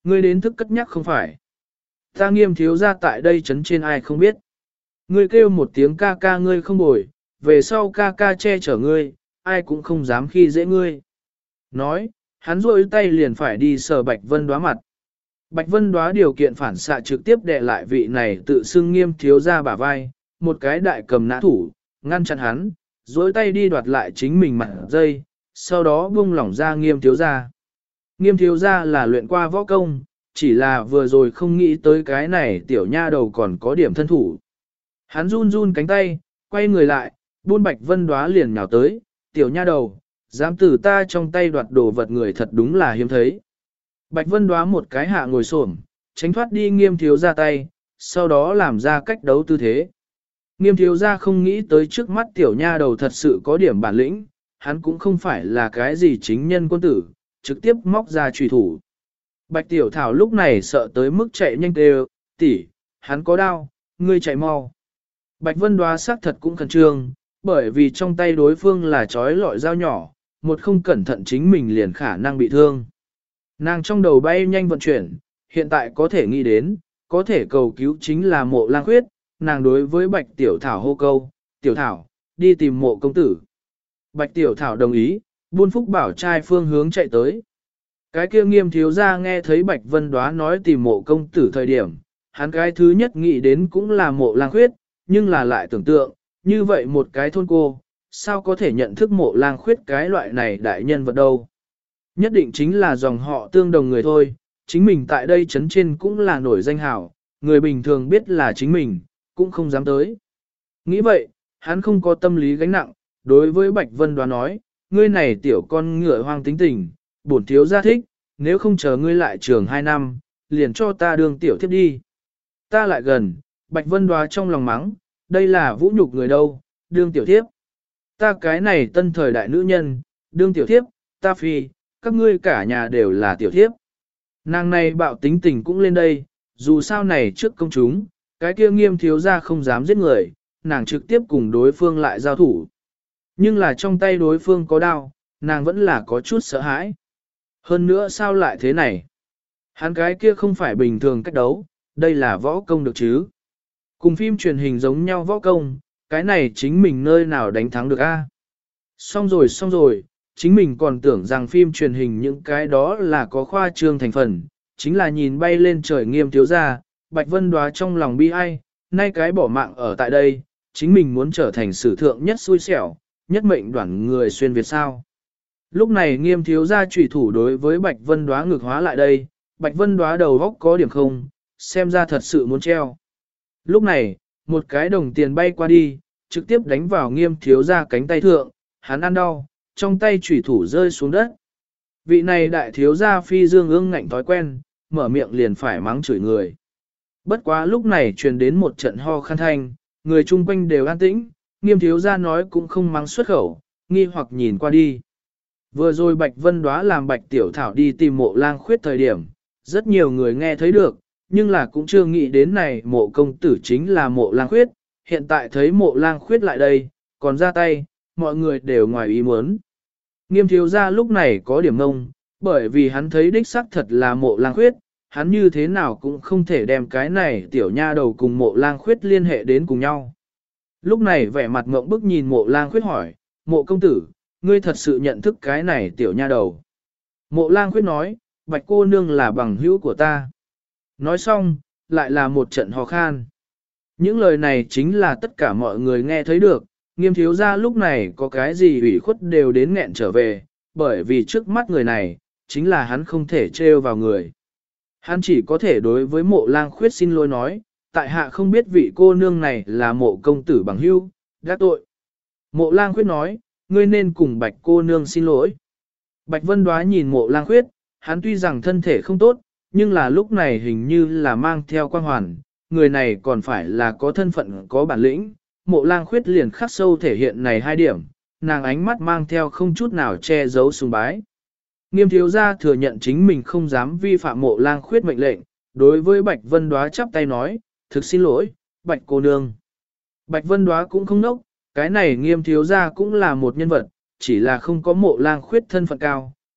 Ngươi đến thức cất nhắc không phải. Ta Nghiêm thiếu gia tại đây chấn trên ai không biết. Ngươi kêu một tiếng ca ca ngươi không bồi, về sau ca ca che chở ngươi, ai cũng không dám khi dễ ngươi. Nói, hắn rôi tay liền phải đi sờ Bạch Vân Đóa mặt. Bạch Vân Đóa điều kiện phản xạ trực tiếp đè lại vị này tự xưng Nghiêm thiếu gia bả vai, một cái đại cầm nã thủ, ngăn chặn hắn, rôi tay đi đoạt lại chính mình mặt dây, sau đó buông lỏng ra Nghiêm thiếu gia. Nghiêm thiếu gia là luyện qua võ công, chỉ là vừa rồi không nghĩ tới cái này tiểu nha đầu còn có điểm thân thủ. Hắn run run cánh tay, quay người lại, buôn Bạch Vân Đóa liền nhào tới, tiểu nha đầu, dám từ ta trong tay đoạt đồ vật người thật đúng là hiếm thấy. Bạch Vân Đóa một cái hạ ngồi xổm, tránh thoát đi Nghiêm thiếu gia tay, sau đó làm ra cách đấu tư thế. Nghiêm thiếu gia không nghĩ tới trước mắt tiểu nha đầu thật sự có điểm bản lĩnh, hắn cũng không phải là cái gì chính nhân quân tử, trực tiếp móc ra trùy thủ. Bạch tiểu thảo lúc này sợ tới mức chạy nhanh đều, tỷ, hắn có đao, ngươi chạy mau. Bạch Vân Đóa xác thật cũng khẩn trương, bởi vì trong tay đối phương là chói lọi dao nhỏ, một không cẩn thận chính mình liền khả năng bị thương. Nàng trong đầu bay nhanh vận chuyển, hiện tại có thể nghĩ đến, có thể cầu cứu chính là Mộ Lang Khuyết, nàng đối với Bạch Tiểu Thảo hô câu, Tiểu Thảo, đi tìm Mộ công tử. Bạch Tiểu Thảo đồng ý, buôn phúc bảo trai phương hướng chạy tới. Cái kia Nghiêm thiếu gia nghe thấy Bạch Vân Đóa nói tìm Mộ công tử thời điểm, hắn cái thứ nhất nghĩ đến cũng là Mộ Lang Khuyết, nhưng là lại tưởng tượng, như vậy một cái thôn cô, sao có thể nhận thức Mộ Lang Khuyết cái loại này đại nhân vật đâu. Nhất định chính là dòng họ tương đồng người thôi, chính mình tại đây chấn trên cũng là nổi danh hảo, người bình thường biết là chính mình, cũng không dám tới. Nghĩ vậy, hắn không có tâm lý gánh nặng, đối với Bạch Vân Đoán nói, ngươi này tiểu con ngựa hoang tính tình, bổn thiếu gia thích, nếu không chờ ngươi lại trường 2 năm, liền cho ta đương tiểu thiếp đi. Ta lại gần, Bạch Vân Đoá trong lòng mắng, đây là vũ nhục người đâu, đương tiểu thiếp. Ta cái này tân thời đại nữ nhân, đương tiểu thiếp, ta phi, các ngươi cả nhà đều là tiểu thiếp. Nàng này bạo tính tình cũng lên đây, dù sao này trước công chúng, cái kia Nghiêm thiếu gia không dám giết người, nàng trực tiếp cùng đối phương lại giao thủ. Nhưng là trong tay đối phương có đao, nàng vẫn là có chút sợ hãi. Hơn nữa sao lại thế này? Hắn cái kia không phải bình thường cách đấu, đây là võ công được chứ? Cùng phim truyền hình giống nhau võ công, cái này chính mình nơi nào đánh thắng được a? Xong rồi, chính mình còn tưởng rằng phim truyền hình những cái đó là có khoa trương thành phần, chính là nhìn bay lên trời Nghiêm thiếu gia, Bạch Vân Đoá trong lòng bi ai, nay cái bỏ mạng ở tại đây, chính mình muốn trở thành sử thượng nhất xui xẻo, nhất mệnh đoản người xuyên Việt sao. Lúc này Nghiêm thiếu gia chủy thủ đối với Bạch Vân Đoá ngược hóa lại đây, Bạch Vân Đoá đầu góc có điểm không, xem ra thật sự muốn treo. Lúc này, một cái đồng tiền bay qua đi, trực tiếp đánh vào Nghiêm thiếu gia cánh tay thượng, hắn ăn đau, trong tay chủy thủ rơi xuống đất. Vị này đại thiếu gia phi dương ương ngạnh thói quen, mở miệng liền phải mắng chửi người. Bất quá lúc này truyền đến một trận ho khan thanh, người chung quanh đều an tĩnh, Nghiêm thiếu gia nói cũng không mắng xuất khẩu, nghi hoặc nhìn qua đi. Vừa rồi Bạch Vân Đoá làm Bạch Tiểu Thảo đi tìm Mộ Lang Khuyết thời điểm, rất nhiều người nghe thấy được, nhưng là cũng chưa nghĩ đến này Mộ công tử chính là Mộ Lang Khuyết, hiện tại thấy Mộ Lang Khuyết lại đây, còn ra tay, mọi người đều ngoài ý muốn. Nghiêm thiếu gia lúc này có điểm ngông, bởi vì hắn thấy đích xác thật là Mộ Lang Khuyết, hắn như thế nào cũng không thể đem cái này tiểu nha đầu cùng Mộ Lang Khuyết liên hệ đến cùng nhau. Lúc này vẻ mặt ngộng bức nhìn Mộ Lang Khuyết hỏi, Mộ công tử, ngươi thật sự nhận thức cái này tiểu nha đầu. Mộ Lang Khuyết nói, Bạch cô nương là bằng hữu của ta. Nói xong, lại là một trận hò khan. Những lời này chính là tất cả mọi người nghe thấy được, Nghiêm thiếu gia lúc này có cái gì ủy khuất đều đến nghẹn trở về, bởi vì trước mắt người này, chính là hắn không thể trêu vào người. Hắn chỉ có thể đối với Mộ Lang Khuyết xin lỗi nói, tại hạ không biết vị cô nương này là Mộ công tử bằng hữu, gác tội. Mộ Lang Khuyết nói, ngươi nên cùng Bạch cô nương xin lỗi. Bạch Vân Đoá nhìn Mộ Lang Khuyết, hắn tuy rằng thân thể không tốt, nhưng là lúc này hình như là mang theo quang hoàn, người này còn phải là có thân phận có bản lĩnh. Mộ Lang Khuyết liền khắc sâu thể hiện này 2 điểm, nàng ánh mắt mang theo không chút nào che giấu sùng bái. Nghiêm thiếu gia thừa nhận chính mình không dám vi phạm Mộ Lang Khuyết mệnh lệnh, đối với Bạch Vân Đoá chắp tay nói, thực xin lỗi, Bạch cô nương. Bạch Vân Đoá cũng không nốc, cái này Nghiêm thiếu gia cũng là một nhân vật, chỉ là không có Mộ Lang Khuyết thân phận cao,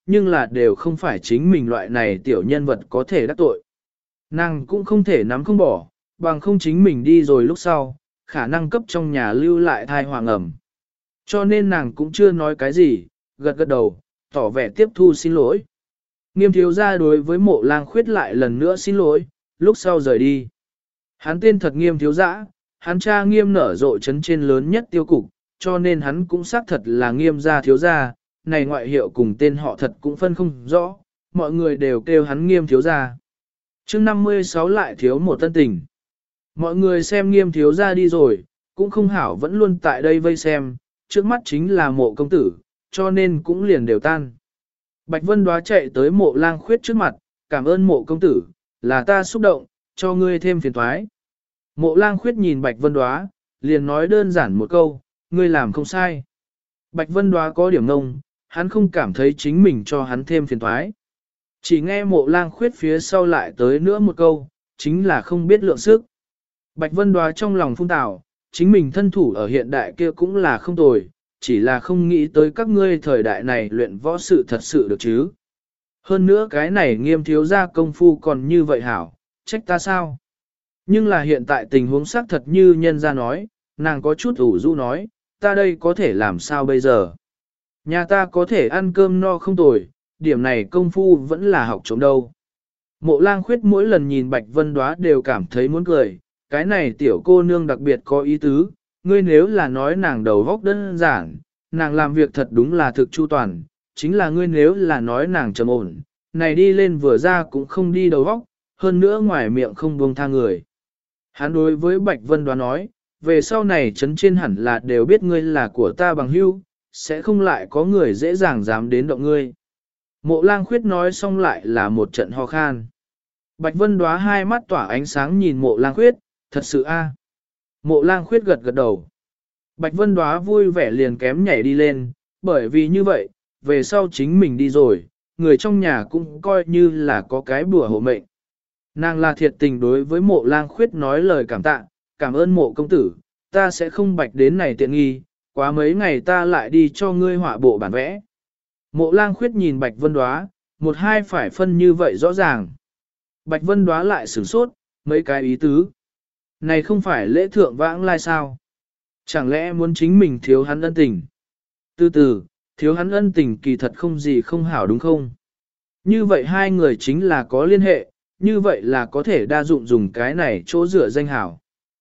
nhưng là đều không phải chính mình loại này tiểu nhân vật có thể đắc tội. Nàng cũng không thể nắm không bỏ, bằng không chính mình đi rồi lúc sau, khả năng cấp trong nhà lưu lại thai hoàng ẩm. Cho nên nàng cũng chưa nói cái gì, gật gật đầu, tỏ vẻ tiếp thu xin lỗi. Nghiêm thiếu gia đối với Mộ Lang Khuyết lại lần nữa xin lỗi, lúc sau rời đi. Hắn tên thật Nghiêm thiếu gia, hắn cha Nghiêm nở rộ chấn trên lớn nhất tiêu cục, cho nên hắn cũng xác thật là Nghiêm gia thiếu gia, này ngoại hiệu cùng tên họ thật cũng phân không rõ, mọi người đều kêu hắn Nghiêm thiếu gia. Chương 56 lại thiếu một tân tình. Mọi người xem Nghiêm thiếu gia đi rồi, cũng không hảo vẫn luôn tại đây vây xem, trước mắt chính là Mộ công tử, cho nên cũng liền đều tan. Bạch Vân Đoá chạy tới Mộ Lang Khuyết trước mặt, cảm ơn Mộ công tử, là ta xúc động, cho ngươi thêm phiền toái. Mộ Lang Khuyết nhìn Bạch Vân Đoá, liền nói đơn giản một câu, ngươi làm không sai. Bạch Vân Đoá có điểm ngông, hắn không cảm thấy chính mình cho hắn thêm phiền toái. Chỉ nghe Mộ Lang Khuyết phía sau lại tới nữa một câu, chính là không biết lượng sức. Bạch Vân Đoá trong lòng phung tảo, chính mình thân thủ ở hiện đại kia cũng là không tồi, chỉ là không nghĩ tới các ngươi thời đại này luyện võ sự thật sự được chứ. Hơn nữa cái này Nghiêm thiếu gia công phu còn như vậy hảo, trách ta sao? Nhưng là hiện tại tình huống xác thật như nhân gia nói, nàng có chút ủ rũ nói, ta đây có thể làm sao bây giờ? Nhà ta có thể ăn cơm no không tồi, điểm này công phu vẫn là học trống đâu. Mộ Lang Khuyết mỗi lần nhìn Bạch Vân Đoá đều cảm thấy muốn cười, cái này tiểu cô nương đặc biệt có ý tứ, ngươi nếu là nói nàng đầu óc đơn giản, nàng làm việc thật đúng là thực chu toàn, chính là ngươi nếu là nói nàng trầm ổn, này đi lên vừa ra cũng không đi đầu óc, hơn nữa ngoài miệng không buông tha người. Hắn đối với Bạch Vân Đoá nói, về sau này trấn trên hẳn là đều biết ngươi là của ta bằng hữu, sẽ không lại có người dễ dàng dám đến động ngươi. Mộ Lang Khuyết nói xong lại là một trận ho khan. Bạch Vân Đoá hai mắt tỏa ánh sáng nhìn Mộ Lang Khuyết, thật sự a. Mộ Lang Khuyết gật gật đầu. Bạch Vân Đoá vui vẻ liền kém nhảy đi lên, bởi vì như vậy, về sau chính mình đi rồi, người trong nhà cũng coi như là có cái bùa hộ mệnh. Nàng là thiệt tình đối với Mộ Lang Khuyết nói lời cảm tạ, cảm ơn Mộ công tử, ta sẽ không bạch đến này tiện nghi, quá mấy ngày ta lại đi cho ngươi họa bộ bản vẽ. Mộ Lang Khuyết nhìn Bạch Vân Đoá, một hai phải phân như vậy rõ ràng. Bạch Vân Đoá lại sửng sốt, mấy cái ý tứ. Này không phải lễ thượng vãng lai sao? Chẳng lẽ muốn chính mình thiếu hắn ân tình? Từ từ, thiếu hắn ân tình kỳ thật không gì không hảo đúng không? Như vậy hai người chính là có liên hệ, như vậy là có thể đa dụng dùng cái này chỗ dựa danh hảo.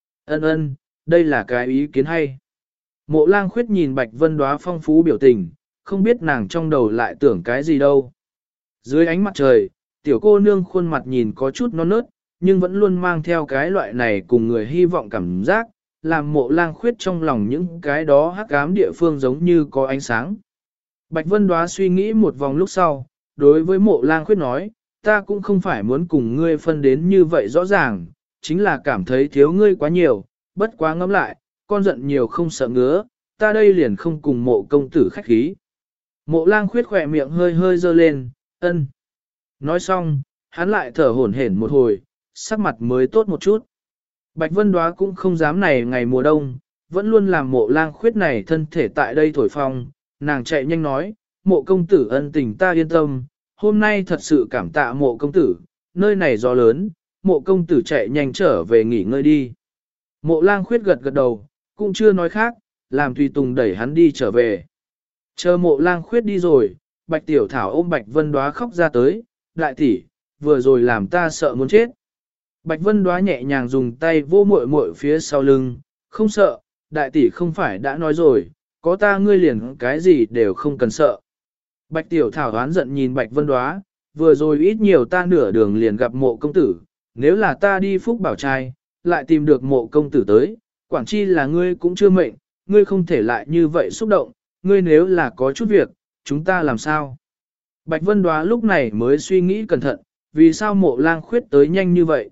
Ân, đây là cái ý kiến hay. Mộ Lang Khuyết nhìn Bạch Vân Đoá phong phú biểu tình, không biết nàng trong đầu lại tưởng cái gì đâu. Dưới ánh mặt trời, tiểu cô nương khuôn mặt nhìn có chút non nớt, nhưng vẫn luôn mang theo cái loại này cùng người hy vọng cảm giác, làm Mộ Lang Khuyết trong lòng những cái đó hắc ám địa phương giống như có ánh sáng. Bạch Vân Đoá suy nghĩ một vòng lúc sau, đối với Mộ Lang Khuyết nói, ta cũng không phải muốn cùng ngươi phân đến như vậy rõ ràng, chính là cảm thấy thiếu ngươi quá nhiều, bất quá ngẫm lại, con giận nhiều không sợ ngứa, ta đây liền không cùng Mộ công tử khách khí. Mộ Lang Khuyết khỏe miệng hơi hơi dơ lên, ân. Nói xong, hắn lại thở hổn hển một hồi, sắc mặt mới tốt một chút. Bạch Vân Đoá cũng không dám này ngày mùa đông, vẫn luôn làm Mộ Lang Khuyết này thân thể tại đây thổi phong, nàng chạy nhanh nói, Mộ công tử ân tình ta yên tâm, hôm nay thật sự cảm tạ Mộ công tử, nơi này gió lớn, Mộ công tử chạy nhanh trở về nghỉ ngơi đi. Mộ Lang Khuyết gật gật đầu, cũng chưa nói khác, làm Tùy Tùng đẩy hắn đi trở về. Chờ Mộ Lang Khuyết đi rồi, Bạch Tiểu Thảo ôm Bạch Vân Đoá khóc ra tới, đại tỷ, vừa rồi làm ta sợ muốn chết. Bạch Vân Đoá nhẹ nhàng dùng tay vô muội muội phía sau lưng, không sợ, đại tỷ không phải đã nói rồi, có ta ngươi liền cái gì đều không cần sợ. Bạch Tiểu Thảo đoán giận nhìn Bạch Vân Đoá, vừa rồi ít nhiều ta nửa đường liền gặp Mộ công tử, nếu là ta đi Phúc Bảo Trai, lại tìm được Mộ công tử tới, quản chi là ngươi cũng chưa mệnh, ngươi không thể lại như vậy xúc động, ngươi nếu là có chút việc, chúng ta làm sao? Bạch Vân Đoá lúc này mới suy nghĩ cẩn thận, vì sao Mộ Lang Khuyết tới nhanh như vậy,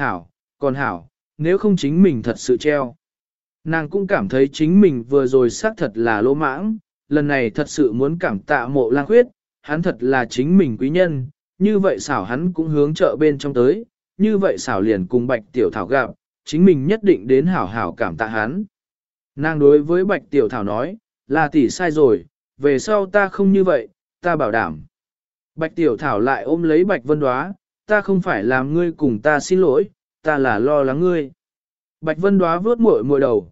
còn hảo, nếu không chính mình thật sự treo. Nàng cũng cảm thấy chính mình vừa rồi xác thật là lỗ mãng, lần này thật sự muốn cảm tạ Mộ Lang Khuyết, hắn thật là chính mình quý nhân, như vậy xảo hắn cũng hướng chợ bên trong tới, như vậy xảo liền cùng Bạch Tiểu Thảo gặp, chính mình nhất định đến hảo hảo cảm tạ hắn. Nàng đối với Bạch Tiểu Thảo nói, là tỷ sai rồi, về sau ta không như vậy, ta bảo đảm. Bạch Tiểu Thảo lại ôm lấy Bạch Vân Đóa, ta không phải làm ngươi cùng ta xin lỗi, ta là lo lắng ngươi. Bạch Vân Đóa vuốt muội muội đầu,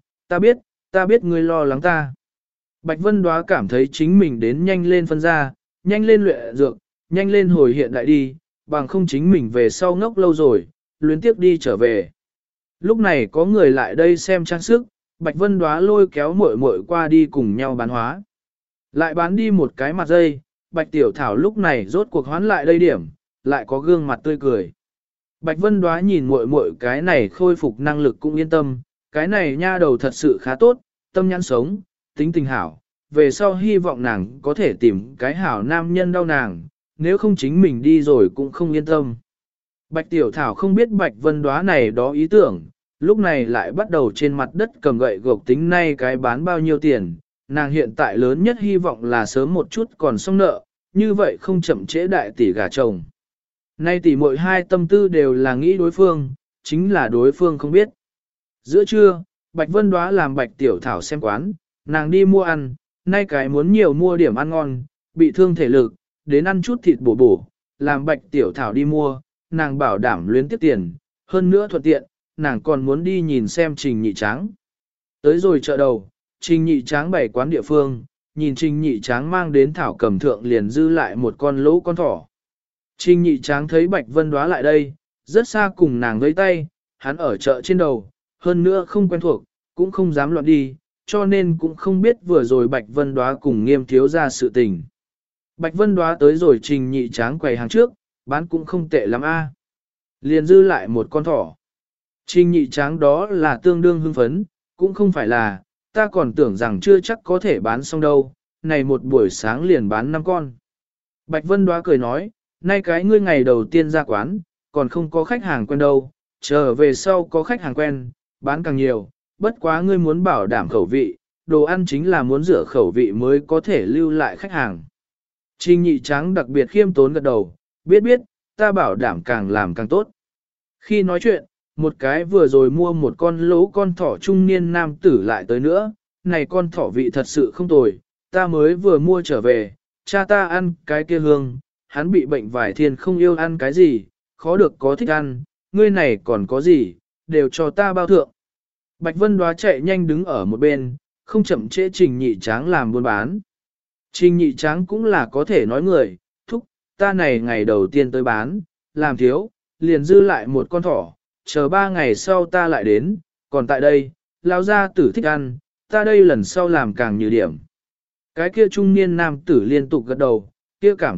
ta biết ngươi lo lắng ta. Bạch Vân Đóa cảm thấy chính mình đến nhanh lên phân ra, nhanh lên luyện dược, nhanh lên hồi hiện đại đi, bằng không chính mình về sau ngốc lâu rồi, luyến tiếp đi trở về. Lúc này có người lại đây xem trang sức, Bạch Vân Đóa lôi kéo muội muội qua đi cùng nhau bán hóa. Lại bán đi một cái mặt dây, Bạch Tiểu Thảo lúc này rốt cuộc hoán lại đây điểm, lại có gương mặt tươi cười. Bạch Vân Đóa nhìn muội muội cái này khôi phục năng lực cũng yên tâm, cái này nha đầu thật sự khá tốt, tâm nhãn sống, tính tình hảo, về sau hy vọng nàng có thể tìm cái hảo nam nhân đau nàng, nếu không chính mình đi rồi cũng không yên tâm. Bạch Tiểu Thảo không biết Bạch Vân Đóa này đó ý tưởng, lúc này lại bắt đầu trên mặt đất cầm gậy gộc tính nay cái bán bao nhiêu tiền, nàng hiện tại lớn nhất hy vọng là sớm một chút còn xong nợ, như vậy không chậm trễ đại tỷ gả chồng. Nay tỷ muội hai tâm tư đều là nghĩ đối phương, chính là đối phương không biết. Giữa trưa, Bạch Vân Đóa làm Bạch Tiểu Thảo xem quán, nàng đi mua ăn, nay cái muốn nhiều mua điểm ăn ngon, bị thương thể lực, đến ăn chút thịt bổ bổ, làm Bạch Tiểu Thảo đi mua, nàng bảo đảm luyến tiếp tiền, hơn nữa thuận tiện, nàng còn muốn đi nhìn xem Trình Nhị Tráng. Tới rồi chợ đầu, Trình Nhị Tráng bày quán địa phương, nhìn Trình Nhị Tráng mang đến Thảo Cầm thượng liền dư lại một con lỗ con thỏ. Trình Nhị Tráng thấy Bạch Vân Đóa lại đây, rất xa cùng nàng vẫy tay, hắn ở chợ trên đầu, hơn nữa không quen thuộc, cũng không dám loạn đi, cho nên cũng không biết vừa rồi Bạch Vân Đóa cùng Nghiêm thiếu ra sự tình. Bạch Vân Đóa tới rồi Trình Nhị Tráng quầy hàng trước, bán cũng không tệ lắm a. Liền dư lại một con thỏ. Trình Nhị Tráng đó là tương đương hưng phấn, cũng không phải là, ta còn tưởng rằng chưa chắc có thể bán xong đâu, này một buổi sáng liền bán 5 con. Bạch Vân Đóa cười nói, nay cái ngươi ngày đầu tiên ra quán, còn không có khách hàng quen đâu, trở về sau có khách hàng quen, bán càng nhiều, bất quá ngươi muốn bảo đảm khẩu vị, đồ ăn chính là muốn rửa khẩu vị mới có thể lưu lại khách hàng. Trình Nhị Tráng đặc biệt khiêm tốn gật đầu, biết, ta bảo đảm càng làm càng tốt. Khi nói chuyện, một cái vừa rồi mua một con lỗ con thỏ trung niên nam tử lại tới nữa, này con thỏ vị thật sự không tồi, ta mới vừa mua trở về, cha ta ăn cái kia hương, hắn bị bệnh vải thiên không yêu ăn cái gì, khó được có thích ăn, ngươi này còn có gì, đều cho ta bao thượng. Bạch Vân Đóa chạy nhanh đứng ở một bên, không chậm trễ Trình Nhị Tráng làm buôn bán. Trình Nhị Tráng cũng là có thể nói người, thúc, ta này ngày đầu tiên tới bán, làm thiếu, liền dư lại một con thỏ, chờ 3 ngày sau ta lại đến, còn tại đây, lão gia tử thích ăn, ta đây lần sau làm càng nhiều điểm. Cái kia trung niên nam tử liên tục gật đầu, kia cảm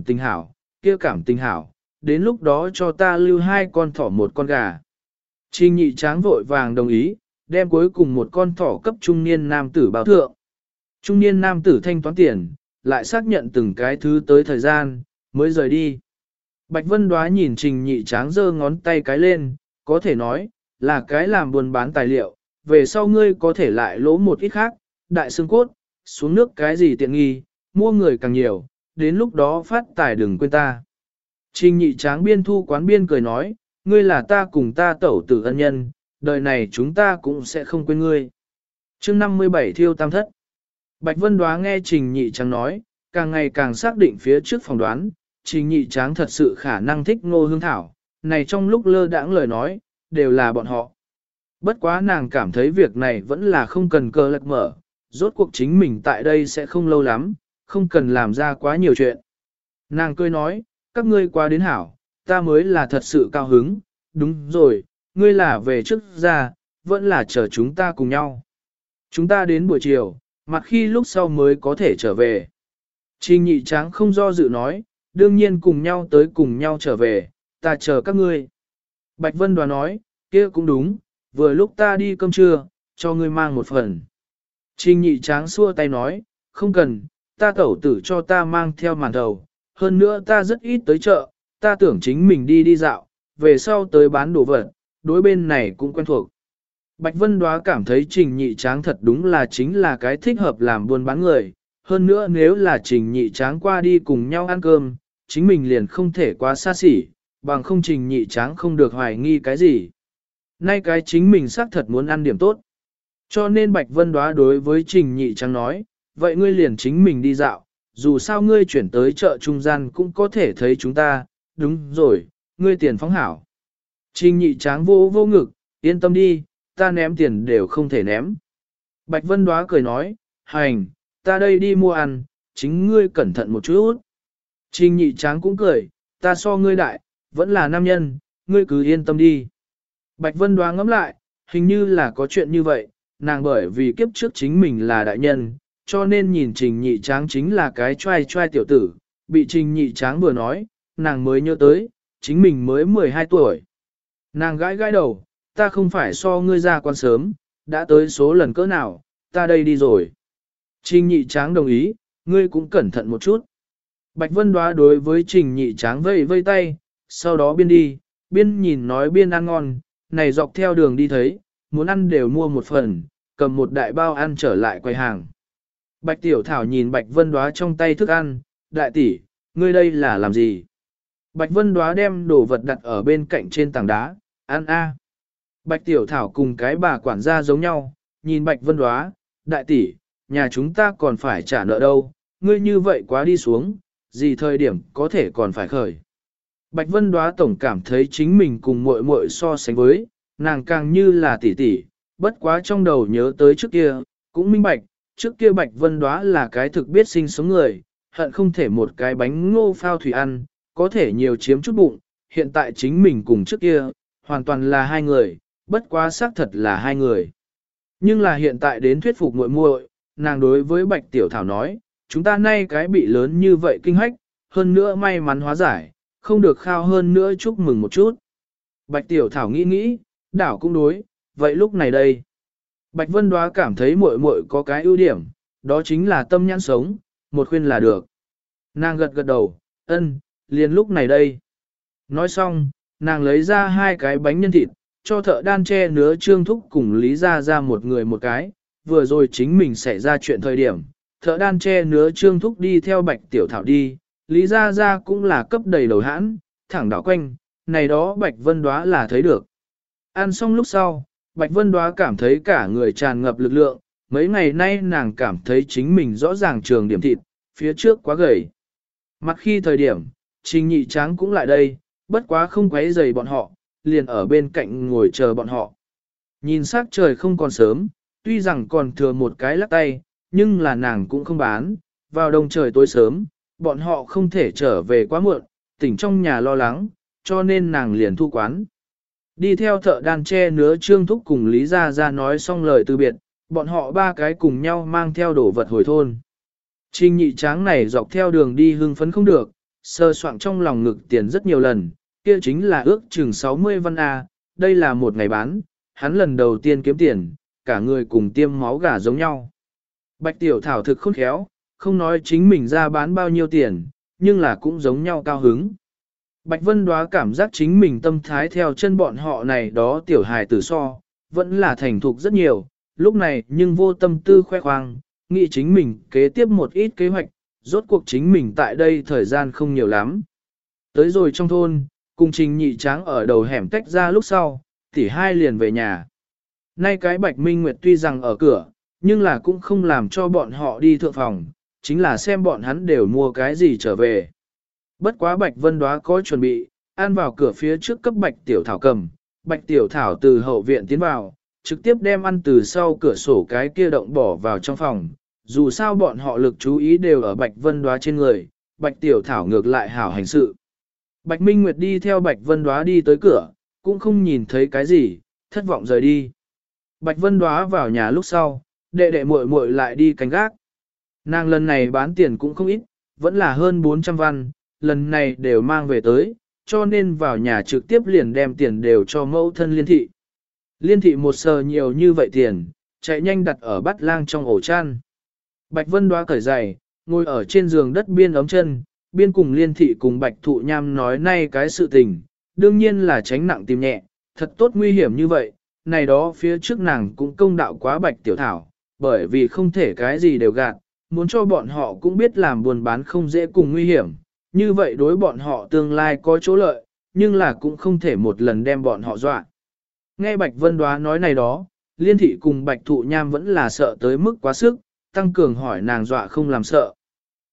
tình hảo, đến lúc đó cho ta lưu 2 con thỏ một con gà. Trình Nhị Tráng vội vàng đồng ý, đem cuối cùng một con thỏ cấp trung niên nam tử báo thượng. Trung niên nam tử thanh toán tiền, lại xác nhận từng cái thứ tới thời gian, mới rời đi. Bạch Vân Đóa nhìn Trình Nhị Tráng giơ ngón tay cái lên, có thể nói, là cái làm buôn bán tài liệu, về sau ngươi có thể lại lỗ một ít khác, đại xương cốt, xuống nước cái gì tiện nghi, mua người càng nhiều, đến lúc đó phát tài đừng quên ta. Trình Nhị Tráng biên thu quán biên cười nói, ngươi là ta cùng ta tẩu tử ân nhân, đời này chúng ta cũng sẽ không quên ngươi. Chương 57 Thiêu Tam Thất. Bạch Vân Đóa nghe Trình Nhị Tráng nói, càng ngày càng xác định phía trước phỏng đoán, Trình Nhị Tráng thật sự khả năng thích Ngô Hương Thảo, này trong lúc lơ đãng lời nói, đều là bọn họ. Bất quá nàng cảm thấy việc này vẫn là không cần cơ lật mở, rốt cuộc chính mình tại đây sẽ không lâu lắm, không cần làm ra quá nhiều chuyện. Nàng cười nói, các ngươi qua đến hảo, ta mới là thật sự cao hứng, đúng rồi, ngươi là về trước ra, vẫn là chờ chúng ta cùng nhau. Chúng ta đến buổi chiều, mặt khi lúc sau mới có thể trở về. Trình Nhị Tráng không do dự nói, đương nhiên cùng nhau tới cùng nhau trở về, ta chờ các ngươi. Bạch Vân Đóa nói, kia cũng đúng, vừa lúc ta đi cơm trưa, cho ngươi mang một phần. Trình Nhị Tráng xua tay nói, không cần, ta tẩu tử cho ta mang theo màn thầu, hơn nữa ta rất ít tới chợ, ta tưởng chính mình đi dạo, về sau tới bán đồ vật, đối bên này cũng quen thuộc. Bạch Vân Đóa cảm thấy Trình Nhị Tráng thật đúng là chính là cái thích hợp làm buôn bán người, hơn nữa nếu là Trình Nhị Tráng qua đi cùng nhau ăn cơm, chính mình liền không thể quá xa xỉ, bằng không Trình Nhị Tráng không được hoài nghi cái gì. Nay cái chính mình xác thật muốn ăn điểm tốt. Cho nên Bạch Vân Đóa đối với Trình Nhị Tráng nói, vậy ngươi liền chính mình đi dạo, dù sao ngươi chuyển tới chợ trung gian cũng có thể thấy chúng ta, đúng rồi, ngươi tiền phóng hảo. Trình nhị tráng vô vô ngực, yên tâm đi, ta ném tiền đều không thể ném. Bạch Vân Đóa cười nói, hành, ta đây đi mua ăn, chính ngươi cẩn thận một chút. Trình nhị tráng cũng cười, ta so ngươi đại, vẫn là nam nhân, ngươi cứ yên tâm đi. Bạch Vân Đóa ngẫm lại, hình như là có chuyện như vậy, nàng bởi vì kiếp trước chính mình là đại nhân, cho nên nhìn trình nhị tráng chính là cái trai trai tiểu tử, bị trình nhị tráng vừa nói, nàng mới nhớ tới, chính mình mới 12 tuổi. Nàng gãi gãi đầu, ta không phải so ngươi ra quan sớm, đã tới số lần cỡ nào, ta đây đi rồi. Trình nhị tráng đồng ý, ngươi cũng cẩn thận một chút. Bạch Vân Đóa đối với trình nhị tráng vây vây tay, sau đó biên đi, biên nhìn nói biên ăn ngon, này dọc theo đường đi thấy, muốn ăn đều mua một phần, cầm một đại bao ăn trở lại quầy hàng. Bạch Tiểu Thảo nhìn Bạch Vân Đóa trong tay thức ăn, đại tỷ, ngươi đây là làm gì? Bạch Vân Đóa đem đồ vật đặt ở bên cạnh trên tảng đá, ăn a. Bạch Tiểu Thảo cùng cái bà quản gia giống nhau, nhìn Bạch Vân Đóa, đại tỷ, nhà chúng ta còn phải trả nợ đâu, ngươi như vậy quá đi xuống, gì thời điểm có thể còn phải khởi. Bạch Vân Đóa tổng cảm thấy chính mình cùng muội muội so sánh với, nàng càng như là tỷ tỷ, bất quá trong đầu nhớ tới trước kia, cũng minh bạch, trước kia Bạch Vân Đóa là cái thực biết sinh sống người, hận không thể một cái bánh ngô phao thủy ăn, có thể nhiều chiếm chút bụng, hiện tại chính mình cùng trước kia, hoàn toàn là hai người, bất quá xác thật là hai người. Nhưng là hiện tại đến thuyết phục muội muội, nàng đối với Bạch Tiểu Thảo nói, chúng ta nay cái bị lớn như vậy kinh hách, hơn nữa may mắn hóa giải, không được khao hơn nữa chúc mừng một chút. Bạch Tiểu Thảo nghĩ nghĩ, đảo cũng đối, vậy lúc này đây. Bạch Vân Đóa cảm thấy muội muội có cái ưu điểm, đó chính là tâm nhãn sống, một khuyên là được. Nàng gật gật đầu, ân, liền lúc này đây. Nói xong, nàng lấy ra hai cái bánh nhân thịt, cho thợ đan che nứa Trương Thúc cùng Lý Gia Gia một người một cái, vừa rồi chính mình xảy ra chuyện thời điểm, thợ đan che nứa Trương Thúc đi theo Bạch Tiểu Thảo đi, Lý Gia Gia cũng là cấp đầy đầu hãn, thẳng đảo quanh, này đó Bạch Vân Đóa là thấy được. Ăn xong lúc sau, Bạch Vân Đóa cảm thấy cả người tràn ngập lực lượng, mấy ngày nay nàng cảm thấy chính mình rõ ràng trường điểm thịt, phía trước quá gầy. Mặt khi thời điểm, Trình Nhị Tráng cũng lại đây, bất quá không quấy rầy bọn họ, liền ở bên cạnh ngồi chờ bọn họ. Nhìn sắc trời không còn sớm, tuy rằng còn thừa một cái lắc tay, nhưng là nàng cũng không bán, vào đông trời tối sớm, bọn họ không thể trở về quá muộn, tỉnh trong nhà lo lắng, cho nên nàng liền thu quán. Đi theo thợ đan che nứa Trương Thúc cùng Lý Gia Gia nói xong lời từ biệt, bọn họ ba cái cùng nhau mang theo đồ vật hồi thôn. Trình Nhị Tráng này dọc theo đường đi hưng phấn không được, sơ soạn trong lòng ngực tiền rất nhiều lần, kia chính là ước chừng 60 văn A, đây là một ngày bán, hắn lần đầu tiên kiếm tiền, cả người cùng tiêm máu gà giống nhau. Bạch Tiểu Thảo thực khôn khéo, không nói chính mình ra bán bao nhiêu tiền, nhưng là cũng giống nhau cao hứng. Bạch Vân Đóa cảm giác chính mình tâm thái theo chân bọn họ này đó tiểu hài tử so, vẫn là thành thục rất nhiều, lúc này nhưng vô tâm tư khoe khoang, nghĩ chính mình kế tiếp một ít kế hoạch, rốt cuộc chính mình tại đây thời gian không nhiều lắm. Tới rồi trong thôn, cùng Trình Nhị Tráng ở đầu hẻm tách ra lúc sau, tỷ hai liền về nhà. Nay cái Bạch Minh Nguyệt tuy rằng ở cửa, nhưng là cũng không làm cho bọn họ đi thượng phòng, chính là xem bọn hắn đều mua cái gì trở về. Bất quá Bạch Vân Đóa có chuẩn bị, ăn vào cửa phía trước cấp Bạch Tiểu Thảo cầm, Bạch Tiểu Thảo từ hậu viện tiến vào, trực tiếp đem ăn từ sau cửa sổ cái kia động bỏ vào trong phòng. Dù sao bọn họ lực chú ý đều ở Bạch Vân Đóa trên người, Bạch Tiểu Thảo ngược lại hảo hành sự. Bạch Minh Nguyệt đi theo Bạch Vân Đóa đi tới cửa, cũng không nhìn thấy cái gì, thất vọng rời đi. Bạch Vân Đóa vào nhà lúc sau, đệ đệ muội muội lại đi canh gác. Nàng lần này bán tiền cũng không ít, vẫn là hơn 400 văn, lần này đều mang về tới, cho nên vào nhà trực tiếp liền đem tiền đều cho mẫu thân Liên thị. Liên thị một sờ nhiều như vậy tiền, chạy nhanh đặt ở bát lang trong ổ chăn. Bạch Vân Đóa cởi giày, ngồi ở trên giường đất biên ống chân, biên cùng Liên thị cùng Bạch Thụ Nham nói nay cái sự tình, đương nhiên là tránh nặng tìm nhẹ, thật tốt nguy hiểm như vậy, này đó phía trước nàng cũng công đạo quá Bạch Tiểu Thảo, bởi vì không thể cái gì đều gạt, muốn cho bọn họ cũng biết làm buôn bán không dễ cùng nguy hiểm, như vậy đối bọn họ tương lai có chỗ lợi, nhưng là cũng không thể một lần đem bọn họ dọa. Nghe Bạch Vân Đóa nói này đó, Liên thị cùng Bạch Thụ Nham vẫn là sợ tới mức quá sức, tăng cường hỏi nàng dọa không làm sợ.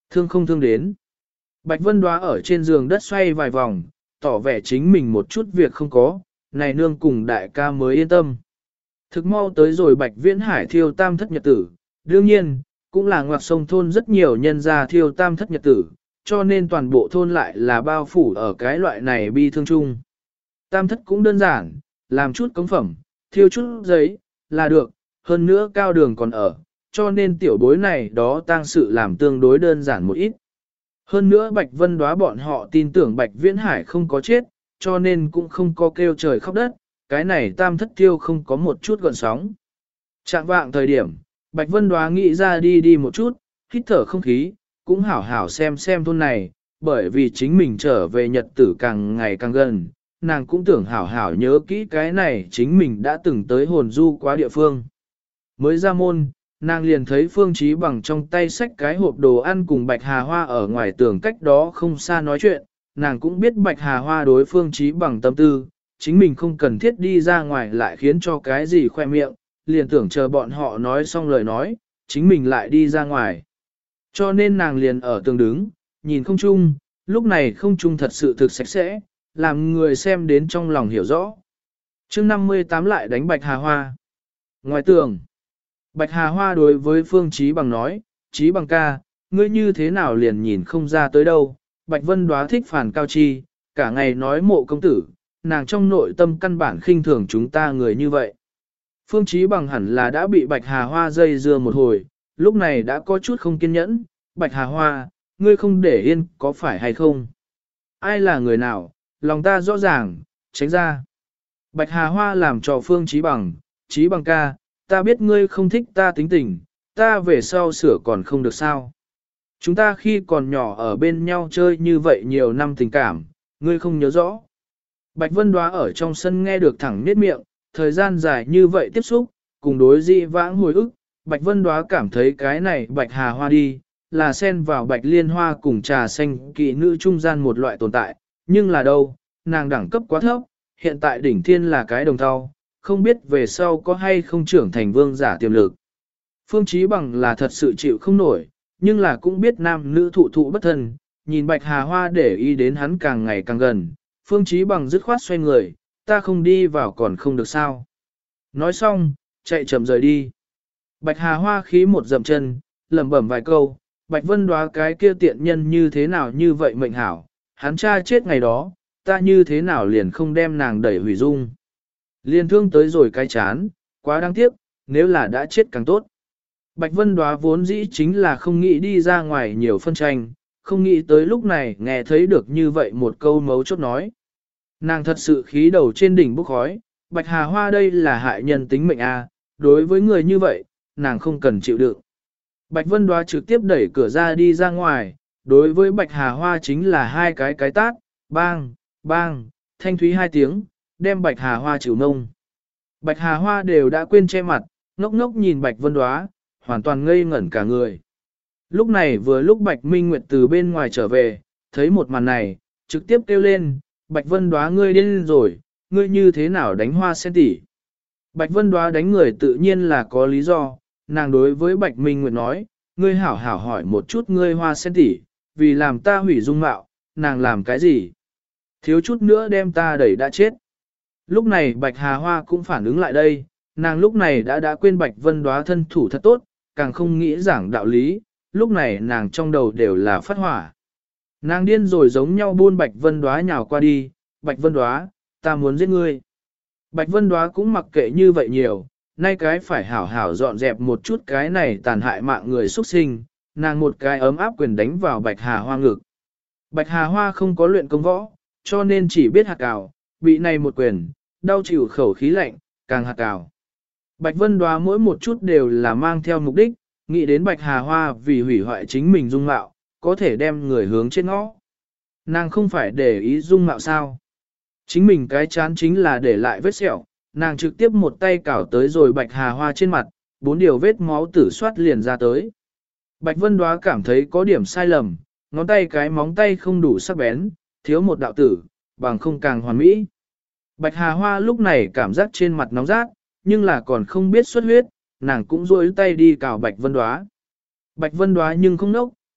Thương không thương đến. Bạch Vân Đoá ở trên giường đất xoay vài vòng, tỏ vẻ chính mình một chút việc không có, này nương cùng đại ca mới yên tâm. Thực mau tới rồi Bạch Viễn Hải thiêu tam thất nhật tử, đương nhiên, cũng là ngoặc sông thôn rất nhiều nhân gia thiêu tam thất nhật tử, cho nên toàn bộ thôn lại là bao phủ ở cái loại này bi thương chung. Tam thất cũng đơn giản, làm chút cống phẩm, thiêu chút giấy, là được, hơn nữa cao đường còn ở, cho nên tiểu bối này đó tang sự làm tương đối đơn giản một ít. Hơn nữa Bạch Vân Đoá bọn họ tin tưởng Bạch Viễn Hải không có chết, cho nên cũng không có kêu trời khóc đất, cái này tam thất tiêu không có một chút gợn sóng. Trạng vạng thời điểm, Bạch Vân Đoá nghĩ ra đi một chút, hít thở không khí, cũng hảo hảo xem thôn này, bởi vì chính mình trở về nhật tử càng ngày càng gần, nàng cũng tưởng hảo hảo nhớ kỹ cái này chính mình đã từng tới hồn du quá địa phương. Mới ra môn, nàng liền thấy Phương Chí Bằng trong tay xách cái hộp đồ ăn cùng Bạch Hà Hoa ở ngoài tường cách đó không xa nói chuyện, nàng cũng biết Bạch Hà Hoa đối Phương Chí Bằng tâm tư, chính mình không cần thiết đi ra ngoài lại khiến cho cái gì khoe miệng, liền tưởng chờ bọn họ nói xong lời nói, chính mình lại đi ra ngoài. Cho nên nàng liền ở tường đứng, nhìn không chung, lúc này không chung thật sự thực sạch sẽ, làm người xem đến trong lòng hiểu rõ. Chương 58 lại đánh Bạch Hà Hoa. Ngoài tường, Bạch Hà Hoa đối với Phương Chí Bằng nói, Chí Bằng ca, ngươi như thế nào liền nhìn không ra tới đâu, Bạch Vân Đoá thích phản cao chi, cả ngày nói mộ công tử, nàng trong nội tâm căn bản khinh thường chúng ta người như vậy. Phương Chí Bằng hẳn là đã bị Bạch Hà Hoa dây dưa một hồi, lúc này đã có chút không kiên nhẫn, Bạch Hà Hoa, ngươi không để yên có phải hay không? Ai là người nào, lòng ta rõ ràng, tránh ra. Bạch Hà Hoa làm cho Phương Chí Bằng ca, ta biết ngươi không thích ta tính tình, ta về sau sửa còn không được sao. Chúng ta khi còn nhỏ ở bên nhau chơi như vậy nhiều năm tình cảm, ngươi không nhớ rõ. Bạch Vân Đoá ở trong sân nghe được thẳng niết miệng, thời gian dài như vậy tiếp xúc, cùng đối dị vãng hồi ức, Bạch Vân Đoá cảm thấy cái này Bạch Hà Hoa đi, là xen vào Bạch Liên Hoa cùng trà xanh kỵ nữ trung gian một loại tồn tại, nhưng là đâu, nàng đẳng cấp quá thấp, hiện tại đỉnh thiên là cái đồng thau, không biết về sau có hay không trưởng thành vương giả tiềm lực. Phương Chí Bằng là thật sự chịu không nổi, nhưng là cũng biết nam nữ thụ thụ bất thân, nhìn Bạch Hà Hoa để ý đến hắn càng ngày càng gần, Phương Chí Bằng dứt khoát xoay người, ta không đi vào còn không được sao. Nói xong, chạy chậm rời đi. Bạch Hà Hoa khí một dậm chân, lẩm bẩm vài câu, Bạch Vân Đoá cái kia tiện nhân như thế nào như vậy mệnh hảo, hắn cha chết ngày đó, ta như thế nào liền không đem nàng đẩy hủy dung. Liên thương tới rồi cái chán, quá đáng tiếc, nếu là đã chết càng tốt. Bạch Vân Đoá vốn dĩ chính là không nghĩ đi ra ngoài nhiều phân tranh, không nghĩ tới lúc này nghe thấy được như vậy một câu mấu chốt nói. Nàng thật sự khí đầu trên đỉnh bốc khói, Bạch Hà Hoa đây là hại nhân tính mệnh a, đối với người như vậy, nàng không cần chịu đựng. Bạch Vân Đoá trực tiếp đẩy cửa ra đi ra ngoài, đối với Bạch Hà Hoa chính là hai cái tát, bang, bang, thanh thúy hai tiếng, đem Bạch Hà Hoa chịu nông. Bạch Hà Hoa đều đã quên che mặt, ngốc ngốc nhìn Bạch Vân Đoá, hoàn toàn ngây ngẩn cả người. Lúc này vừa lúc Bạch Minh Nguyệt từ bên ngoài trở về, thấy một màn này, trực tiếp kêu lên, Bạch Vân Đoá ngươi điên rồi, ngươi như thế nào đánh Hoa sen tỷ? Bạch Vân Đoá đánh người tự nhiên là có lý do, nàng đối với Bạch Minh Nguyệt nói, ngươi hảo hảo hỏi một chút ngươi Hoa sen tỷ, vì làm ta hủy dung mạo, nàng làm cái gì? Thiếu chút nữa đem ta đẩy đã chết. Lúc này Bạch Hà Hoa cũng phản ứng lại đây, nàng lúc này đã quên Bạch Vân Đoá thân thủ thật tốt, càng không nghĩ giảng đạo lý, lúc này nàng trong đầu đều là phát hỏa. Nàng điên rồi giống nhau buôn Bạch Vân Đoá nhào qua đi, Bạch Vân Đoá, ta muốn giết ngươi. Bạch Vân Đoá cũng mặc kệ như vậy nhiều, nay cái phải hảo hảo dọn dẹp một chút cái này tàn hại mạng người xuất sinh, nàng một cái ấm áp quyền đánh vào Bạch Hà Hoa ngực. Bạch Hà Hoa không có luyện công võ, cho nên chỉ biết hạt cào, bị này một quyền, đau chịu khẩu khí lạnh, càng hạt cào. Bạch Vân Đoá mỗi một chút đều là mang theo mục đích, nghĩ đến Bạch Hà Hoa vì hủy hoại chính mình dung mạo, có thể đem người hướng trên ngõ. Nàng không phải để ý dung mạo sao. Chính mình cái chán chính là để lại vết sẹo, nàng trực tiếp một tay cào tới rồi Bạch Hà Hoa trên mặt, 4 điều vết máu tử xoát liền ra tới. Bạch Vân Đoá cảm thấy có điểm sai lầm, ngón tay cái móng tay không đủ sắc bén, thiếu một đạo tử, bằng không càng hoàn mỹ. Bạch Hà Hoa lúc này cảm giác trên mặt nóng rát, nhưng là còn không biết xuất huyết, nàng cũng rôi tay đi cào Bạch Vân Đoá. Bạch Vân Đoá nhưng không nốc,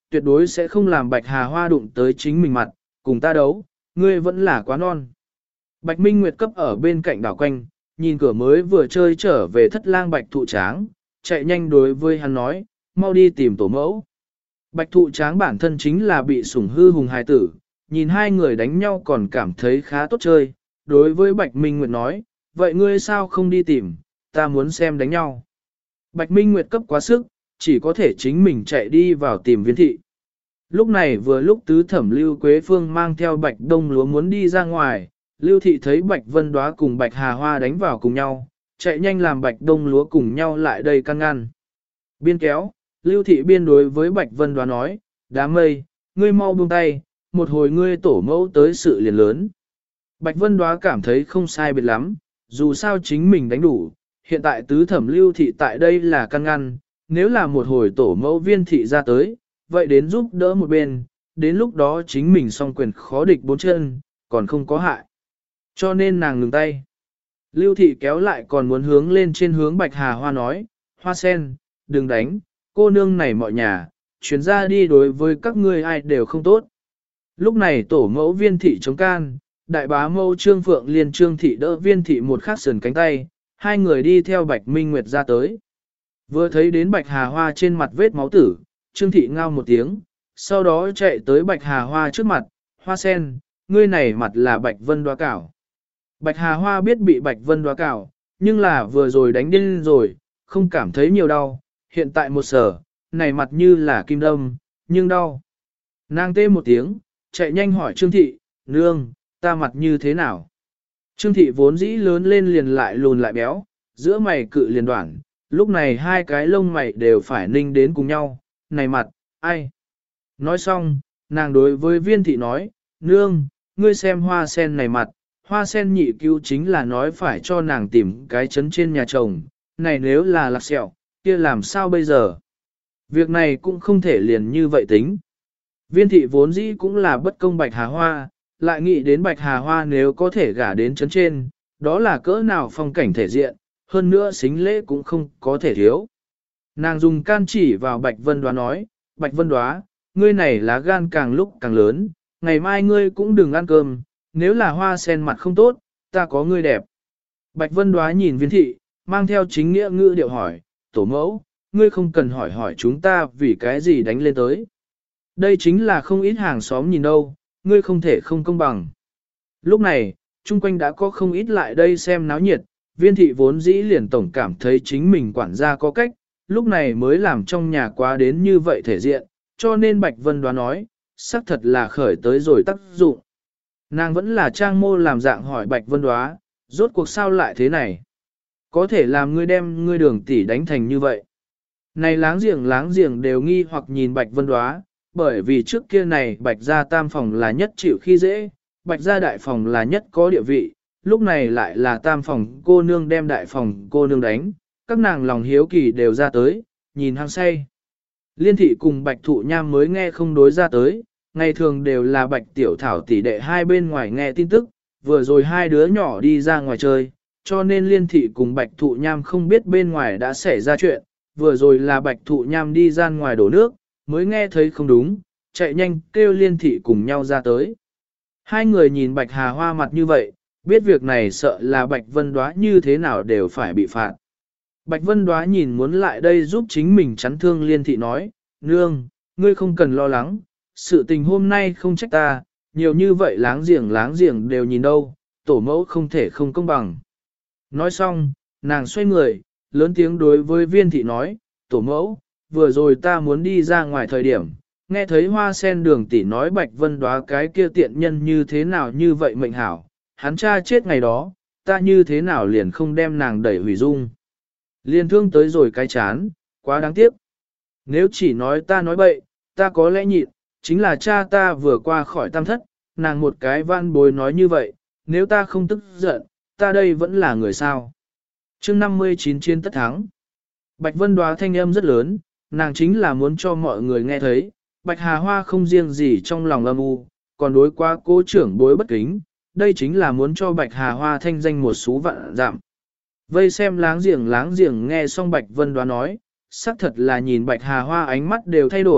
tuyệt đối sẽ không làm Bạch Hà Hoa đụng tới chính mình mặt, cùng ta đấu, ngươi vẫn là quá non. Bạch Minh Nguyệt cấp ở bên cạnh đảo quanh, nhìn cửa mới vừa chơi trở về thất lang Bạch Thụ Tráng, chạy nhanh đối với hắn nói, mau đi tìm tổ mẫu. Bạch Thụ Tráng bản thân chính là bị sủng hư hùng hài tử, nhìn hai người đánh nhau còn cảm thấy khá tốt chơi, đối với Bạch Minh Nguyệt nói, vậy ngươi sao không đi tìm, ta muốn xem đánh nhau. Bạch Minh Nguyệt cấp quá sức, chỉ có thể chính mình chạy đi vào tìm Viên thị. Lúc này vừa lúc tứ thẩm Lưu Quế Phương mang theo Bạch Đông Lúa muốn đi ra ngoài, Lưu thị thấy Bạch Vân Đóa cùng Bạch Hà Hoa đánh vào cùng nhau, chạy nhanh làm Bạch Đông Lúa cùng nhau lại đây căn ngăn. Biên kéo, Lưu thị biên đối với Bạch Vân Đóa nói, đám mây, ngươi mau buông tay, một hồi ngươi tổ mẫu tới sự liền lớn. Bạch Vân Đóa cảm thấy không sai biệt lắm, dù sao chính mình đánh đủ, hiện tại tứ thẩm Lưu thị tại đây là căn ngăn, nếu là một hồi tổ mẫu Viên thị ra tới, vậy đến giúp đỡ một bên, đến lúc đó chính mình song quyền khó địch bốn chân, còn không có hại. Cho nên nàng ngừng tay. Lưu thị kéo lại còn muốn hướng lên trên hướng Bạch Hà Hoa nói, Hoa sen, đừng đánh, cô nương này mọi nhà, chuyển ra đi đối với các ngươi ai đều không tốt. Lúc này tổ mẫu Viên thị chống can, đại bá mẫu Trương Phượng liền Trương thị đỡ Viên thị một khắc sườn cánh tay, hai người đi theo Bạch Minh Nguyệt ra tới. Vừa thấy đến Bạch Hà Hoa trên mặt vết máu tử, Trương thị ngao một tiếng, sau đó chạy tới Bạch Hà Hoa trước mặt, Hoa sen, ngươi này mặt là Bạch Vân Đóa cào. Bạch Hà Hoa biết bị Bạch Vân Đóa cào, nhưng là vừa rồi đánh điên rồi, không cảm thấy nhiều đau, hiện tại một sở, này mặt như là kim đâm, nhưng đau. Nàng tê một tiếng, chạy nhanh hỏi Trương thị, nương, ta mặt như thế nào? Trương thị vốn dĩ lớn lên liền lại lùn lại béo, giữa mày cự liền đoạn, lúc này hai cái lông mày đều phải ninh đến cùng nhau, này mặt, ai? Nói xong, nàng đối với Viên thị nói, nương, ngươi xem hoa sen này mặt, hoa sen nhị cứu chính là nói phải cho nàng tìm cái chấn trên nhà chồng, này nếu là lạc sẹo, kia làm sao bây giờ? Việc này cũng không thể liền như vậy tính. Viên thị vốn dĩ cũng là bất công Bạch Hà Hoa, lại nghĩ đến Bạch Hà Hoa nếu có thể gả đến chấn trên, đó là cỡ nào phong cảnh thể diện, hơn nữa xính lễ cũng không có thể thiếu. Nàng dùng can chỉ vào Bạch Vân Đóa nói, Bạch Vân Đóa, ngươi này lá gan càng lúc càng lớn, ngày mai ngươi cũng đừng ăn cơm, nếu là hoa sen mặt không tốt, ta có ngươi đẹp. Bạch Vân Đóa nhìn Viên thị, mang theo chính nghĩa ngữ điệu hỏi, tổ mẫu, ngươi không cần hỏi hỏi chúng ta vì cái gì đánh lên tới. Đây chính là không ít hàng xóm nhìn đâu, ngươi không thể không công bằng. Lúc này, chung quanh đã có không ít lại đây xem náo nhiệt, Viên thị vốn dĩ liền tổng cảm thấy chính mình quản gia có cách, lúc này mới làm trong nhà quá đến như vậy thể diện, cho nên Bạch Vân Đóa nói, xác thật là khởi tới rồi tác dụng. Nàng vẫn là trang mô làm dạng hỏi Bạch Vân Đóa, rốt cuộc sao lại thế này? Có thể làm ngươi đem ngươi Đường tỷ đánh thành như vậy. Này láng giềng đều nghi hoặc nhìn Bạch Vân Đóa, bởi vì trước kia này Bạch gia tam phòng là nhất chịu khi dễ, Bạch gia đại phòng là nhất có địa vị, lúc này lại là tam phòng cô nương đem đại phòng cô nương đánh, các nàng lòng hiếu kỳ đều ra tới, nhìn hăng say. Liên thị cùng Bạch Thụ Nham mới nghe không đối ra tới, ngày thường đều là Bạch Tiểu Thảo tỷ đệ hai bên ngoài nghe tin tức, vừa rồi hai đứa nhỏ đi ra ngoài chơi, cho nên Liên thị cùng Bạch Thụ Nham không biết bên ngoài đã xảy ra chuyện, vừa rồi là Bạch Thụ Nham đi ra ngoài đổ nước, mới nghe thấy không đúng, chạy nhanh kêu Liên thị cùng nhau ra tới. Hai người nhìn Bạch Hà Hoa mặt như vậy, biết việc này sợ là Bạch Vân Đóa như thế nào đều phải bị phạt. Bạch Vân Đóa nhìn muốn lại đây giúp chính mình chắn thương Liên thị nói, nương, ngươi không cần lo lắng, sự tình hôm nay không trách ta, nhiều như vậy láng giềng đều nhìn đâu, tổ mẫu không thể không công bằng. Nói xong, nàng xoay người, lớn tiếng đối với Viên thị nói, tổ mẫu, vừa rồi ta muốn đi ra ngoài thời điểm, nghe thấy Hoa sen Đường tỷ nói Bạch Vân Đóa cái kia tiện nhân như thế nào như vậy mệnh hảo, hắn cha chết ngày đó, ta như thế nào liền không đem nàng đẩy hủy dung. Liên thương tới rồi cái chán, quá đáng tiếc. Nếu chỉ nói ta nói bậy, ta có lẽ nhịn, chính là cha ta vừa qua khỏi tam thất, nàng một cái van bối nói như vậy, nếu ta không tức giận, ta đây vẫn là người sao. Chương 59 chiến tất thắng. Bạch Vân Đóa thanh âm rất lớn, nàng chính là muốn cho mọi người nghe thấy, Bạch Hà Hoa không riêng gì trong lòng âm u, còn đối qua cố trưởng bối bất kính, đây chính là muốn cho Bạch Hà Hoa thanh danh một số vạn giảm. Vây xem láng giềng nghe xong Bạch Vân Đóa nói, xác thật là nhìn Bạch Hà Hoa ánh mắt đều thay đổi,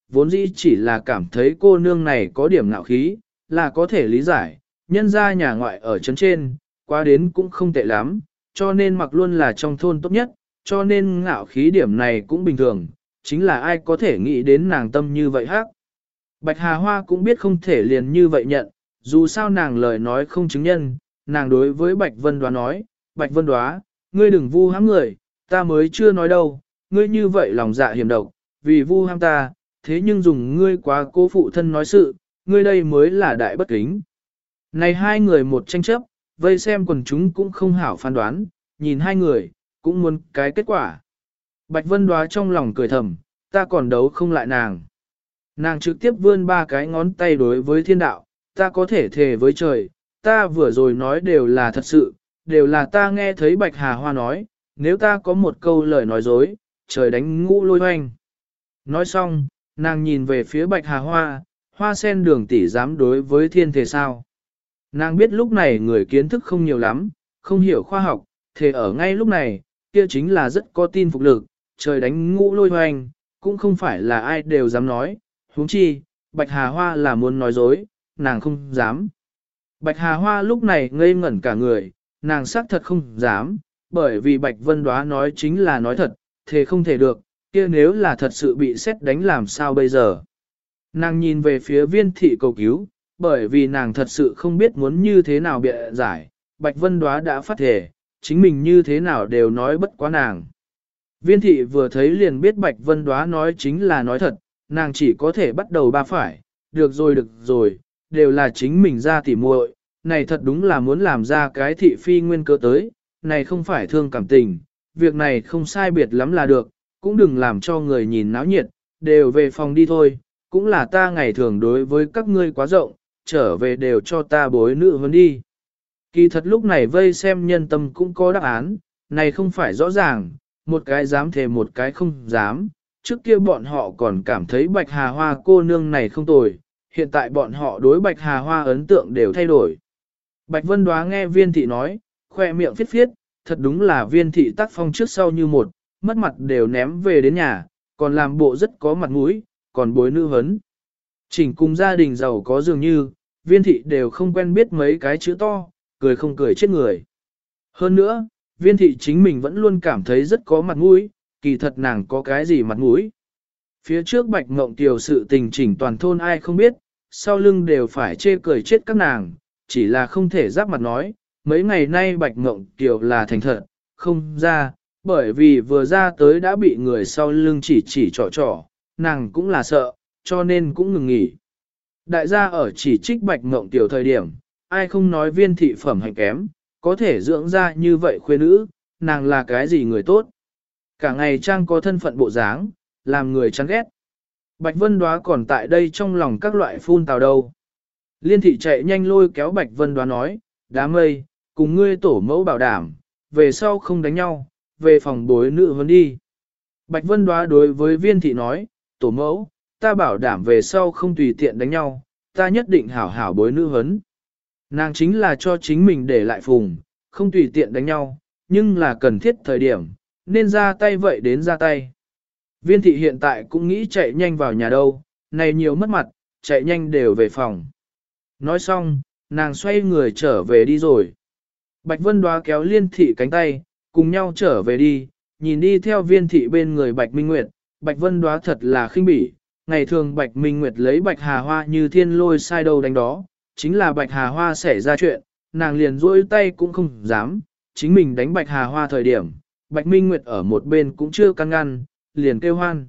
vốn dĩ chỉ là cảm thấy cô nương này có điểm ngạo khí, là có thể lý giải, nhân ra nhà ngoại ở trấn trên, qua đến cũng không tệ lắm, cho nên mặc luôn là trong thôn tốt nhất, cho nên ngạo khí điểm này cũng bình thường, chính là ai có thể nghĩ đến nàng tâm như vậy hắc. Bạch Hà Hoa cũng biết không thể liền như vậy nhận, dù sao nàng lời nói không chứng nhân, nàng đối với Bạch Vân Đoá nói, Bạch Vân Đoá, ngươi đừng vu hãm người, ta mới chưa nói đâu, ngươi như vậy lòng dạ hiểm độc, vì vu hãm ta, thế nhưng dùng ngươi quá cố phụ thân nói sự, ngươi đây mới là đại bất kính. Này hai người một tranh chấp, vây xem quần chúng cũng không hảo phán đoán, nhìn hai người, cũng muốn cái kết quả. Bạch Vân Đoá trong lòng cười thầm, ta còn đấu không lại nàng. Nàng trực tiếp vươn ba cái ngón tay đối với thiên đạo, ta có thể thề với trời, ta vừa rồi nói đều là thật sự, đều là ta nghe thấy Bạch Hà Hoa nói, nếu ta có một câu lời nói dối, trời đánh ngũ lôi hoanh. Nói xong, nàng nhìn về phía Bạch Hà Hoa, Hoa sen đường tỷ dám đối với thiên thể sao. Nàng biết lúc này người kiến thức không nhiều lắm, không hiểu khoa học, thể ở ngay lúc này, kia chính là rất có tin phục lực, trời đánh ngũ lôi hoành, cũng không phải là ai đều dám nói, huống chi, Bạch Hà Hoa là muốn nói dối, nàng không dám. Bạch Hà Hoa lúc này ngây ngẩn cả người, nàng xác thật không dám, bởi vì Bạch Vân Đoá nói chính là nói thật, thế không thể được, kia nếu là thật sự bị xét đánh làm sao bây giờ. Nàng nhìn về phía viên thị cầu cứu, bởi vì nàng thật sự không biết muốn như thế nào bịa giải, Bạch Vân Đoá đã phát thể, chính mình như thế nào đều nói bất quá nàng. Viên thị vừa thấy liền biết Bạch Vân Đoá nói chính là nói thật, nàng chỉ có thể bắt đầu ba phải, được rồi, đều là chính mình ra tỉ muội, này thật đúng là muốn làm ra cái thị phi nguyên cơ tới, này không phải thương cảm tình, việc này không sai biệt lắm là được, cũng đừng làm cho người nhìn náo nhiệt, đều về phòng đi thôi, cũng là ta ngày thường đối với các ngươi quá rộng, trở về đều cho ta bối nữ hơn đi. Kỳ thật lúc này vây xem nhân tâm cũng có đáp án, này không phải rõ ràng, một cái dám thề một cái không dám, trước kia bọn họ còn cảm thấy Bạch Hà Hoa cô nương này không tồi, hiện tại bọn họ đối Bạch Hà Hoa ấn tượng đều thay đổi. Bạch Vân Đoá nghe viên thị nói, khoe miệng phiết phiết, thật đúng là viên thị tác phong trước sau như một, mất mặt đều ném về đến nhà, còn làm bộ rất có mặt mũi, còn bối nữ hấn. Chỉnh cùng gia đình giàu có dường như, viên thị đều không quen biết mấy cái chữ to, cười không cười chết người. Hơn nữa, viên thị chính mình vẫn luôn cảm thấy rất có mặt mũi, kỳ thật nàng có cái gì mặt mũi. Phía trước Bạch Ngộng Tiều sự tình chỉnh toàn thôn ai không biết, sau lưng đều phải chê cười chết các nàng, chỉ là không thể giáp mặt nói, mấy ngày nay Bạch Ngộng Tiều là thành thật, không ra, bởi vì vừa ra tới đã bị người sau lưng chỉ trỏ, nàng cũng là sợ, cho nên cũng ngừng nghỉ. Đại gia ở chỉ trích Bạch Ngộng Tiều thời điểm, ai không nói viên thị phẩm hạnh kém, có thể dưỡng ra như vậy khuê nữ, nàng là cái gì người tốt. Cả ngày trang có thân phận bộ dáng, làm người chán ghét. Bạch Vân Đoá còn tại đây trong lòng các loại phun tào đâu. Liên thị chạy nhanh lôi kéo Bạch Vân Đoá nói, đám mây, cùng ngươi tổ mẫu bảo đảm, về sau không đánh nhau, về phòng bối nữ vấn đi. Bạch Vân Đoá đối với viên thị nói, tổ mẫu, ta bảo đảm về sau không tùy tiện đánh nhau, ta nhất định hảo hảo bối nữ vấn. Nàng chính là cho chính mình để lại phùng, không tùy tiện đánh nhau, nhưng là cần thiết thời điểm, nên ra tay vậy đến ra tay. Viên thị hiện tại cũng nghĩ chạy nhanh vào nhà đâu, này nhiều mất mặt, chạy nhanh đều về phòng. Nói xong, nàng xoay người trở về đi rồi. Bạch Vân Đoá kéo Liên thị cánh tay, cùng nhau trở về đi, nhìn đi theo viên thị bên người Bạch Minh Nguyệt, Bạch Vân Đoá thật là khinh bỉ. Ngày thường Bạch Minh Nguyệt lấy Bạch Hà Hoa như thiên lôi sai đâu đánh đó, chính là Bạch Hà Hoa xảy ra chuyện, nàng liền rỗi tay cũng không dám, chính mình đánh Bạch Hà Hoa thời điểm, Bạch Minh Nguyệt ở một bên cũng chưa căn ngăn, liền kêu hoan.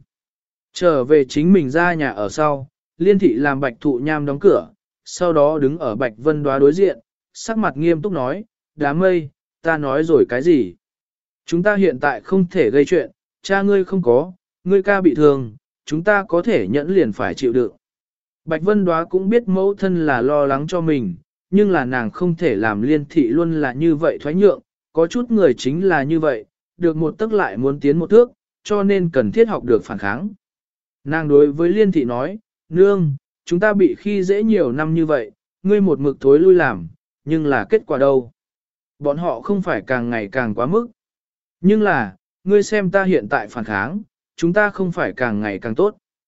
Trở về chính mình ra nhà ở sau, Liên thị làm Bạch Thụ Nham đóng cửa, sau đó đứng ở Bạch Vân Đoá đối diện, sắc mặt nghiêm túc nói, đám mây, ta nói rồi cái gì? Chúng ta hiện tại không thể gây chuyện, cha ngươi không có, ngươi ca bị thương, chúng ta có thể nhẫn liền phải chịu đựng. Bạch Vân Đoá cũng biết mẫu thân là lo lắng cho mình, nhưng là nàng không thể làm Liên thị luôn là như vậy thoái nhượng, có chút người chính là như vậy, được một tức lại muốn tiến một thước, cho nên cần thiết học được phản kháng. Nàng đối với Liên thị nói, nương, chúng ta bị khi dễ nhiều năm như vậy, ngươi một mực thối lui làm, nhưng là kết quả đâu? Bọn họ không phải càng ngày càng quá mức. Nhưng là, ngươi xem ta hiện tại phản kháng, chúng ta không phải càng ngày càng tốt.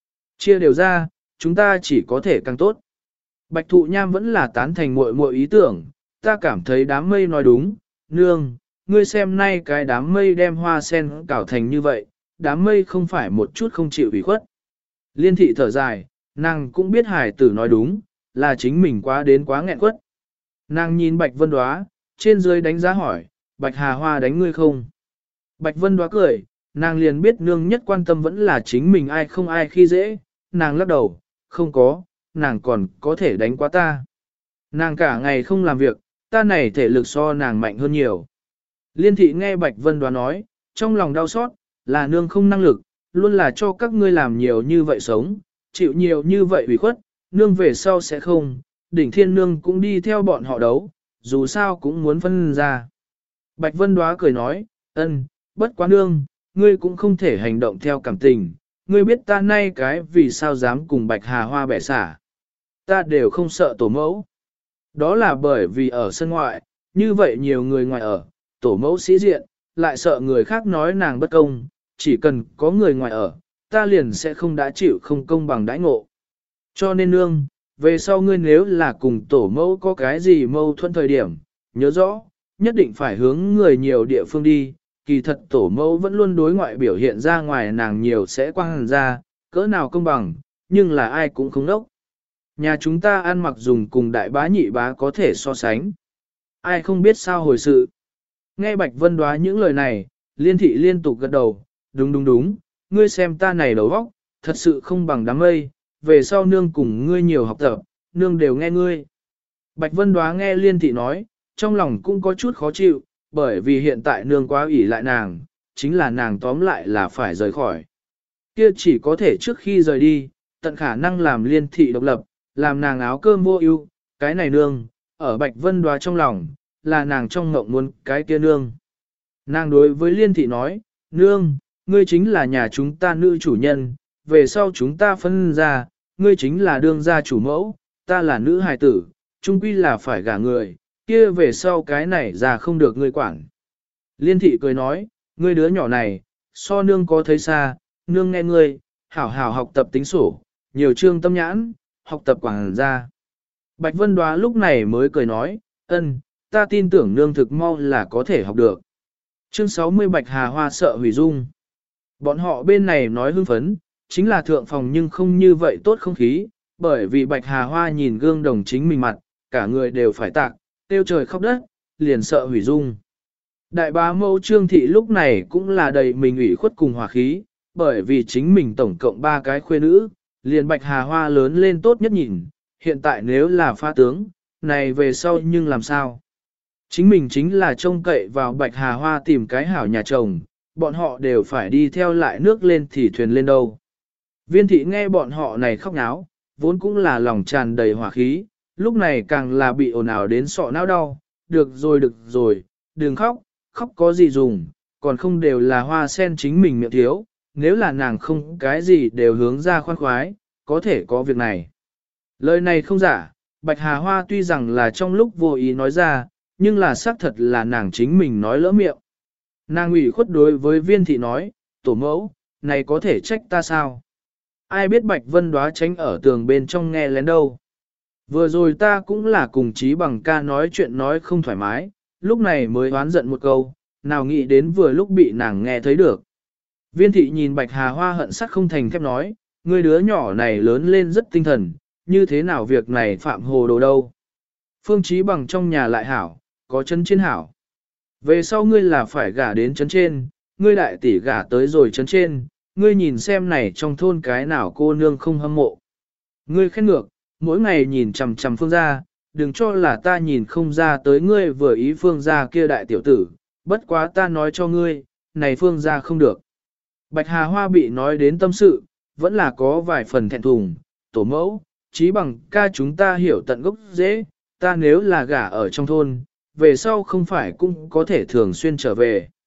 chia đều ra, chúng ta chỉ có thể càng tốt. Bạch thụ nham vẫn là tán thành muội muội ý tưởng, ta cảm thấy đám mây nói đúng, nương, ngươi xem nay cái đám mây đem hoa sen cảo thành như vậy, đám mây không phải một chút không chịu ủy khuất. Liên thị thở dài, nàng cũng biết hải tử nói đúng, là chính mình quá đến quá nghẹn quất. Nàng nhìn Bạch Vân Đóa, trên dưới đánh giá hỏi, Bạch Hà Hoa đánh ngươi không? Bạch Vân Đóa cười, nàng liền biết nương nhất quan tâm vẫn là chính mình ai không ai khi dễ, nàng lắc đầu, không có, nàng còn có thể đánh quá ta. Nàng cả ngày không làm việc, ta này thể lực so nàng mạnh hơn nhiều. Liên thị nghe Bạch Vân Đóa nói, trong lòng đau xót, là nương không năng lực, luôn là cho các ngươi làm nhiều như vậy sống, chịu nhiều như vậy ủy khuất, nương về sau sẽ không, đỉnh thiên nương cũng đi theo bọn họ đấu, dù sao cũng muốn phân ra. Bạch Vân Đóa cười nói, ân, bất quá nương, ngươi cũng không thể hành động theo cảm tình, ngươi biết ta nay cái vì sao dám cùng Bạch Hà Hoa bẻ xả. Ta đều không sợ tổ mẫu. Đó là bởi vì ở sân ngoại, như vậy nhiều người ngoài ở, tổ mẫu sĩ diện, lại sợ người khác nói nàng bất công, chỉ cần có người ngoài ở, ta liền sẽ không đã chịu không công bằng đãi ngộ. Cho nên nương, về sau ngươi nếu là cùng tổ mẫu có cái gì mâu thuẫn thời điểm, nhớ rõ, nhất định phải hướng người nhiều địa phương đi, kỳ thật tổ mẫu vẫn luôn đối ngoại biểu hiện ra ngoài nàng nhiều sẽ quang ra, cỡ nào công bằng, nhưng là ai cũng không đốc. Nhà chúng ta ăn mặc dùng cùng đại bá nhị bá có thể so sánh. Ai không biết sao hồi sự. Nghe Bạch Vân Đóa những lời này, Liên thị liên tục gật đầu, đúng đúng đúng, ngươi xem ta này đầu óc, thật sự không bằng đám mây, về sau nương cùng ngươi nhiều học tập, nương đều nghe ngươi. Bạch Vân Đóa nghe Liên thị nói, trong lòng cũng có chút khó chịu, bởi vì hiện tại nương quá ủy lại nàng, chính là nàng tóm lại là phải rời khỏi. Kia chỉ có thể trước khi rời đi, tận khả năng làm Liên thị độc lập, làm nàng áo cơm vô ưu, cái này nương, ở Bạch Vân Đóa trong lòng, là nàng trong ngộng muốn cái kia nương. Nàng đối với Liên thị nói, nương, ngươi chính là nhà chúng ta nữ chủ nhân, về sau chúng ta phân ra, ngươi chính là đương gia chủ mẫu, ta là nữ hài tử, chung quy là phải gả người, kia về sau cái này ra không được ngươi quản. Liên thị cười nói, ngươi đứa nhỏ này, so nương có thấy xa, nương nghe ngươi, hảo hảo học tập tính sổ, nhiều chương tâm nhãn, học tập quảng ra. Bạch Vân Đóa lúc này mới cười nói, ân, ta tin tưởng nương thực mau là có thể học được. Chương 60 Bạch Hà Hoa sợ hủy dung. Bọn họ bên này nói hưng phấn, chính là thượng phòng nhưng không như vậy tốt không khí, bởi vì Bạch Hà Hoa nhìn gương đồng chính mình mặt, cả người đều phải tạc, tiêu trời khóc đất, liền sợ hủy dung. Đại bá mẫu Trương Thị lúc này cũng là đầy mình ủy khuất cùng hòa khí, bởi vì chính mình tổng cộng 3 cái khuê nữ, liền Bạch Hà Hoa lớn lên tốt nhất nhìn, hiện tại nếu là pha tướng, này về sau nhưng làm sao? Chính mình chính là trông cậy vào Bạch Hà Hoa tìm cái hảo nhà chồng, bọn họ đều phải đi theo lại nước lên thì thuyền lên đâu. Viên thị nghe bọn họ này khóc náo, vốn cũng là lòng tràn đầy hỏa khí, lúc này càng là bị ồn ào đến sọ não đau, được rồi, đừng khóc, khóc có gì dùng, còn không đều là hoa sen chính mình miệng thiếu, nếu là nàng không cái gì đều hướng ra khoan khoái, có thể có việc này. Lời này không giả, Bạch Hà Hoa tuy rằng là trong lúc vô ý nói ra, nhưng là xác thật là nàng chính mình nói lỡ miệng. Nàng ủy khuất đối với viên thị nói, tổ mẫu, này có thể trách ta sao? Ai biết Bạch Vân Đóa tránh ở tường bên trong nghe lén đâu. Vừa rồi ta cũng là cùng Chí Bằng ca nói chuyện nói không thoải mái, lúc này mới oán giận một câu, nào nghĩ đến vừa lúc bị nàng nghe thấy được. Viên thị nhìn Bạch Hà Hoa hận sắt không thành thép nói, người đứa nhỏ này lớn lên rất tinh thần, như thế nào việc này phạm hồ đồ đâu. Phương Chí Bằng trong nhà lại hảo, có chân trên hảo. Về sau ngươi là phải gả đến chấn trên, ngươi đại tỷ gả tới rồi chấn trên, ngươi nhìn xem này trong thôn cái nào cô nương không hâm mộ. Ngươi khen ngược, mỗi ngày nhìn chằm chằm Phương gia, đừng cho là ta nhìn không ra tới ngươi vừa ý Phương gia kia đại tiểu tử, bất quá ta nói cho ngươi, này Phương gia không được. Bạch Hà Hoa bị nói đến tâm sự, vẫn là có vài phần thẹn thùng, tổ mẫu, Chí Bằng ca chúng ta hiểu tận gốc dễ, ta nếu là gả ở trong thôn, về sau không phải cũng có thể thường xuyên trở về.